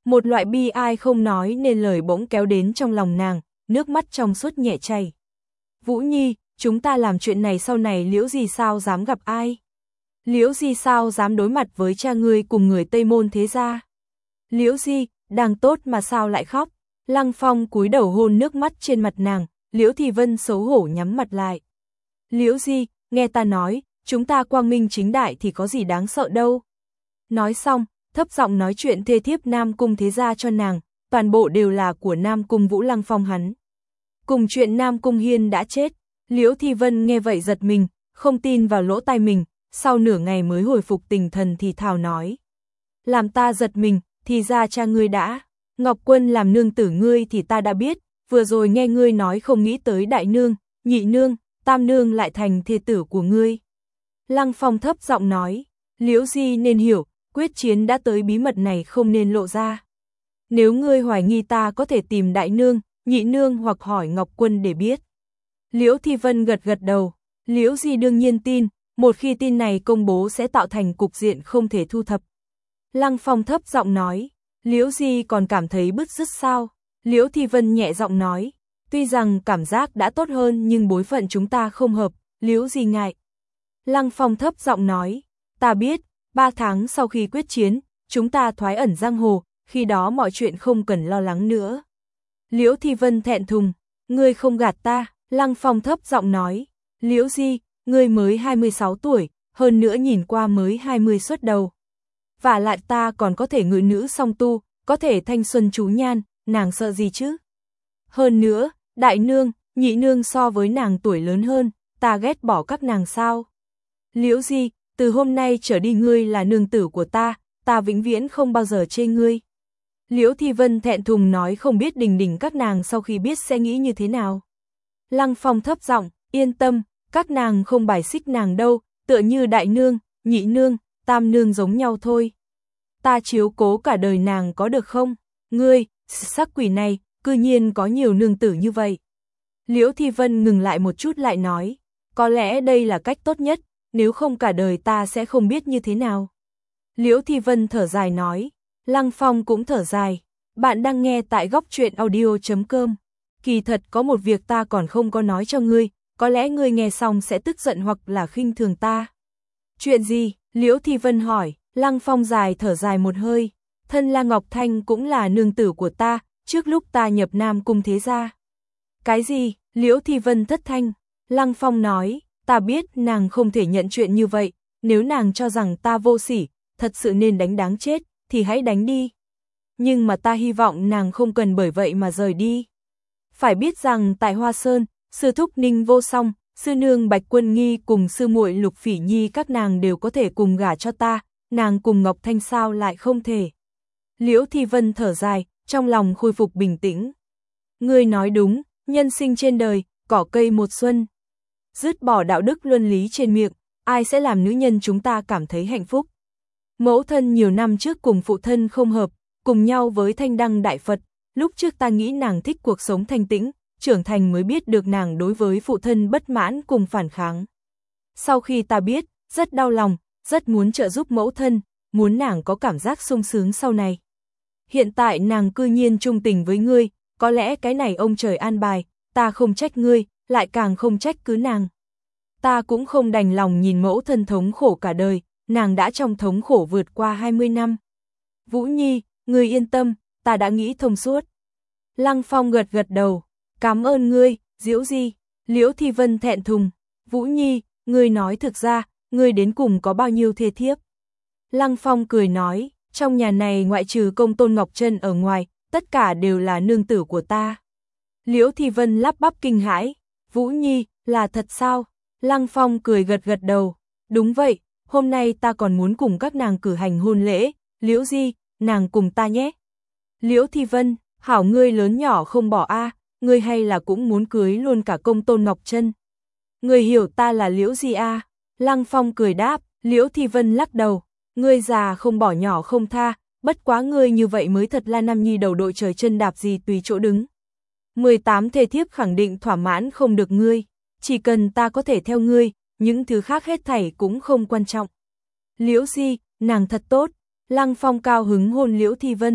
Một loại bi ai không nói nên lời bỗng kéo đến trong lòng nàng, nước mắt trong suốt nhẹ chảy. Vũ Nhi, chúng ta làm chuyện này sau này Liễu Di sao dám gặp ai? Liễu Di sao dám đối mặt với cha ngươi cùng người Tây Môn thế gia? Liễu Di, đang tốt mà sao lại khóc? Lăng Phong cúi đầu hôn nước mắt trên mặt nàng, Liễu Thị Vân xấu hổ nhắm mặt lại. Liễu Di, nghe ta nói, chúng ta quang minh chính đại thì có gì đáng sợ đâu. Nói xong, thấp giọng nói chuyện thê thiếp Nam Cung thế gia cho nàng, toàn bộ đều là của Nam Cung Vũ Lăng Phong hắn. Cùng chuyện Nam Cung Hiên đã chết, Liễu Thị Vân nghe vậy giật mình, không tin vào lỗ tai mình, sau nửa ngày mới hồi phục tinh thần thì thào nói. Làm ta giật mình, thì ra cha ngươi đã, Ngọc Quân làm nương tử ngươi thì ta đã biết, vừa rồi nghe ngươi nói không nghĩ tới đại nương, nhị nương, tam nương lại thành thê tử của ngươi. Lăng Phong thấp giọng nói, Liễu Di nên hiểu, quyết chiến đã tới bí mật này không nên lộ ra. Nếu ngươi hoài nghi ta có thể tìm đại nương, nhị nương hoặc hỏi Ngọc Quân để biết. Liễu Thị Vân gật gật đầu, Liễu Di đương nhiên tin, một khi tin này công bố sẽ tạo thành cục diện không thể thu thập. Lăng Phong thấp giọng nói, Liễu Di còn cảm thấy bứt rứt sao? Liễu Thị Vân nhẹ giọng nói, tuy rằng cảm giác đã tốt hơn nhưng bối phận chúng ta không hợp, Liễu Di ngại. Lăng Phong thấp giọng nói, ta biết, ba tháng sau khi quyết chiến, chúng ta thoái ẩn giang hồ, khi đó mọi chuyện không cần lo lắng nữa. Liễu Thị Vân thẹn thùng, ngươi không gạt ta, Lăng Phong thấp giọng nói, Liễu Di, ngươi mới hai mươi sáu tuổi, hơn nữa nhìn qua mới hai mươi xuất đầu. Và lại ta còn có thể ngự nữ song tu, có thể thanh xuân chú nhan, nàng sợ gì chứ? Hơn nữa, đại nương, nhị nương so với nàng tuổi lớn hơn, ta ghét bỏ các nàng sao? Liễu Di, từ hôm nay trở đi ngươi là nương tử của ta, ta vĩnh viễn không bao giờ chê ngươi. Liễu Thị Vân thẹn thùng nói không biết Đình Đình các nàng sau khi biết sẽ nghĩ như thế nào. Lăng Phong thấp giọng, yên tâm, các nàng không bài xích nàng đâu, tựa như đại nương, nhị nương, tam nương giống nhau thôi. Ta chiếu cố cả đời nàng có được không? Ngươi, sắc quỷ này, cư nhiên có nhiều nương tử như vậy. Liễu Thị Vân ngừng lại một chút lại nói, có lẽ đây là cách tốt nhất, nếu không cả đời ta sẽ không biết như thế nào. Liễu Thị Vân thở dài nói, Lăng Phong cũng thở dài, bạn đang nghe tại góc truyện audio chấm com. Kỳ thật có một việc ta còn không có nói cho ngươi, có lẽ ngươi nghe xong sẽ tức giận hoặc là khinh thường ta. Chuyện gì? Liễu Thị Vân hỏi. Lăng Phong dài thở dài một hơi, thân La Ngọc Thanh cũng là nương tử của ta, trước lúc ta nhập Nam Cung thế gia. Cái gì? Liễu Thị Vân thất thanh. Lăng Phong nói, ta biết nàng không thể nhận chuyện như vậy, nếu nàng cho rằng ta vô sỉ, thật sự nên đánh đáng chết, thì hãy đánh đi. Nhưng mà ta hy vọng nàng không cần bởi vậy mà rời đi. Phải biết rằng tại Hoa Sơn, sư thúc Ninh Vô Song, sư nương Bạch Quân Nghi cùng sư muội Lục Phỉ Nhi các nàng đều có thể cùng gả cho ta, nàng cùng Ngọc Thanh sao lại không thể. Liễu Thị Vân thở dài, trong lòng khôi phục bình tĩnh. Ngươi nói đúng, nhân sinh trên đời, cỏ cây một xuân. Dứt bỏ đạo đức luân lý trên miệng, ai sẽ làm nữ nhân chúng ta cảm thấy hạnh phúc. Mẫu thân nhiều năm trước cùng phụ thân không hợp, cùng nhau với Thanh Đăng Đại Phật, lúc trước ta nghĩ nàng thích cuộc sống thanh tĩnh, trưởng thành mới biết được nàng đối với phụ thân bất mãn cùng phản kháng. Sau khi ta biết, rất đau lòng, rất muốn trợ giúp mẫu thân, muốn nàng có cảm giác sung sướng sau này. Hiện tại nàng cư nhiên trung tình với ngươi, có lẽ cái này ông trời an bài, ta không trách ngươi, lại càng không trách cứ nàng. Ta cũng không đành lòng nhìn mẫu thân thống khổ cả đời, nàng đã trong thống khổ vượt qua hai mươi năm. Vũ Nhi, ngươi yên tâm, ta đã nghĩ thông suốt. Lăng Phong gật gật đầu, cảm ơn ngươi, Diễu Di. Liễu Thị Vân thẹn thùng, Vũ Nhi, ngươi nói thực ra, ngươi đến cùng có bao nhiêu thê thiếp? Lăng Phong cười nói, trong nhà này ngoại trừ Công Tôn Ngọc Trân ở ngoài, tất cả đều là nương tử của ta. Liễu Thị Vân lắp bắp kinh hãi, Vũ Nhi, là thật sao? Lăng Phong cười gật gật đầu, đúng vậy, hôm nay ta còn muốn cùng các nàng cử hành hôn lễ, Liễu Di, nàng cùng ta nhé. Liễu Thị Vân, hảo ngươi lớn nhỏ không bỏ a, ngươi hay là cũng muốn cưới luôn cả Công Tôn Ngọc Trân. Ngươi hiểu ta là Liễu Di a? Lăng Phong cười đáp, Liễu Thị Vân lắc đầu, ngươi già không bỏ nhỏ không tha, bất quá ngươi như vậy mới thật là nam nhi đầu đội trời chân đạp gì tùy chỗ đứng. mười tám thê thiếp khẳng định thỏa mãn không được ngươi, chỉ cần ta có thể theo ngươi, những thứ khác hết thảy cũng không quan trọng. Liễu Di, nàng thật tốt, Lăng Phong cao hứng hôn Liễu Thị Vân,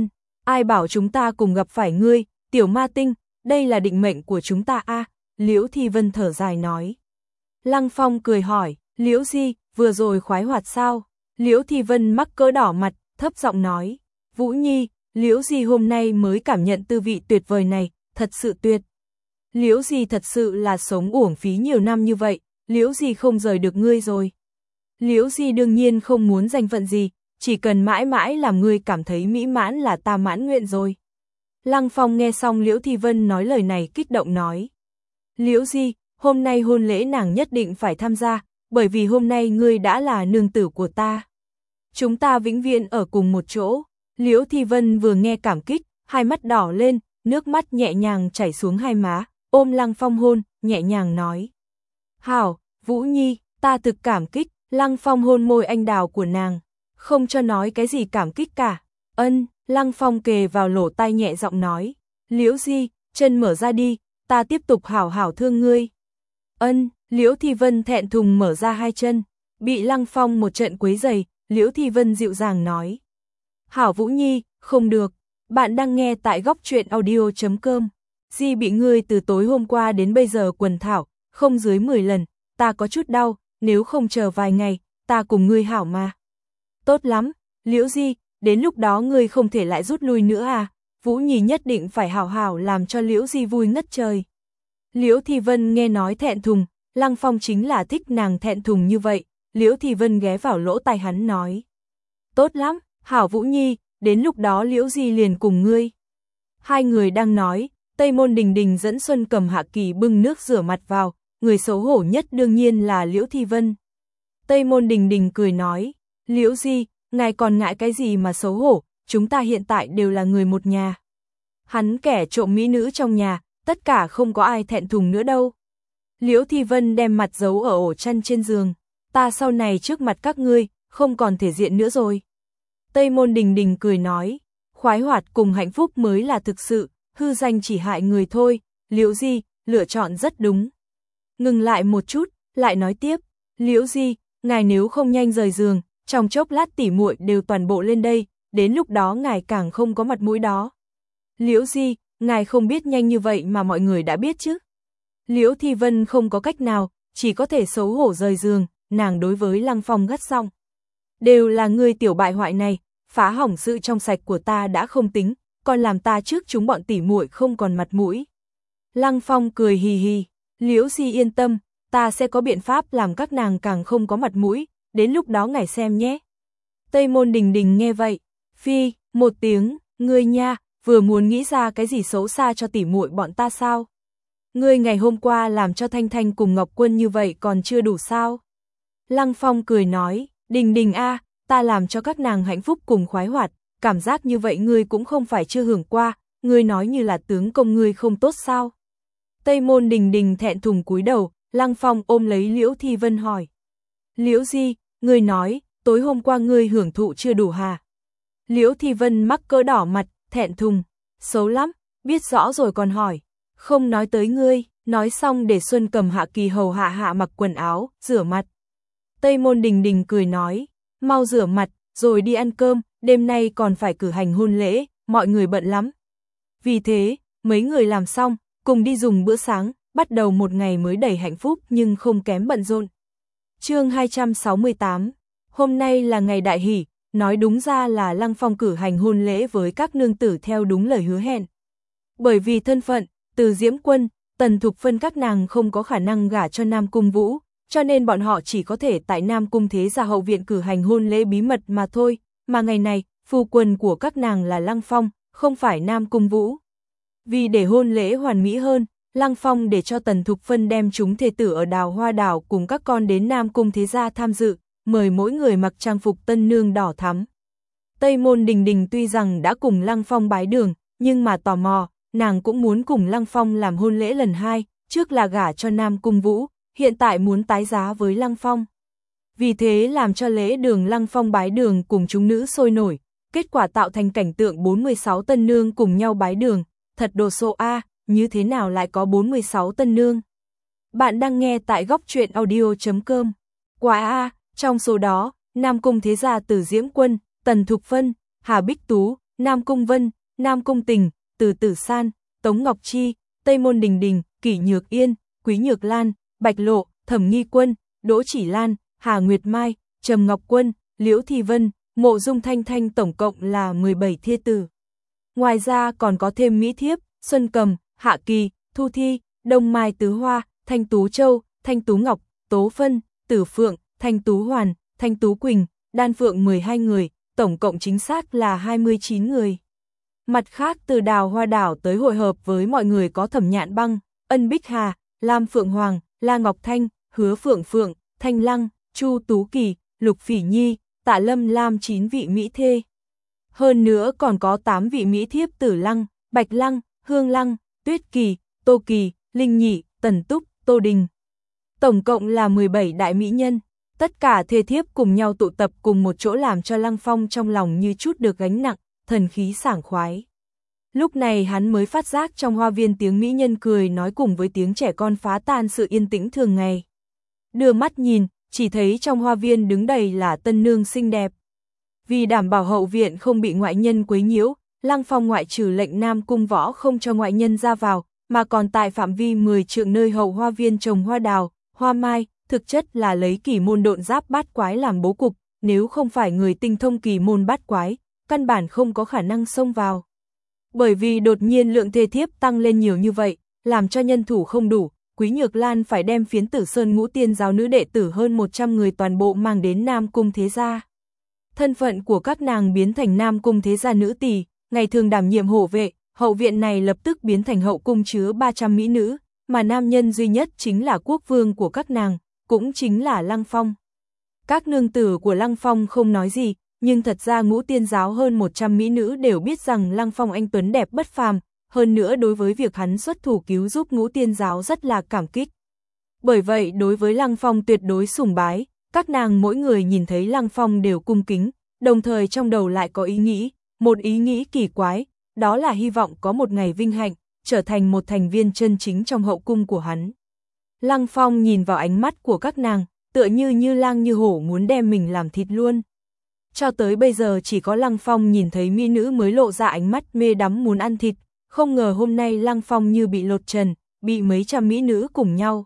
Ai bảo chúng ta cùng gặp phải ngươi, tiểu ma tinh, đây là định mệnh của chúng ta a. Liễu Thi Vân thở dài nói. Lăng Phong cười hỏi, Liễu Di, vừa rồi khoái hoạt sao? Liễu Thi Vân mắc cỡ đỏ mặt, thấp giọng nói, Vũ Nhi, Liễu Di hôm nay mới cảm nhận tư vị tuyệt vời này, thật sự tuyệt. Liễu Di thật sự là sống uổng phí nhiều năm như vậy, Liễu Di không rời được ngươi rồi. Liễu Di đương nhiên không muốn danh phận gì, chỉ cần mãi mãi làm ngươi cảm thấy mỹ mãn là ta mãn nguyện rồi. Lăng Phong nghe xong Liễu Thi Vân nói lời này kích động nói. Liễu Di, hôm nay hôn lễ nàng nhất định phải tham gia, bởi vì hôm nay ngươi đã là nương tử của ta. Chúng ta vĩnh viễn ở cùng một chỗ. Liễu Thi Vân vừa nghe cảm kích, hai mắt đỏ lên, nước mắt nhẹ nhàng chảy xuống hai má, ôm Lăng Phong hôn, nhẹ nhàng nói. Hảo, Vũ Nhi, ta thực cảm kích. Lăng Phong hôn môi anh đào của nàng, không cho nói cái gì cảm kích cả. Ân, Lăng Phong kề vào lỗ tai nhẹ giọng nói. Liễu Di, chân mở ra đi, ta tiếp tục hảo hảo thương ngươi. Ân, Liễu Thi Vân thẹn thùng mở ra hai chân, bị Lăng Phong một trận quấy rầy, Liễu Thi Vân dịu dàng nói. Hảo Vũ Nhi, không được, bạn đang nghe tại góc truyện audio chấm com. Di bị ngươi từ tối hôm qua đến bây giờ quần thảo, không dưới mười lần, ta có chút đau, nếu không chờ vài ngày, ta cùng ngươi hảo mà. Tốt lắm, Liễu Di, đến lúc đó ngươi không thể lại rút lui nữa à, Vũ Nhi nhất định phải hảo hảo làm cho Liễu Di vui ngất trời. Liễu Thi Vân nghe nói thẹn thùng, Lăng Phong chính là thích nàng thẹn thùng như vậy, Liễu Thi Vân ghé vào lỗ tai hắn nói. Tốt lắm, hảo Vũ Nhi, đến lúc đó Liễu Di liền cùng ngươi. Hai người đang nói, Tây Môn Đình Đình dẫn Xuân Cầm Hạ Kỳ bưng nước rửa mặt vào, người xấu hổ nhất đương nhiên là Liễu Thi Vân. Tây Môn Đình Đình cười nói, Liễu Di, ngài còn ngại cái gì mà xấu hổ, chúng ta hiện tại đều là người một nhà. Hắn kẻ trộm mỹ nữ trong nhà, tất cả không có ai thẹn thùng nữa đâu. Liễu Thi Vân đem mặt giấu ở ổ chăn trên giường, ta sau này trước mặt các ngươi, không còn thể diện nữa rồi. Tây Môn Đình Đình cười nói, khoái hoạt cùng hạnh phúc mới là thực sự, hư danh chỉ hại người thôi, Liễu Di, lựa chọn rất đúng. Ngừng lại một chút, lại nói tiếp, Liễu Di, ngài nếu không nhanh rời giường, trong chốc lát tỉ muội đều toàn bộ lên đây, đến lúc đó ngài càng không có mặt mũi đó. Liễu Di, ngài không biết nhanh như vậy mà mọi người đã biết chứ. Liễu Thi Vân không có cách nào, chỉ có thể xấu hổ rời giường, nàng đối với Lăng Phong gắt giọng. Đều là ngươi tiểu bại hoại này, phá hỏng sự trong sạch của ta đã không tính, còn làm ta trước chúng bọn tỉ muội không còn mặt mũi. Lăng Phong cười hì hì, Liễu Di yên tâm, ta sẽ có biện pháp làm các nàng càng không có mặt mũi, đến lúc đó ngài xem nhé. Tây Môn Đình Đình nghe vậy, phi, một tiếng, ngươi nha, vừa muốn nghĩ ra cái gì xấu xa cho tỉ muội bọn ta sao? Ngươi ngày hôm qua làm cho Thanh Thanh cùng Ngọc Quân như vậy còn chưa đủ sao? Lăng Phong cười nói, Đình Đình a, ta làm cho các nàng hạnh phúc cùng khoái hoạt, cảm giác như vậy ngươi cũng không phải chưa hưởng qua, ngươi nói như là tướng công ngươi không tốt sao? Tây Môn Đình Đình thẹn thùng cúi đầu, Lăng Phong ôm lấy Liễu Thi Vân hỏi. Liễu Di, ngươi nói, tối hôm qua ngươi hưởng thụ chưa đủ hà? Liễu Thi Vân mắc cỡ đỏ mặt, thẹn thùng, xấu lắm, biết rõ rồi còn hỏi, không nói tới ngươi, nói xong để Xuân Cầm Hạ Kỳ hầu hạ hạ mặc quần áo, rửa mặt. Tây Môn Đình Đình cười nói, mau rửa mặt, rồi đi ăn cơm, đêm nay còn phải cử hành hôn lễ, mọi người bận lắm. Vì thế, mấy người làm xong, cùng đi dùng bữa sáng, bắt đầu một ngày mới đầy hạnh phúc nhưng không kém bận rộn. Chương hai trăm sáu mươi tám, hôm nay là ngày đại hỷ, nói đúng ra là Lăng Phong cử hành hôn lễ với các nương tử theo đúng lời hứa hẹn. Bởi vì thân phận, Từ Diễm Quân, Tần Thục Phân các nàng không có khả năng gả cho Nam Cung Vũ, cho nên bọn họ chỉ có thể tại Nam Cung Thế Gia hậu viện cử hành hôn lễ bí mật mà thôi, mà ngày này, phu quân của các nàng là Lăng Phong, không phải Nam Cung Vũ. Vì để hôn lễ hoàn mỹ hơn, Lăng Phong để cho Tần Thục Phân đem chúng thê tử ở Đào Hoa Đảo cùng các con đến Nam Cung Thế Gia tham dự, mời mỗi người mặc trang phục tân nương đỏ thắm. Tây Môn Đình Đình tuy rằng đã cùng Lăng Phong bái đường, nhưng mà tò mò, nàng cũng muốn cùng Lăng Phong làm hôn lễ lần hai, trước là gả cho Nam Cung Vũ, hiện tại muốn tái giá với Lăng Phong. Vì thế làm cho lễ đường Lăng Phong bái đường cùng chúng nữ sôi nổi, kết quả tạo thành cảnh tượng bốn mươi sáu tân nương cùng nhau bái đường, thật đồ sộ a, như thế nào lại có bốn mươi sáu tân nương? Bạn đang nghe tại góc truyện audio chấm com. Quả a, trong số đó, Nam Cung Thế Gia Từ Diễm Quân, Tần Thục Phân, Hà Bích Tú, Nam Cung Vân, Nam Cung Tình, Từ Tử San, Tống Ngọc Chi, Tây Môn Đình Đình, Kỷ Nhược Yên, Quý Nhược Lan, Bạch Lộ, Thẩm Nghi Quân, Đỗ Chỉ Lan, Hà Nguyệt Mai, Trầm Ngọc Quân, Liễu Thi Vân, Mộ Dung Thanh Thanh, tổng cộng là mười bảy thê tử. Ngoài ra còn có thêm Mỹ Thiếp, Xuân Cầm, Hạ Kỳ, Thu Thi, Đông Mai Tứ Hoa, Thanh Tú Châu, Thanh Tú Ngọc, Tố Phân, Tử Phượng, Thanh Tú Hoàn, Thanh Tú Quỳnh, Đan Phượng mười hai người, tổng cộng chính xác là hai mươi chín người. Mặt khác, từ Đào Hoa Đảo tới hội hợp với mọi người có Thẩm Nhạn Băng, Ân Bích Hà, Lam Phượng Hoàng, La Ngọc Thanh, Hứa Phượng Phượng, Thanh Lăng, Chu Tú Kỳ, Lục Phỉ Nhi, Tạ Lâm Lam chín vị mỹ thê. Hơn nữa còn có tám vị mỹ thiếp Tử Lăng, Bạch Lăng, Hương Lăng, Tuyết Kỳ, Tô Kỳ, Linh Nhị, Tần Túc, Tô Đình. Tổng cộng là mười bảy đại mỹ nhân. Tất cả thê thiếp cùng nhau tụ tập cùng một chỗ làm cho Lăng Phong trong lòng như chút được gánh nặng, thần khí sảng khoái. Lúc này hắn mới phát giác trong hoa viên tiếng mỹ nhân cười nói cùng với tiếng trẻ con phá tan sự yên tĩnh thường ngày. Đưa mắt nhìn, chỉ thấy trong hoa viên đứng đầy là tân nương xinh đẹp. Vì đảm bảo hậu viện không bị ngoại nhân quấy nhiễu, Lăng Phong ngoại trừ lệnh Nam Cung Võ không cho ngoại nhân ra vào, mà còn tại phạm vi mười trượng nơi hậu hoa viên trồng hoa đào, hoa mai, thực chất là lấy kỳ môn độn giáp bát quái làm bố cục, nếu không phải người tinh thông kỳ môn bát quái, căn bản không có khả năng xông vào. Bởi vì đột nhiên lượng thê thiếp tăng lên nhiều như vậy, làm cho nhân thủ không đủ, Quý Nhược Lan phải đem Phiến Tử Sơn Ngũ Tiên giáo nữ đệ tử hơn một trăm người toàn bộ mang đến Nam Cung thế gia. Thân phận của các nàng biến thành Nam Cung thế gia nữ tỳ, ngày thường đảm nhiệm hộ vệ, hậu viện này lập tức biến thành hậu cung chứa ba trăm mỹ nữ, mà nam nhân duy nhất chính là quốc vương của các nàng, cũng chính là Lăng Phong. Các nương tử của Lăng Phong không nói gì, nhưng thật ra Ngũ Tiên giáo hơn một trăm mỹ nữ đều biết rằng Lăng Phong anh tuấn đẹp bất phàm, hơn nữa đối với việc hắn xuất thủ cứu giúp Ngũ Tiên giáo rất là cảm kích. Bởi vậy đối với Lăng Phong tuyệt đối sùng bái, các nàng mỗi người nhìn thấy Lăng Phong đều cung kính, đồng thời trong đầu lại có ý nghĩ, một ý nghĩ kỳ quái, đó là hy vọng có một ngày vinh hạnh, trở thành một thành viên chân chính trong hậu cung của hắn. Lăng Phong nhìn vào ánh mắt của các nàng, tựa như như lang như hổ muốn đem mình làm thịt luôn. Cho tới bây giờ chỉ có Lăng Phong nhìn thấy mỹ nữ mới lộ ra ánh mắt mê đắm muốn ăn thịt, không ngờ hôm nay Lăng Phong như bị lột trần, bị mấy trăm mỹ nữ cùng nhau.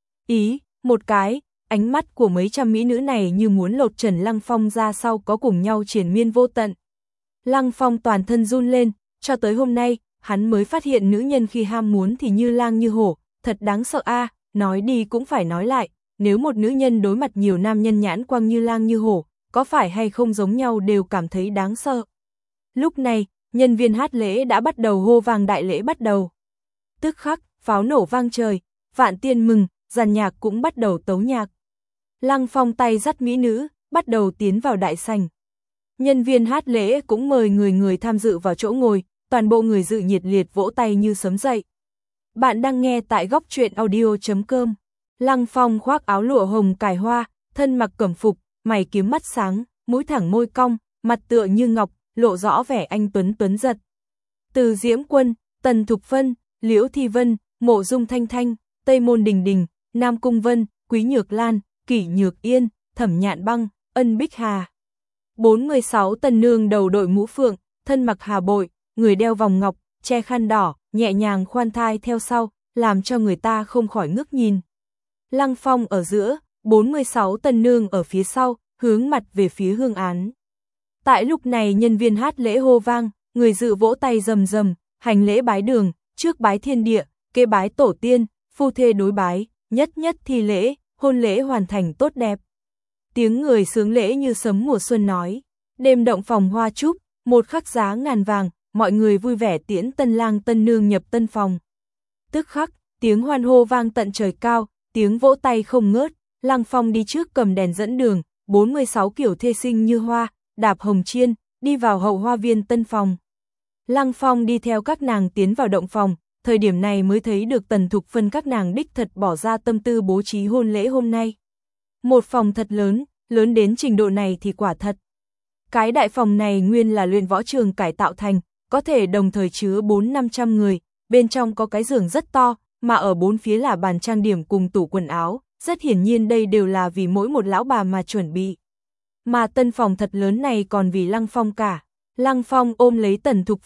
Ý, một cái, ánh mắt của mấy trăm mỹ nữ này như muốn lột trần Lăng Phong ra sau có cùng nhau triển miên vô tận. Lăng Phong toàn thân run lên, cho tới hôm nay, hắn mới phát hiện nữ nhân khi ham muốn thì như lang như hổ, thật đáng sợ a. À, nói đi cũng phải nói lại, nếu một nữ nhân đối mặt nhiều nam nhân nhãn quang như lang như hổ, có phải hay không giống nhau đều cảm thấy đáng sợ. Lúc này, nhân viên hát lễ đã bắt đầu hô vang đại lễ bắt đầu. Tức khắc, pháo nổ vang trời, vạn tiên mừng, dàn nhạc cũng bắt đầu tấu nhạc. Lăng Phong tay dắt mỹ nữ, bắt đầu tiến vào đại sảnh. Nhân viên hát lễ cũng mời người người tham dự vào chỗ ngồi, toàn bộ người dự nhiệt liệt vỗ tay như sấm dậy. Bạn đang nghe tại góc truyện audio chấm com. Lăng Phong khoác áo lụa hồng cài hoa, thân mặc cẩm phục, mày kiếm mắt sáng, mũi thẳng môi cong, mặt tựa như ngọc, lộ rõ vẻ anh tuấn tuấn giật. Từ Diễm Quân, Tần Thục Vân, Liễu Thi Vân, Mộ Dung Thanh Thanh, Tây Môn Đình Đình, Nam Cung Vân, Quý Nhược Lan, Kỷ Nhược Yên, Thẩm Nhạn Băng, Ân Bích Hà. bốn mươi sáu tân nương đầu đội mũ phượng, thân mặc hà bội, người đeo vòng ngọc, che khăn đỏ, nhẹ nhàng khoan thai theo sau, làm cho người ta không khỏi ngước nhìn. Lăng Phong ở giữa, bốn mươi sáu tân nương ở phía sau, hướng mặt về phía hương án. Tại lúc này nhân viên hát lễ hô vang, người dự vỗ tay rầm rầm, hành lễ bái đường, trước bái thiên địa, kế bái tổ tiên, phu thê đối bái, nhất nhất thi lễ, hôn lễ hoàn thành tốt đẹp. Tiếng người sướng lễ như sấm mùa xuân nói, đêm động phòng hoa trúc, một khắc giá ngàn vàng, mọi người vui vẻ tiễn tân lang tân nương nhập tân phòng. Tức khắc, tiếng hoan hô vang tận trời cao, tiếng vỗ tay không ngớt, Lăng Phong đi trước cầm đèn dẫn đường, bốn mươi sáu kiểu thê sinh như hoa, đạp hồng chiên, đi vào hậu hoa viên tân phòng. Lăng Phong đi theo các nàng tiến vào động phòng, thời điểm này mới thấy được Tần Thục Vân các nàng đích thật bỏ ra tâm tư bố trí hôn lễ hôm nay. Một phòng thật lớn, lớn đến trình độ này thì quả thật. Cái đại phòng này nguyên là luyện võ trường cải tạo thành, có thể đồng thời chứa bốn năm trăm người, bên trong có cái giường rất to, mà ở bốn phía là bàn trang điểm cùng tủ quần áo, rất hiển nhiên đây đều là vì mỗi một lão bà mà chuẩn bị. Mà tân phòng thật lớn này còn vì Lăng Phong cả. Lăng Phong ôm lấy Tần Thục Vân,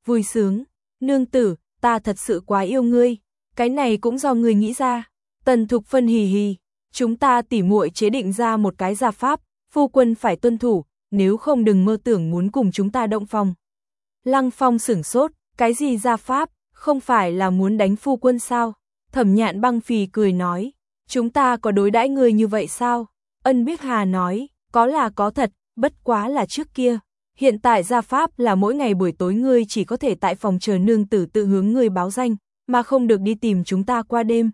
vui sướng. Nương tử, ta thật sự quá yêu ngươi, cái này cũng do ngươi nghĩ ra. Tần Thục Phân hì hì, chúng ta tỉ muội chế định ra một cái gia pháp, phu quân phải tuân thủ, nếu không đừng mơ tưởng muốn cùng chúng ta động phòng. Lăng Phong sửng sốt, cái gì gia pháp, không phải là muốn đánh phu quân sao? Thẩm Nhạn Băng phì cười nói, chúng ta có đối đãi ngươi như vậy sao? Ân Biếc Hà nói, có là có thật, bất quá là trước kia. Hiện tại gia pháp là mỗi ngày buổi tối ngươi chỉ có thể tại phòng chờ nương tử tự hướng ngươi báo danh, mà không được đi tìm chúng ta qua đêm.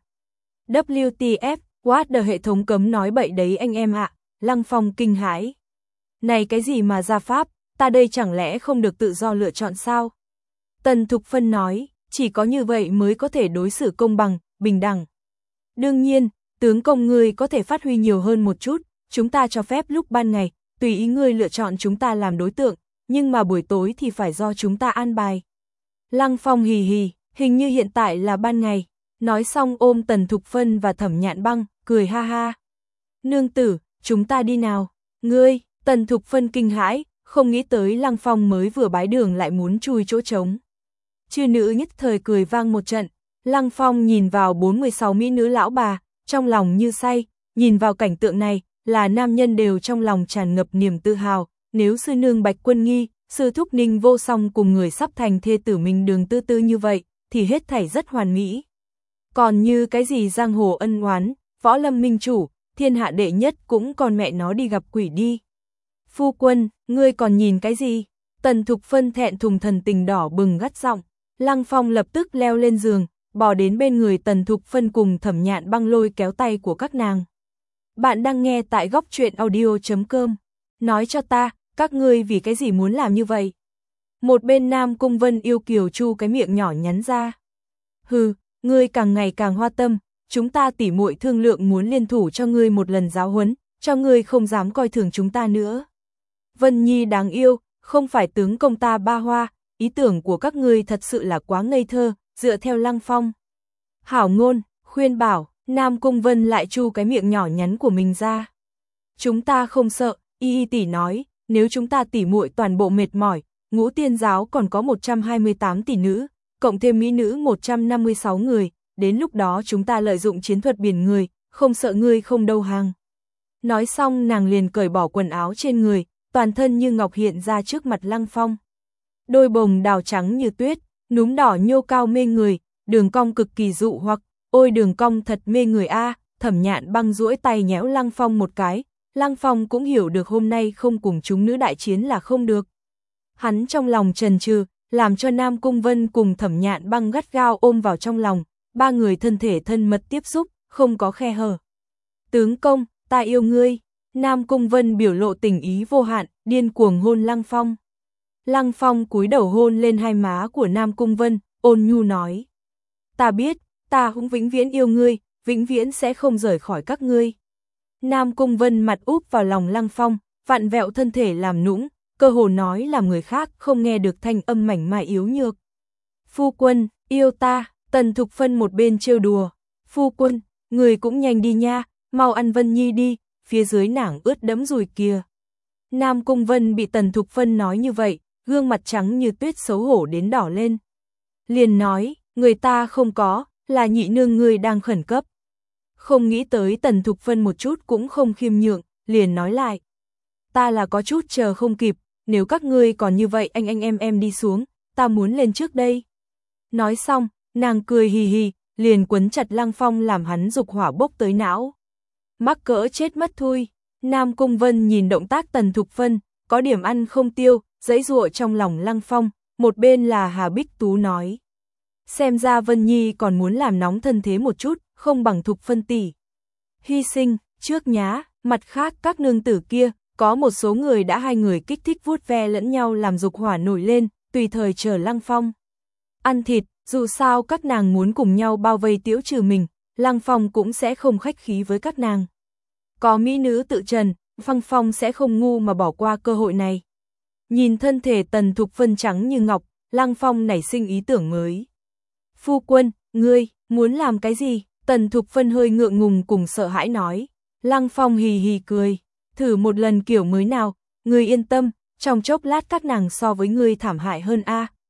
W T F, what the hệ thống cấm nói bậy đấy anh em ạ. Lăng Phong kinh hãi. Này cái gì mà gia pháp, ta đây chẳng lẽ không được tự do lựa chọn sao? Tần Thục Phân nói, chỉ có như vậy mới có thể đối xử công bằng, bình đẳng. Đương nhiên, tướng công ngươi có thể phát huy nhiều hơn một chút, chúng ta cho phép lúc ban ngày, tùy ý ngươi lựa chọn chúng ta làm đối tượng, nhưng mà buổi tối thì phải do chúng ta an bài. Lăng Phong hì hì, hình như hiện tại là ban ngày, nói xong ôm Tần Thục Phân và Thẩm Nhạn Băng, cười ha ha. Nương tử, chúng ta đi nào, ngươi, Tần Thục Phân kinh hãi, không nghĩ tới Lăng Phong mới vừa bái đường lại muốn chui chỗ trống. Chư nữ nhất thời cười vang một trận, Lăng Phong nhìn vào bốn mươi sáu mỹ nữ lão bà, trong lòng như say, nhìn vào cảnh tượng này, là nam nhân đều trong lòng tràn ngập niềm tự hào, nếu sư nương Bạch Quân Nghi, sư thúc Ninh Vô Song cùng người sắp thành thê tử mình Đường Tư Tư như vậy, thì hết thảy rất hoàn mỹ. Còn như cái gì giang hồ ân oán, võ lâm minh chủ, thiên hạ đệ nhất cũng còn mẹ nó đi gặp quỷ đi. Phu quân, ngươi còn nhìn cái gì? Tần Thục Phân thẹn thùng thần tình đỏ bừng gắt giọng. Lăng Phong lập tức leo lên giường, bò đến bên người Tần Thục Phân cùng Thẩm Nhạn Băng lôi kéo tay của các nàng. Bạn đang nghe tại góc truyện audio chấm com. Nói cho ta, các ngươi vì cái gì muốn làm như vậy? Một bên Nam Cung Vân yêu kiều chu cái miệng nhỏ nhắn ra. Hừ, ngươi càng ngày càng hoa tâm, chúng ta tỉ muội thương lượng muốn liên thủ cho ngươi một lần giáo huấn, cho ngươi không dám coi thường chúng ta nữa. Vân Nhi đáng yêu, không phải tướng công ta ba hoa, ý tưởng của các ngươi thật sự là quá ngây thơ, dựa theo Lăng Phong. Hảo ngôn, khuyên bảo, Nam Cung Vân lại chu cái miệng nhỏ nhắn của mình ra. Chúng ta không sợ, y y tỷ nói, nếu chúng ta tỉ muội toàn bộ mệt mỏi, Ngũ Tiên giáo còn có một trăm hai mươi tám tỷ nữ, cộng thêm mỹ nữ một trăm năm mươi sáu người, đến lúc đó chúng ta lợi dụng chiến thuật biển người, không sợ ngươi không đâu hàng. Nói xong nàng liền cởi bỏ quần áo trên người, toàn thân như ngọc hiện ra trước mặt Lăng Phong. Đôi bồng đào trắng như tuyết, núm đỏ nhô cao mê người, đường cong cực kỳ dụ hoặc, ôi đường cong thật mê người a. Thẩm Nhạn Băng duỗi tay nhéo Lăng Phong một cái, Lăng Phong cũng hiểu được hôm nay không cùng chúng nữ đại chiến là không được. Hắn trong lòng chần chừ, làm cho Nam Cung Vân cùng Thẩm Nhạn Băng gắt gao ôm vào trong lòng, ba người thân thể thân mật tiếp xúc, không có khe hở. Tướng công, ta yêu ngươi. Nam Cung Vân biểu lộ tình ý vô hạn, điên cuồng hôn Lăng Phong. Lăng Phong cúi đầu hôn lên hai má của Nam Cung Vân, ôn nhu nói. Ta biết, ta cũng vĩnh viễn yêu ngươi, vĩnh viễn sẽ không rời khỏi các ngươi. Nam Cung Vân mặt úp vào lòng Lăng Phong, vặn vẹo thân thể làm nũng, cơ hồ nói làm người khác không nghe được thanh âm mảnh mai yếu nhược. Phu quân, yêu ta, Tần Thục Phân một bên trêu đùa. Phu quân, người cũng nhanh đi nha, mau ăn Vân Nhi đi, phía dưới nàng ướt đẫm rồi kìa. Nam Cung Vân bị Tần Thục Phân nói như vậy, gương mặt trắng như tuyết xấu hổ đến đỏ lên. Liền nói, người ta không có, là nhị nương người đang khẩn cấp. Không nghĩ tới Tần Thục Phân một chút cũng không khiêm nhượng, liền nói lại. Ta là có chút chờ không kịp, nếu các ngươi còn như vậy anh anh em em đi xuống, ta muốn lên trước đây. Nói xong, nàng cười hì hì, liền quấn chặt Lăng Phong làm hắn dục hỏa bốc tới não. Mắc cỡ chết mất thôi. Nam Cung Vân nhìn động tác Tần Thục Phân, có điểm ăn không tiêu, giãy giụa trong lòng Lăng Phong, một bên là Hà Bích Tú nói. Xem ra Vân Nhi còn muốn làm nóng thân thế một chút, không bằng Thục Phân tỷ. Hy sinh, trước nhá, mặt khác các nương tử kia, có một số người đã hai người kích thích vuốt ve lẫn nhau làm dục hỏa nổi lên, tùy thời chờ Lăng Phong. Ăn thịt, dù sao các nàng muốn cùng nhau bao vây tiễu trừ mình, Lăng Phong cũng sẽ không khách khí với các nàng. Có mỹ nữ tự trần, Lăng Phong sẽ không ngu mà bỏ qua cơ hội này. Nhìn thân thể Tần Thục Phân trắng như ngọc, Lăng Phong nảy sinh ý tưởng mới. Phu quân, ngươi, muốn làm cái gì? Tần Thục Phân hơi ngượng ngùng cùng sợ hãi nói. Lăng Phong hì hì cười. Thử một lần kiểu mới nào, ngươi yên tâm, trong chốc lát các nàng so với ngươi thảm hại hơn a.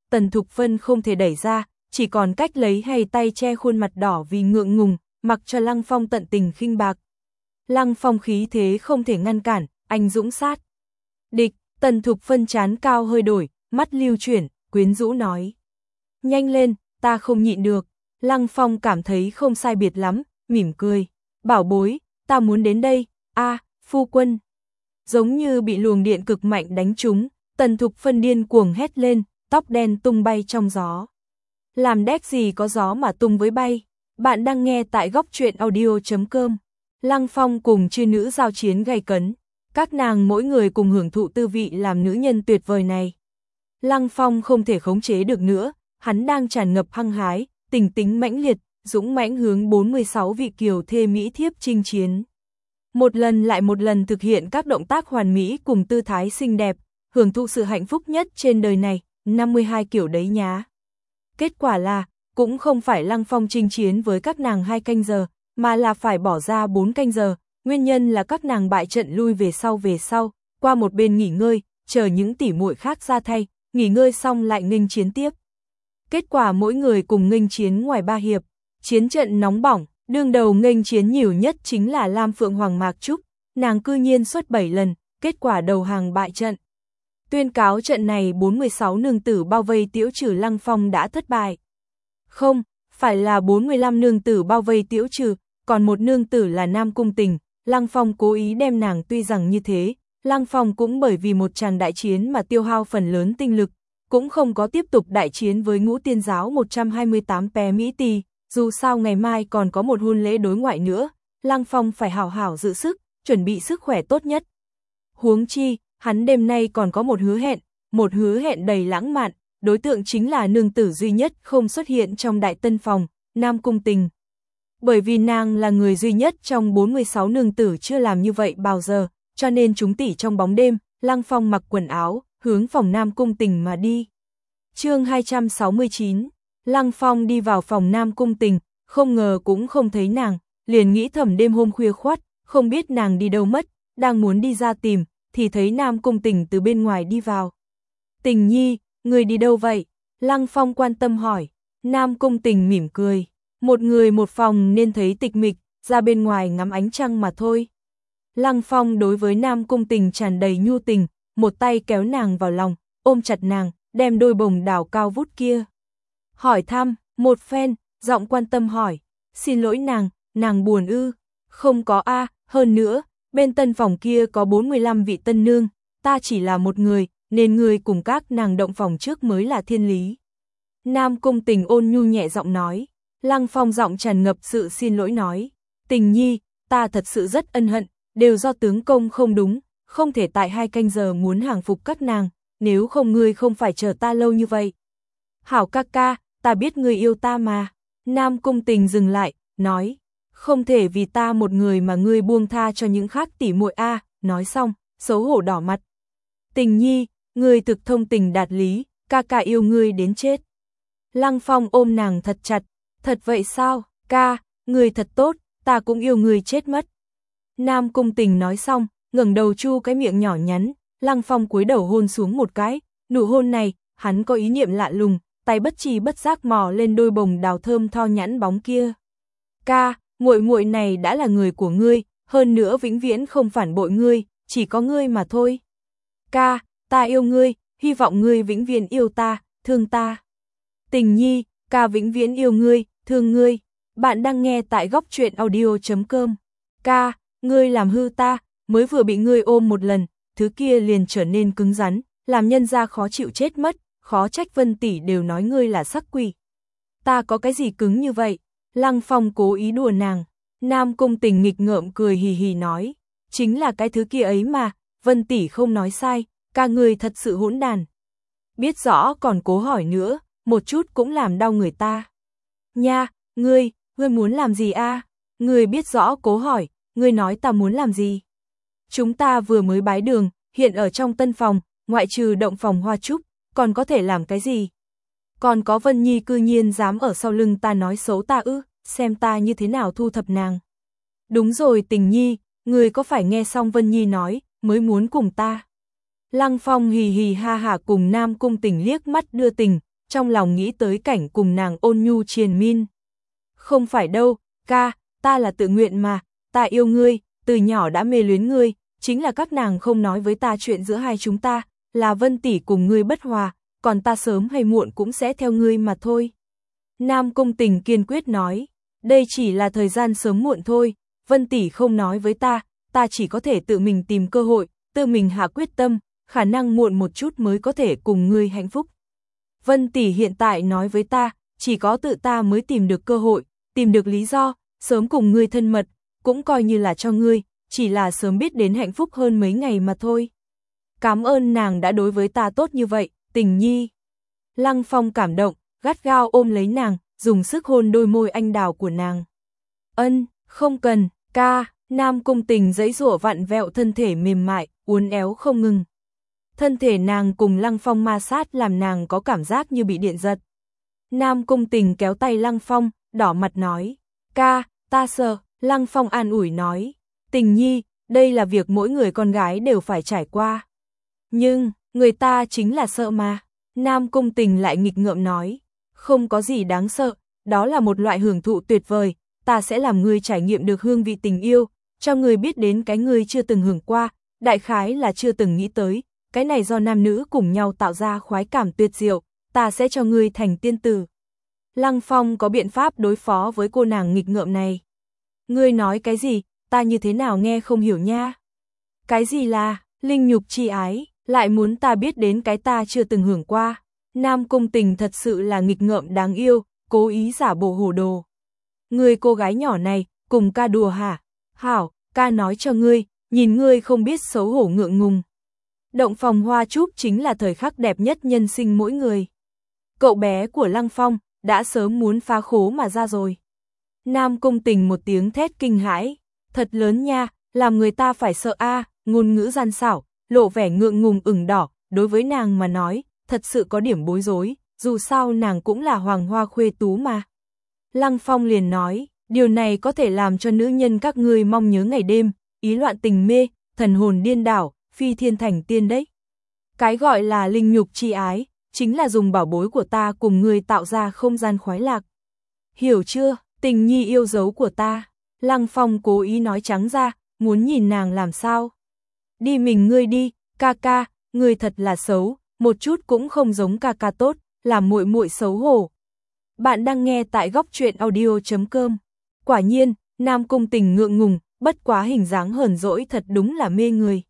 Tần Thục Vân không thể đẩy ra, chỉ còn cách lấy hai tay che khuôn mặt đỏ vì ngượng ngùng, mặc cho Lăng Phong tận tình khinh bạc. Lăng Phong khí thế không thể ngăn cản, anh dũng sát. Địch, Tần Thục Vân chán cao hơi đổi, mắt lưu chuyển, quyến rũ nói. Nhanh lên, ta không nhịn được. Lăng Phong cảm thấy không sai biệt lắm, mỉm cười. Bảo bối, ta muốn đến đây, a phu quân. Giống như bị luồng điện cực mạnh đánh trúng, Tần Thục Vân điên cuồng hét lên, tóc đen tung bay trong gió. Làm đét gì có gió mà tung với bay. Bạn đang nghe tại góc truyện audio chấm com. Lăng Phong cùng chư nữ giao chiến gay cấn. Các nàng mỗi người cùng hưởng thụ tư vị làm nữ nhân tuyệt vời này. Lăng Phong không thể khống chế được nữa, hắn đang tràn ngập hăng hái, tình tính mãnh liệt, dũng mãnh hướng bốn mươi sáu vị kiều thê mỹ thiếp chinh chiến. Một lần lại một lần thực hiện các động tác hoàn mỹ cùng tư thái xinh đẹp, hưởng thụ sự hạnh phúc nhất trên đời này, năm mươi hai kiểu đấy nhá. Kết quả là, cũng không phải Lăng Phong chinh chiến với các nàng hai canh giờ, mà là phải bỏ ra bốn canh giờ, nguyên nhân là các nàng bại trận lui về sau về sau, qua một bên nghỉ ngơi, chờ những tỉ muội khác ra thay, nghỉ ngơi xong lại nghênh chiến tiếp. Kết quả mỗi người cùng nghênh chiến ngoài ba hiệp, chiến trận nóng bỏng, đương đầu nghênh chiến nhiều nhất chính là Lam Phượng Hoàng Mạc Trúc, nàng cư nhiên xuất bảy lần, kết quả đầu hàng bại trận. Tuyên cáo trận này bốn mươi sáu nương tử bao vây tiễu trừ Lăng Phong đã thất bại. Không, phải là bốn mươi lăm nương tử bao vây tiễu trừ, còn một nương tử là Nam Cung Tình, Lăng Phong cố ý đem nàng, tuy rằng như thế, Lăng Phong cũng bởi vì một tràng đại chiến mà tiêu hao phần lớn tinh lực, cũng không có tiếp tục đại chiến với Ngũ Tiên Giáo một trăm hai mươi tám pé Mỹ Tỳ, dù sao ngày mai còn có một hôn lễ đối ngoại nữa, Lăng Phong phải hảo hảo giữ sức, chuẩn bị sức khỏe tốt nhất. Huống chi, hắn đêm nay còn có một hứa hẹn, một hứa hẹn đầy lãng mạn, đối tượng chính là nương tử duy nhất không xuất hiện trong đại tân phòng, Nam Cung Tình. Bởi vì nàng là người duy nhất trong bốn mươi sáu nương tử chưa làm như vậy bao giờ, cho nên chúng tỉ trong bóng đêm, Lăng Phong mặc quần áo, hướng phòng Nam Cung Tình mà đi. Chương hai trăm sáu mươi chín, Lăng Phong đi vào phòng Nam Cung Tình, không ngờ cũng không thấy nàng, liền nghĩ thầm đêm hôm khuya khoắt, không biết nàng đi đâu mất, đang muốn đi ra tìm, thì thấy Nam Cung Tình từ bên ngoài đi vào. Tình nhi, người đi đâu vậy? Lăng Phong quan tâm hỏi. Nam Cung Tình mỉm cười, một người một phòng nên thấy tịch mịch, ra bên ngoài ngắm ánh trăng mà thôi. Lăng Phong đối với Nam Cung Tình tràn đầy nhu tình, một tay kéo nàng vào lòng, ôm chặt nàng, đem đôi bồng đào cao vút kia. Hỏi thăm, một phen, giọng quan tâm hỏi, xin lỗi nàng, nàng buồn ư? Không có a, hơn nữa, bên tân phòng kia có bốn mươi lăm vị tân nương, ta chỉ là một người, nên người cùng các nàng động phòng trước mới là thiên lý. Nam Cung Tình ôn nhu nhẹ giọng nói. Lăng Phong giọng tràn ngập sự xin lỗi nói, Tình nhi, ta thật sự rất ân hận, đều do tướng công không đúng, không thể tại hai canh giờ muốn hàng phục các nàng, nếu không ngươi không phải chờ ta lâu như vậy. Hảo ca ca, ta biết ngươi yêu ta mà. Nam Cung Tình dừng lại, nói, không thể vì ta một người mà ngươi buông tha cho những khác tỉ muội a. Nói xong, xấu hổ đỏ mặt. Tình nhi, ngươi thực thông tình đạt lý, ca ca yêu ngươi đến chết. Lăng Phong ôm nàng thật chặt, thật vậy sao, ca, ngươi thật tốt, ta cũng yêu ngươi chết mất. Nam Cung Tình nói xong, ngẩng đầu chu cái miệng nhỏ nhắn, Lăng Phong cúi đầu hôn xuống một cái, nụ hôn này, hắn có ý niệm lạ lùng, tay bất tri bất giác mò lên đôi bồng đào thơm tho nhẵn bóng kia. Ca, muội muội này đã là người của ngươi, hơn nữa vĩnh viễn không phản bội ngươi, chỉ có ngươi mà thôi. Ca, ta yêu ngươi, hy vọng ngươi vĩnh viễn yêu ta, thương ta. Tình nhi, ca vĩnh viễn yêu ngươi, thương ngươi. Bạn đang nghe tại góc truyện audio chấm com. Ca, ngươi làm hư ta, mới vừa bị ngươi ôm một lần, thứ kia liền trở nên cứng rắn, làm nhân gia khó chịu chết mất, khó trách Vân tỷ đều nói ngươi là sắc quỷ. Ta có cái gì cứng như vậy? Lăng Phong cố ý đùa nàng. Nam Cung Tình nghịch ngợm cười hì hì nói, chính là cái thứ kia ấy mà, Vân tỷ không nói sai, ca ngươi thật sự hỗn đàn. Biết rõ còn cố hỏi nữa, một chút cũng làm đau người ta. Nha, ngươi, ngươi muốn làm gì a? Ngươi biết rõ cố hỏi, ngươi nói ta muốn làm gì? Chúng ta vừa mới bái đường, hiện ở trong tân phòng, ngoại trừ động phòng hoa trúc, còn có thể làm cái gì? Còn có Vân Nhi cư nhiên dám ở sau lưng ta nói xấu ta ư, xem ta như thế nào thu thập nàng. Đúng rồi Tình nhi, ngươi có phải nghe xong Vân Nhi nói, mới muốn cùng ta? Lăng Phong hì hì ha hả cùng Nam Cung Tình liếc mắt đưa tình, trong lòng nghĩ tới cảnh cùng nàng ôn nhu triền miên. Không phải đâu, ca, ta là tự nguyện mà, ta yêu ngươi, từ nhỏ đã mê luyến ngươi, chính là các nàng không nói với ta chuyện giữa hai chúng ta, là Vân tỷ cùng ngươi bất hòa, còn ta sớm hay muộn cũng sẽ theo ngươi mà thôi. Nam Cung Tình kiên quyết nói, đây chỉ là thời gian sớm muộn thôi, Vân tỷ không nói với ta, ta chỉ có thể tự mình tìm cơ hội, tự mình hạ quyết tâm, khả năng muộn một chút mới có thể cùng ngươi hạnh phúc. Vân tỷ hiện tại nói với ta, chỉ có tự ta mới tìm được cơ hội, tìm được lý do, sớm cùng ngươi thân mật, cũng coi như là cho ngươi, chỉ là sớm biết đến hạnh phúc hơn mấy ngày mà thôi. Cảm ơn nàng đã đối với ta tốt như vậy, Tình nhi. Lăng Phong cảm động, gắt gao ôm lấy nàng, dùng sức hôn đôi môi anh đào của nàng. Ân, không cần, ca, Nam Cung Tình giãy giụa vặn vẹo thân thể mềm mại, uốn éo không ngừng. Thân thể nàng cùng Lăng Phong ma sát làm nàng có cảm giác như bị điện giật. Nam Cung Tình kéo tay Lăng Phong, đỏ mặt nói, ca, ta sợ. Lăng Phong an ủi nói, Tình nhi, đây là việc mỗi người con gái đều phải trải qua. Nhưng, người ta chính là sợ mà. Nam Cung Tình lại nghịch ngợm nói, không có gì đáng sợ, đó là một loại hưởng thụ tuyệt vời, ta sẽ làm ngươi trải nghiệm được hương vị tình yêu, cho ngươi biết đến cái ngươi chưa từng hưởng qua, đại khái là chưa từng nghĩ tới, cái này do nam nữ cùng nhau tạo ra khoái cảm tuyệt diệu, ta sẽ cho ngươi thành tiên tử. Lăng Phong có biện pháp đối phó với cô nàng nghịch ngợm này. Ngươi nói cái gì, ta như thế nào nghe không hiểu nha. Cái gì là, linh nhục chi ái, lại muốn ta biết đến cái ta chưa từng hưởng qua. Nam Cung Tình thật sự là nghịch ngợm đáng yêu, cố ý giả bộ hồ đồ. Ngươi cô gái nhỏ này, cùng ca đùa hả? Hảo, ca nói cho ngươi, nhìn ngươi không biết xấu hổ ngượng ngùng. Động phòng hoa trúc chính là thời khắc đẹp nhất nhân sinh mỗi người. Cậu bé của Lăng Phong, đã sớm muốn phá khố mà ra rồi. Nam Cung Tình một tiếng thét kinh hãi, thật lớn nha, làm người ta phải sợ a, ngôn ngữ gian xảo, lộ vẻ ngượng ngùng ửng đỏ, đối với nàng mà nói, thật sự có điểm bối rối, dù sao nàng cũng là hoàng hoa khuê tú mà. Lăng Phong liền nói, điều này có thể làm cho nữ nhân các ngươi mong nhớ ngày đêm, ý loạn tình mê, thần hồn điên đảo, phi thiên thành tiên đấy. Cái gọi là linh nhục chi ái, chính là dùng bảo bối của ta cùng ngươi tạo ra không gian khoái lạc. Hiểu chưa, Tình nhi yêu dấu của ta. Lăng Phong cố ý nói trắng ra, muốn nhìn nàng làm sao. Đi mình ngươi đi, ca ca, ngươi thật là xấu, một chút cũng không giống ca ca tốt, làm muội muội xấu hổ. Bạn đang nghe tại góc truyện audio chấm com. Quả nhiên, Nam Cung Tình ngượng ngùng, bất quá hình dáng hờn dỗi thật đúng là mê người.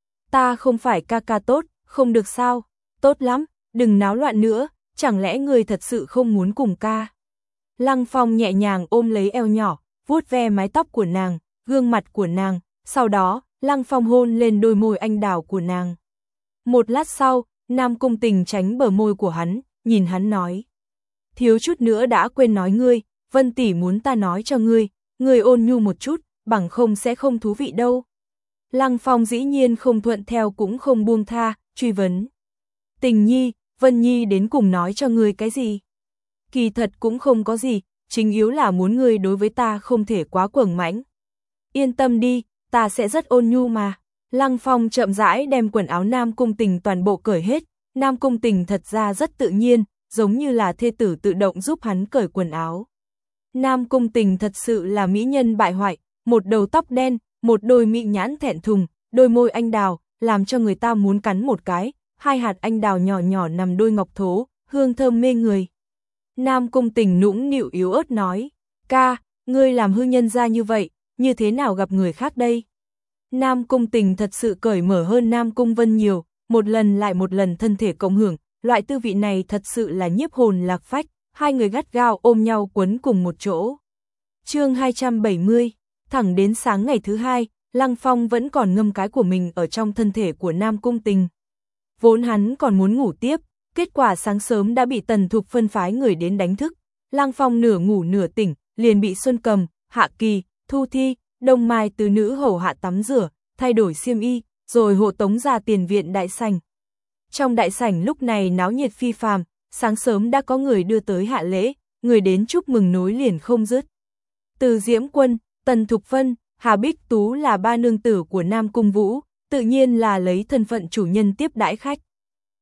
Ta không phải ca ca tốt, không được sao, tốt lắm, đừng náo loạn nữa, chẳng lẽ ngươi thật sự không muốn cùng ca. Lăng Phong nhẹ nhàng ôm lấy eo nhỏ, vuốt ve mái tóc của nàng, gương mặt của nàng, sau đó, Lăng Phong hôn lên đôi môi anh đào của nàng. Một lát sau, Nam Cung Tình tránh bờ môi của hắn, nhìn hắn nói. Thiếu chút nữa đã quên nói ngươi, Vân tỷ muốn ta nói cho ngươi, ngươi ôn nhu một chút, bằng không sẽ không thú vị đâu. Lăng Phong dĩ nhiên không thuận theo cũng không buông tha, truy vấn. Tình nhi, Vân nhi đến cùng nói cho ngươi cái gì? Kỳ thật cũng không có gì, chính yếu là muốn ngươi đối với ta không thể quá cuồng mãnh. Yên tâm đi, ta sẽ rất ôn nhu mà. Lăng Phong chậm rãi đem quần áo Nam Cung Tình toàn bộ cởi hết, Nam Cung Tình thật ra rất tự nhiên, giống như là thê tử tự động giúp hắn cởi quần áo. Nam Cung Tình thật sự là mỹ nhân bại hoại, một đầu tóc đen, một đôi mỹ nhãn thẹn thùng, đôi môi anh đào, làm cho người ta muốn cắn một cái, hai hạt anh đào nhỏ nhỏ nằm đôi ngọc thố, hương thơm mê người. Nam Cung Tình nũng nịu yếu ớt nói, ca, ngươi làm hư nhân ra như vậy, như thế nào gặp người khác đây? Nam Cung Tình thật sự cởi mở hơn Nam Cung Vân nhiều, một lần lại một lần thân thể cộng hưởng, loại tư vị này thật sự là nhiếp hồn lạc phách, hai người gắt gao ôm nhau quấn cùng một chỗ. Chương hai trăm bảy mươi, thẳng đến sáng ngày thứ hai, Lăng Phong vẫn còn ngâm cái của mình ở trong thân thể của Nam Cung Tình. Vốn hắn còn muốn ngủ tiếp, kết quả sáng sớm đã bị Tần Thục phân phái người đến đánh thức. Lăng Phong nửa ngủ nửa tỉnh, liền bị Xuân Cầm, Hạ Kỳ, Thu Thi, Đông Mai tứ nữ hầu hạ tắm rửa, thay đổi xiêm y, rồi hộ tống ra tiền viện đại sảnh. Trong đại sảnh lúc này náo nhiệt phi phàm, sáng sớm đã có người đưa tới hạ lễ, người đến chúc mừng nối liền không dứt. Từ Diễm Quân, Tần Thục Vân, Hà Bích Tú là ba nương tử của Nam Cung Vũ, tự nhiên là lấy thân phận chủ nhân tiếp đãi khách.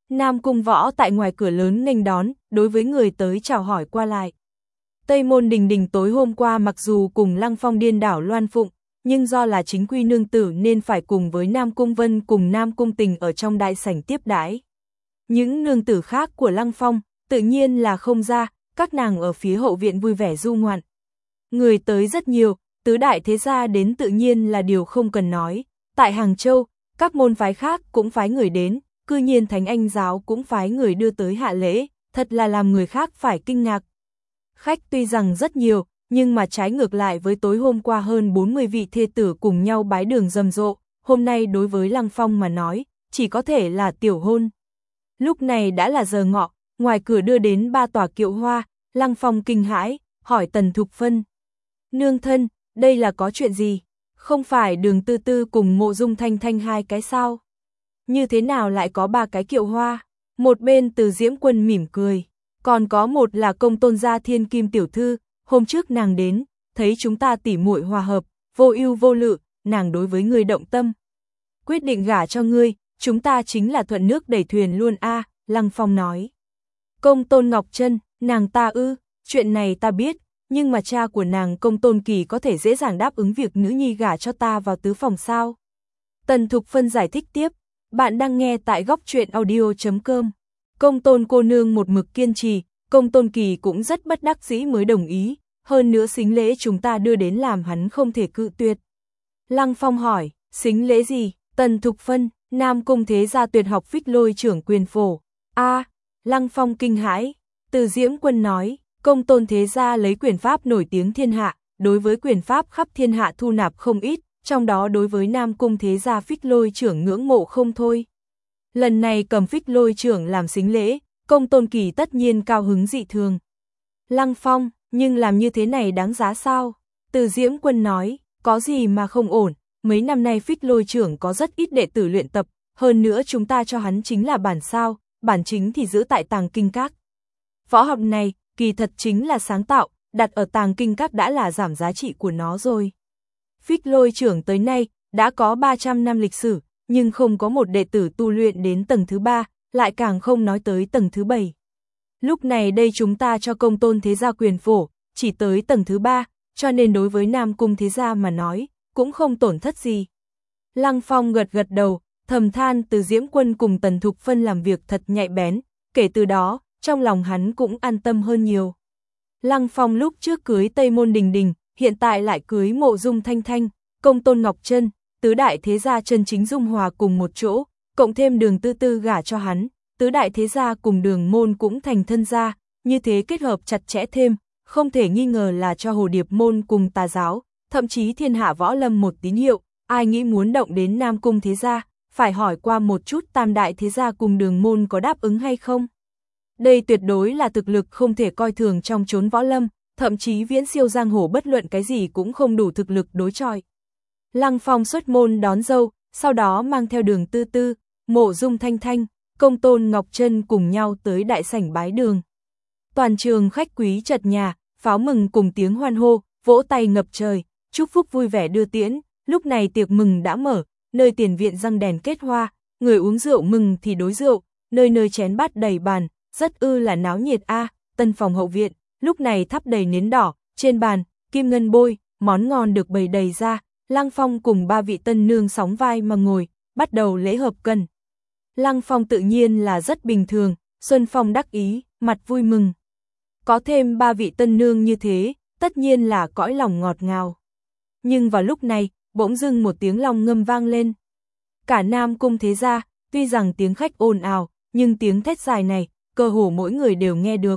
Nam Cung Võ tại ngoài cửa lớn nghênh đón, đối với người tới chào hỏi qua lại. Tây Môn Đình Đình tối hôm qua mặc dù cùng Lăng Phong điên đảo loan phụng, nhưng do là chính quy nương tử nên phải cùng với Nam Cung Vân cùng Nam Cung Tình ở trong đại sảnh tiếp đãi. Những nương tử khác của Lăng Phong, tự nhiên là không ra, các nàng ở phía hậu viện vui vẻ du ngoạn. Người tới rất nhiều, tứ đại thế gia đến tự nhiên là điều không cần nói. Tại Hàng Châu, các môn phái khác cũng phái người đến, cư nhiên Thánh Anh giáo cũng phái người đưa tới hạ lễ, thật là làm người khác phải kinh ngạc. Khách tuy rằng rất nhiều, nhưng mà trái ngược lại với tối hôm qua hơn bốn mươi vị thê tử cùng nhau bái đường rầm rộ, hôm nay đối với Lăng Phong mà nói, chỉ có thể là tiểu hôn. Lúc này đã là giờ ngọ, ngoài cửa đưa đến ba tòa kiệu hoa, Lăng Phong kinh hãi, hỏi Tần Thục Phân. Nương thân, đây là có chuyện gì? Không phải Đường Tư Tư cùng Mộ Dung Thanh Thanh hai cái sao? Như thế nào lại có ba cái kiệu hoa? Một bên Từ Diễm Quân mỉm cười, còn có một là Công Tôn gia Thiên Kim tiểu thư, hôm trước nàng đến, thấy chúng ta tỉ muội hòa hợp, vô ưu vô lự, nàng đối với ngươi động tâm. Quyết định gả cho ngươi, chúng ta chính là thuận nước đẩy thuyền luôn a, à, Lăng Phong nói. Công Tôn Ngọc Trân, nàng ta ư, chuyện này ta biết, nhưng mà cha của nàng Công Tôn Kỳ có thể dễ dàng đáp ứng việc nữ nhi gả cho ta vào tứ phòng sao? Tần Thục Phân giải thích tiếp, bạn đang nghe tại góc truyện audio chấm com. Công Tôn cô nương một mực kiên trì, Công Tôn Kỳ cũng rất bất đắc dĩ mới đồng ý, hơn nữa sính lễ chúng ta đưa đến làm hắn không thể cự tuyệt. Lăng Phong hỏi, sính lễ gì? Tần Thục Phân, Nam Cung thế gia tuyệt học Phích Lôi trưởng quyền phổ. A, à, Lăng Phong kinh hãi. Từ Diễm Quân nói, Công Tôn thế gia lấy quyền pháp nổi tiếng thiên hạ, đối với quyền pháp khắp thiên hạ thu nạp không ít, trong đó đối với Nam Cung thế gia Phích Lôi trưởng ngưỡng mộ không thôi. Lần này cầm Phích Lôi trưởng làm sính lễ, Công Tôn Kỳ tất nhiên cao hứng dị thường. Lăng Phong, nhưng làm như thế này đáng giá sao? Từ Diễm Quân nói, có gì mà không ổn, mấy năm nay Phích Lôi trưởng có rất ít đệ tử luyện tập, hơn nữa chúng ta cho hắn chính là bản sao, bản chính thì giữ tại Tàng Kinh Các. Võ học này, kỳ thật chính là sáng tạo, đặt ở Tàng Kinh Các đã là giảm giá trị của nó rồi. Phích Lôi trưởng tới nay, đã có ba trăm năm lịch sử, nhưng không có một đệ tử tu luyện đến tầng thứ ba, lại càng không nói tới tầng thứ bảy. Lúc này đây chúng ta cho Công Tôn thế gia quyền phổ, chỉ tới tầng thứ ba, cho nên đối với Nam Cung thế gia mà nói, cũng không tổn thất gì. Lăng Phong gật gật đầu, thầm than Từ Diễm Quân cùng Tần Thục Phân làm việc thật nhạy bén, kể từ đó, trong lòng hắn cũng an tâm hơn nhiều. Lăng Phong lúc trước cưới Tây Môn Đình Đình, hiện tại lại cưới Mộ Dung Thanh Thanh, Công Tôn Ngọc Trân, tứ đại thế gia chân chính dung hòa cùng một chỗ, cộng thêm Đường Tư Tư gả cho hắn, tứ đại thế gia cùng Đường môn cũng thành thân gia, như thế kết hợp chặt chẽ thêm, không thể nghi ngờ là cho Hồ Điệp môn cùng Tà giáo, thậm chí thiên hạ võ lâm một tín hiệu, ai nghĩ muốn động đến Nam Cung thế gia, phải hỏi qua một chút tam đại thế gia cùng Đường môn có đáp ứng hay không. Đây tuyệt đối là thực lực không thể coi thường trong chốn võ lâm, thậm chí viễn siêu giang hồ, bất luận cái gì cũng không đủ thực lực đối chọi. Lăng Phong xuất môn đón dâu, sau đó mang theo Đường Tư Tư, Mộ Dung Thanh Thanh, Công Tôn Ngọc Trân cùng nhau tới đại sảnh bái đường. Toàn trường khách quý chật nhà, pháo mừng cùng tiếng hoan hô, vỗ tay ngập trời, chúc phúc vui vẻ đưa tiễn. Lúc này tiệc mừng đã mở, nơi tiền viện răng đèn kết hoa, người uống rượu mừng thì đối rượu, nơi nơi chén bát đầy bàn, rất ư là náo nhiệt a. À, tân phòng hậu viện, lúc này thắp đầy nến đỏ, trên bàn, kim ngân bôi, món ngon được bày đầy ra. Lăng Phong cùng ba vị tân nương sóng vai mà ngồi, bắt đầu lễ hợp cần. Lăng Phong tự nhiên là rất bình thường, Xuân Phong đắc ý, mặt vui mừng. Có thêm ba vị tân nương như thế, tất nhiên là cõi lòng ngọt ngào. Nhưng vào lúc này, bỗng dưng một tiếng long ngâm vang lên. Cả Nam Cung thế gia, tuy rằng tiếng khách ồn ào, nhưng tiếng thét dài này, cơ hồ mỗi người đều nghe được.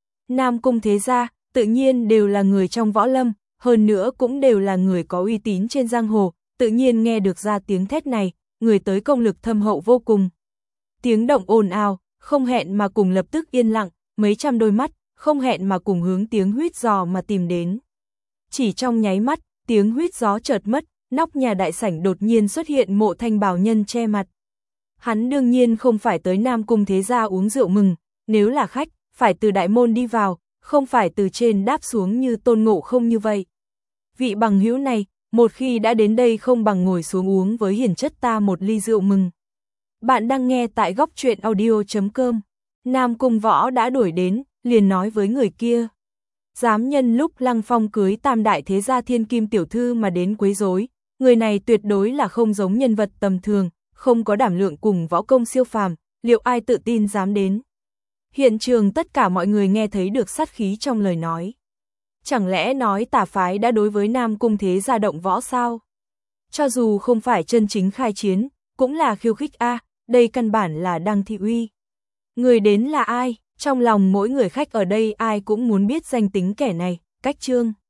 Nam Cung thế gia, tự nhiên đều là người trong võ lâm, hơn nữa cũng đều là người có uy tín trên giang hồ, tự nhiên nghe được ra tiếng thét này, người tới công lực thâm hậu vô cùng. Tiếng động ồn ào, không hẹn mà cùng lập tức yên lặng, mấy trăm đôi mắt, không hẹn mà cùng hướng tiếng huýt gió mà tìm đến. Chỉ trong nháy mắt, tiếng huýt gió chợt mất, nóc nhà đại sảnh đột nhiên xuất hiện Mộ Thanh bào nhân che mặt. Hắn đương nhiên không phải tới Nam Cung thế gia uống rượu mừng, nếu là khách, phải từ đại môn đi vào, không phải từ trên đáp xuống như Tôn Ngộ Không như vậy. Vị bằng hữu này, một khi đã đến đây không bằng ngồi xuống uống với hiền chất ta một ly rượu mừng. Bạn đang nghe tại góc truyện audio chấm com. Nam Cung Võ đã đuổi đến, liền nói với người kia. Dám nhân lúc Lăng Phong cưới tam đại thế gia thiên kim tiểu thư mà đến quấy rối, người này tuyệt đối là không giống nhân vật tầm thường, không có đảm lượng cùng võ công siêu phàm, liệu ai tự tin dám đến. Hiện trường tất cả mọi người nghe thấy được sát khí trong lời nói. Chẳng lẽ nói tà phái đã đối với Nam Cung thế gia động võ sao? Cho dù không phải chân chính khai chiến, cũng là khiêu khích a, đây căn bản là đang thị uy. Người đến là ai? Trong lòng mỗi người khách ở đây ai cũng muốn biết danh tính kẻ này, Cách Trương.